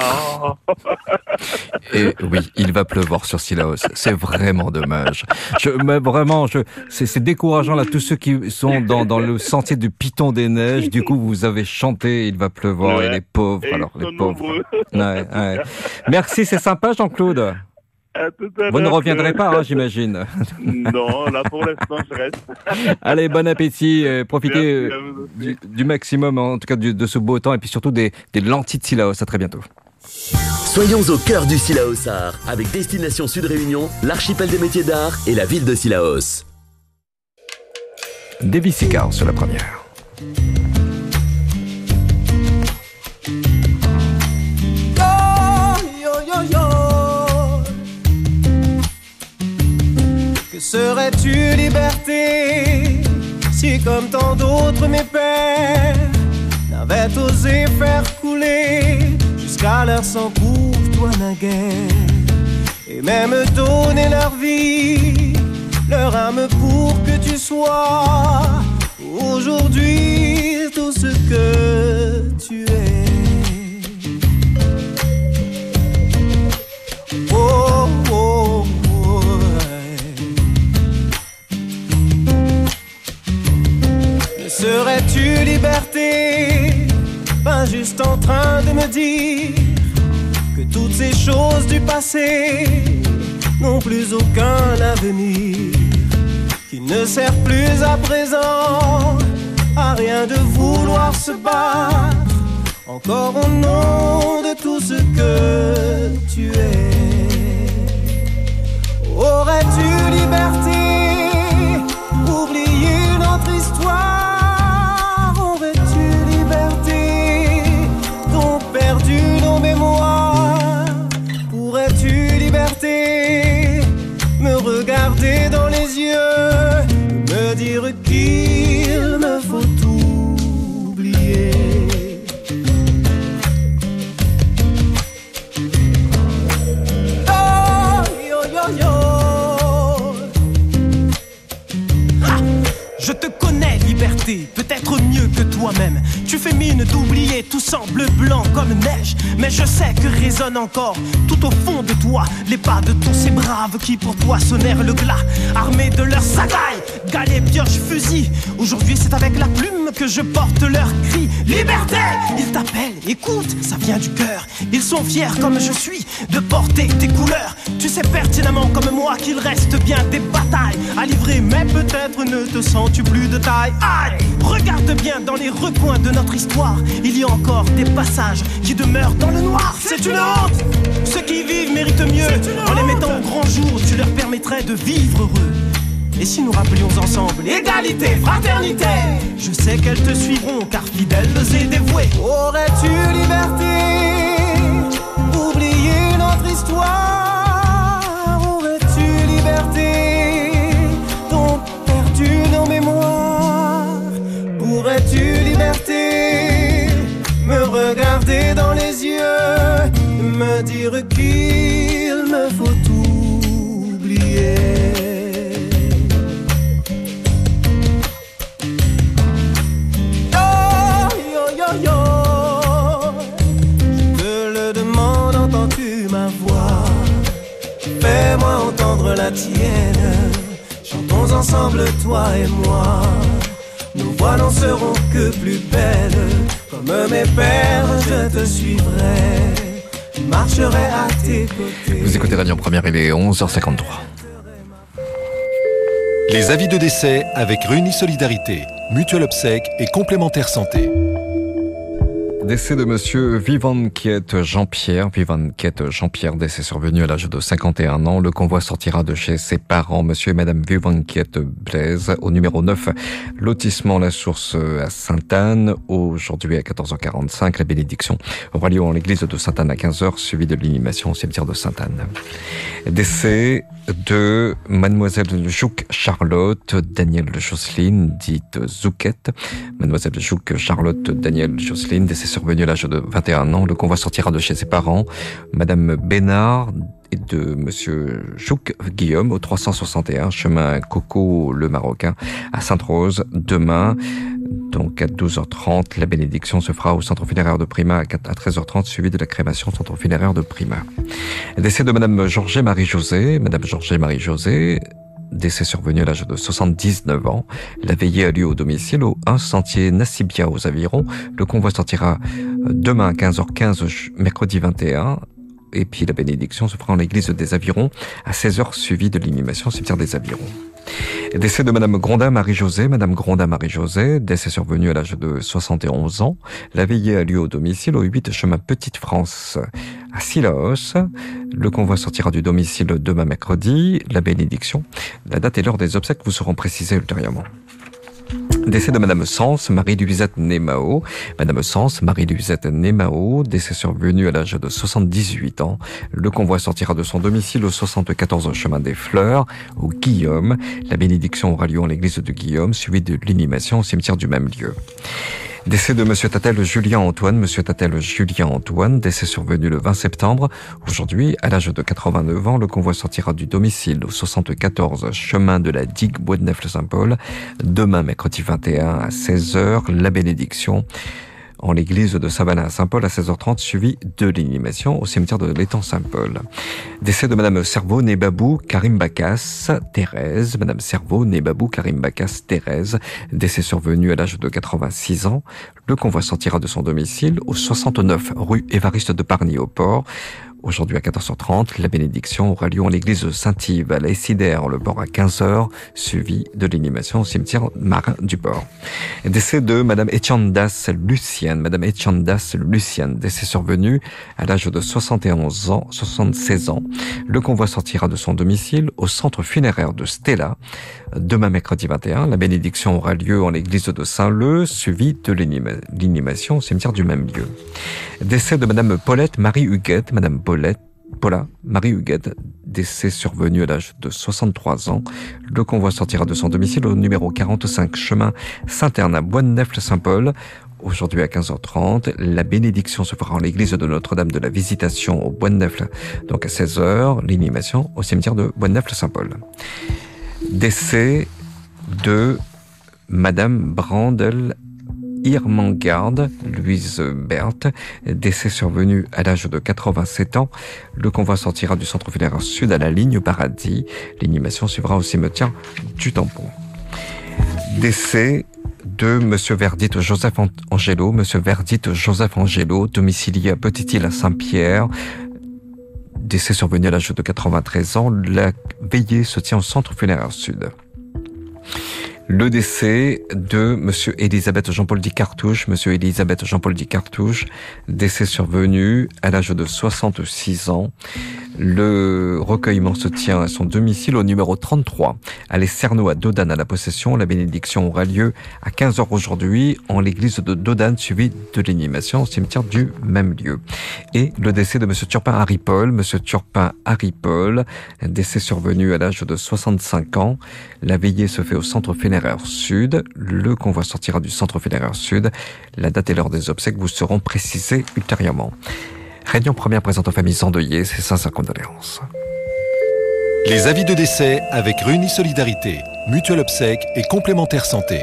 Et oui, il va pleuvoir sur Sillaos. C'est vraiment dommage. C'est décourageant là, tous ceux qui sont dans le sentier du Piton des Neiges. Du coup, vous avez chanté, il va pleuvoir Ouais. et les pauvres. Et Alors ils les sont pauvres. nombreux. Ouais. Merci, c'est sympa, Jean-Claude. À tout à Vous ne l'heure, reviendrez Claude. pas, hein, j'imagine. Non, là pour l'instant je reste. Allez, bon appétit. Profitez Merci à vous aussi. du maximum, en tout cas de ce beau temps, et puis surtout des lentilles de Sillaos. À très bientôt. Soyons au cœur du Sillaosar avec Destination Sud Réunion, l'archipel des métiers d'art et la ville de Sillaos. Davis Sicard sur la première. Aurais-tu liberté si comme tant d'autres mes pères n'avaient osé faire couler jusqu'à leur sang pour toi naguère, et même donner leur vie, leur âme pour que tu sois aujourd'hui tout ce que tu es. Oh, oh, oh, ne serais-tu liberté, pas juste en train de me dire que toutes ces choses du passé n'ont plus aucun avenir, qu'il ne sert plus à présent à rien de vouloir se battre encore au nom de tout ce que tu es. Aurais-tu liberté, oublier notre histoire? Aurais-tu liberté, donc perdu nos mémoires? Pourrais-tu liberté, me regarder dans les yeux, me dire qu'il me faut oublier? Oh, yo, yo, yo. Je te connais, liberté, peut-être mieux que toi-même. Tu fais mine d'oublier, tout semble blanc comme neige, mais je sais que résonne encore tout au fond de toi les pas de tous ces braves qui pour toi sonnèrent le glas, armés de leurs sagailles, galets, pioches, fusils. Aujourd'hui c'est avec la plume que je porte leur cri. Liberté! Ils t'appellent, écoute, ça vient du cœur. Ils sont fiers comme je suis de porter tes couleurs. Tu sais pertinemment comme moi qu'il reste bien des batailles à livrer, mais peut-être ne te sens-tu plus de taille. Aïe! Regarde bien dans les recoins de notre histoire, il y a encore des passages qui demeurent dans le noir. C'est une honte! Ceux qui vivent méritent mieux. En les mettant au grand jour, tu leur permettrais de vivre heureux. Et si nous rappelions ensemble égalité, fraternité, je sais qu'elles te suivront car fidèles et dévouées. Aurais-tu liberté, oublier notre histoire? Aurais-tu liberté, donc perdu nos mémoires? Pourrais-tu liberté, me regarder dans les yeux, me dire qu'il me faut oublier? Fais-moi entendre la tienne, chantons ensemble toi et moi. Nos voix n'en seront que plus belles, comme mes pères je te suivrai, je marcherai à tes côtés. Vous écoutez Radio Première, il est 11h53. Les avis de décès avec Réunis Solidarité, Mutuelle Obsèques et Complémentaire Santé. Décès de monsieur Vivanquiette Jean-Pierre. Vivanquiette Jean-Pierre, décès survenu à l'âge de 51 ans. Le convoi sortira de chez ses parents, monsieur et madame Vivanquiette Blaise, au numéro 9, lotissement La Source à Sainte-Anne. Aujourd'hui à 14h45, la bénédiction aura lieu en l'église de Sainte-Anne à 15h, suivi de l'inhumation au cimetière de Sainte-Anne. Décès de mademoiselle Jouque Charlotte Danielle Jocelyne, dite Zouquette. Mademoiselle Jouque Charlotte Danielle Jocelyne, décès survenu à l'âge de 21 ans. Le convoi sortira de chez ses parents, madame Bénard et de monsieur Jouque Guillaume, au 361 chemin Coco le Marocain à Sainte-Rose, demain. Donc à 12h30, la bénédiction se fera au centre funéraire de Prima à 13h30, suivi de la crémation au centre funéraire de Prima. Décès de madame Georges Marie-Josée. Madame Georges Marie-Josée, décès survenu à l'âge de 79 ans. La veillée a lieu au domicile au 1 sentier Nassibia aux Avirons. Le convoi sortira demain à 15h15, mercredi 21. Et puis la bénédiction se fera en l'église des Avirons à 16h, suivi de l'inhumation au cimetière des Avirons. Décès de madame Grondin Marie-Josée. Madame Grondin Marie-Josée, décès survenu à l'âge de 71 ans. La veillée a lieu au domicile au 8 chemin Petite France à Sillaos. Le convoi sortira du domicile demain mercredi. La bénédiction, la date et l'heure des obsèques vous seront précisées ultérieurement. Décès de Madame Sens, Marie-Louisette Némao. Madame Sens, Marie-Louisette Némao, décès survenu à l'âge de 78 ans. Le convoi sortira de son domicile au 74 chemin des Fleurs, au Guillaume. La bénédiction aura lieu en l'église de Guillaume, suivie de l'inhumation au cimetière du même lieu. Décès de Monsieur Tatel Julien Antoine. Monsieur Tatel Julien Antoine, décès survenu le 20 septembre. Aujourd'hui, à l'âge de 89 ans, le convoi sortira du domicile au 74 chemin de la Digue, Bois de Neuf-le-Saint-Paul. Demain, mercredi 21 à 16h, la bénédiction en l'église de Savannah à Saint-Paul à 16h30, suivi de l'inhumation au cimetière de l'étang Saint-Paul. Décès de Madame Cerveau Nebabou Karim Bakas Thérèse. Madame Cerveau Nebabou Karim Bakas Thérèse, décès survenu à l'âge de 86 ans. Le convoi sortira de son domicile au 69 rue Évariste de Parny au Port. Aujourd'hui à 14h30, la bénédiction aura lieu en l'église de Saint-Yves à la Essidère, le port à 15h, suivi de l'inhumation au cimetière marin du port. Décès de Madame Etchandas Lucienne. Madame Etchandas Lucienne, décès survenu à l'âge de 76 ans. Le convoi sortira de son domicile au centre funéraire de Stella. Demain mercredi 21, la bénédiction aura lieu en l'église de Saint-Leu, suivi de l'inhumation au cimetière du même lieu. Décès de Madame Paulette Marie Huguette. Madame Paula Marie Huguette, décès survenu à l'âge de 63 ans. Le convoi sortira de son domicile au numéro 45 chemin Saint-Erne à Bois-de-Neuf-le-Saint-Paul. Aujourd'hui à 15h30, la bénédiction se fera en l'église de Notre-Dame de la Visitation au Bois-de-Neuf, donc à 16h, l'inhumation au cimetière de Bois-de-Neuf-le-Saint-Paul. Décès de Madame Brandel Irmangarde, Louise Berthe, décès survenu à l'âge de 87 ans. Le convoi sortira du centre funéraire sud à la ligne Paradis. L'inhumation suivra au cimetière du Tampon. Décès de Monsieur Verdit Joseph Angelo. Monsieur Verdit Joseph Angelo, domicilié à Petite-Île à Saint-Pierre. Décès survenu à l'âge de 93 ans. La veillée se tient au centre funéraire sud. Le décès de Monsieur Elisabeth Jean-Paul Di Cartouche. Monsieur Elisabeth Jean-Paul Di Cartouche, décès survenu à l'âge de 66 ans. Le recueillement se tient à son domicile au numéro 33, à Les Cerneaux à Dodane à la Possession. La bénédiction aura lieu à 15h aujourd'hui en l'église de Dodane, suivie de l'inhumation au cimetière du même lieu. Et le décès de Monsieur Turpin Harry Paul. Monsieur Turpin Harry Paul, décès survenu à l'âge de 65 ans. La veillée se fait au centre funéraire sud. Le convoi sortira du centre funéraire sud. La date et l'heure des obsèques vous seront précisées ultérieurement. Réunion première présente aux familles endeuillées, ses sincères condoléances. Les avis de décès avec Runi Solidarité, Mutuelle Obsèques et Complémentaire Santé.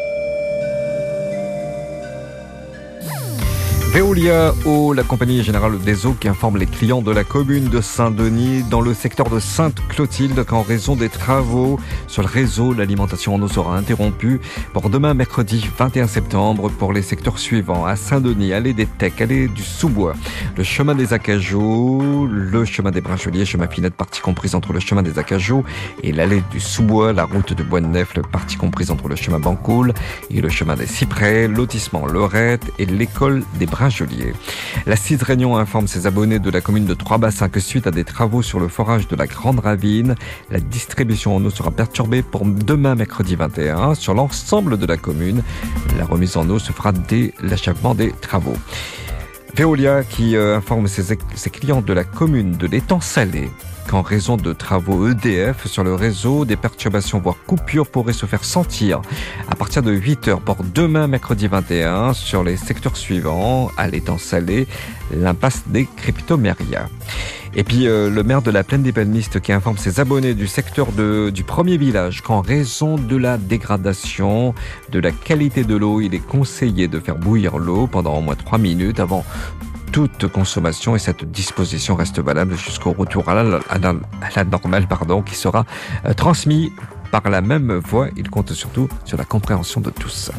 Veolia Eau, la compagnie générale des eaux qui informe les clients de la commune de Saint-Denis dans le secteur de Sainte-Clotilde qu'en raison des travaux sur le réseau, l'alimentation en eau sera interrompue pour demain mercredi 21 septembre pour les secteurs suivants. À Saint-Denis, allée des Tecs, allée du Sous-Bois, le chemin des Acajou, le chemin des Brincheliers, chemin Finette, partie comprise entre le chemin des Acajou et l'allée du Sous-Bois, la route de Bois-de-Neuf, partie comprise entre le chemin Bancoul et le chemin des Cyprès, lotissement Lorette et l'école des Brincheliers. La CIS Réunion informe ses abonnés de la commune de Trois-Bassins que suite à des travaux sur le forage de la Grande Ravine, la distribution en eau sera perturbée pour demain mercredi 21 sur l'ensemble de la commune. La remise en eau se fera dès l'achèvement des travaux. Veolia qui informe ses clients de la commune de l'Étang Salé qu'en raison de travaux EDF sur le réseau, des perturbations voire coupures pourraient se faire sentir à partir de 8h pour demain mercredi 21 sur les secteurs suivants, à l'Étang Salé, l'impasse des Cryptomérias. Et puis le maire de la Plaine des Palmistes qui informe ses abonnés du secteur du premier village qu'en raison de la dégradation de la qualité de l'eau, il est conseillé de faire bouillir l'eau pendant au moins 3 minutes avant toute consommation, et cette disposition reste valable jusqu'au retour à la normale, qui sera transmis par la même voie. Il compte surtout sur la compréhension de tous.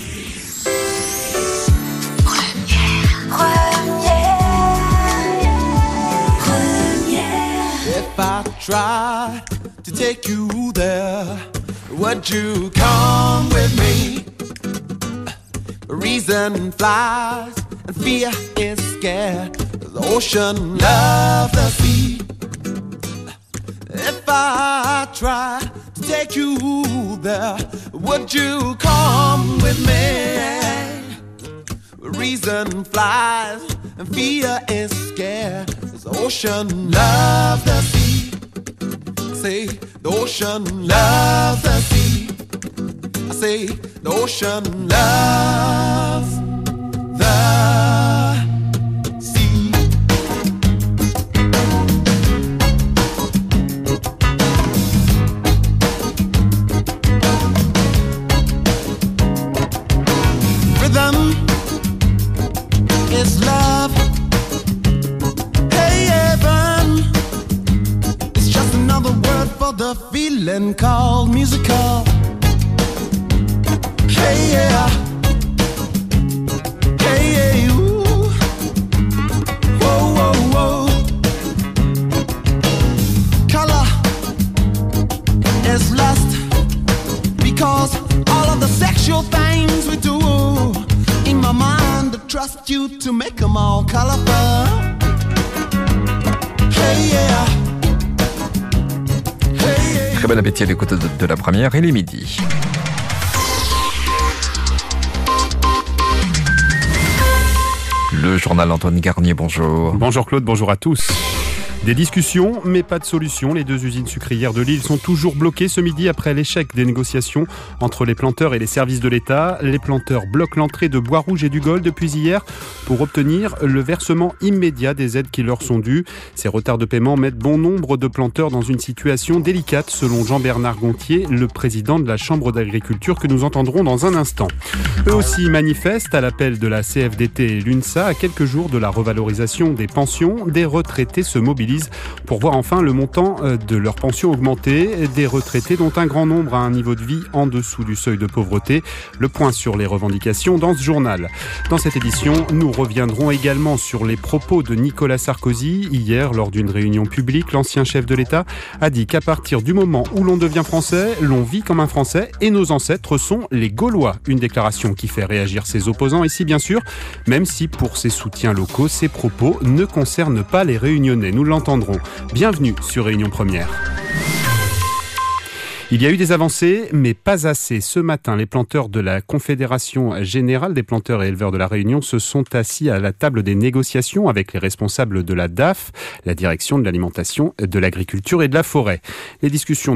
If I try to take you there, would you come with me? Reason flies and fear is scared. The ocean loves the sea. If I try to take you there. Would you come with me? Reason flies and fear is scared. The ocean loves the sea. Say the ocean loves the sea. I say the ocean loves the sea. Rhythm is love. Hey, heaven. It's just another word for the feeling called musical. Hey, yeah. Hey, yeah, ooh. Whoa, whoa, whoa. Color is lust because all of the sexual things we do in my mind, I trust you to make them all colorful. Hey, yeah. Très bon appétit à l'écoute de la première, il est midi. Le journal Antoine Garnier, bonjour. Bonjour Claude, bonjour à tous. Des discussions, mais pas de solution. Les deux usines sucrières de Lille sont toujours bloquées ce midi après l'échec des négociations entre les planteurs et les services de l'État. Les planteurs bloquent l'entrée de Bois-Rouge et du Gol depuis hier pour obtenir le versement immédiat des aides qui leur sont dues. Ces retards de paiement mettent bon nombre de planteurs dans une situation délicate, selon Jean-Bernard Gontier, le président de la Chambre d'agriculture que nous entendrons dans un instant. Eux aussi manifestent à l'appel de la CFDT et l'UNSA à quelques jours de la revalorisation des pensions. Des retraités se mobilisent pour voir enfin le montant de leur pension augmenter. Des retraités dont un grand nombre a un niveau de vie en dessous du seuil de pauvreté. Le point sur les revendications dans ce journal. Dans cette édition, nous reviendrons également sur les propos de Nicolas Sarkozy. Hier, lors d'une réunion publique, l'ancien chef de l'État a dit qu'à partir du moment où l'on devient français, l'on vit comme un Français et nos ancêtres sont les Gaulois. Une déclaration qui fait réagir ses opposants ici, bien sûr, même si pour ses soutiens locaux, ces propos ne concernent pas les Réunionnais. Nous l'entendrons. Bienvenue sur Réunion Première. Il y a eu des avancées, mais pas assez. Ce matin, les planteurs de la Confédération Générale des planteurs et éleveurs de la Réunion se sont assis à la table des négociations avec les responsables de la DAF, la Direction de l'alimentation, de l'agriculture et de la forêt. Les discussions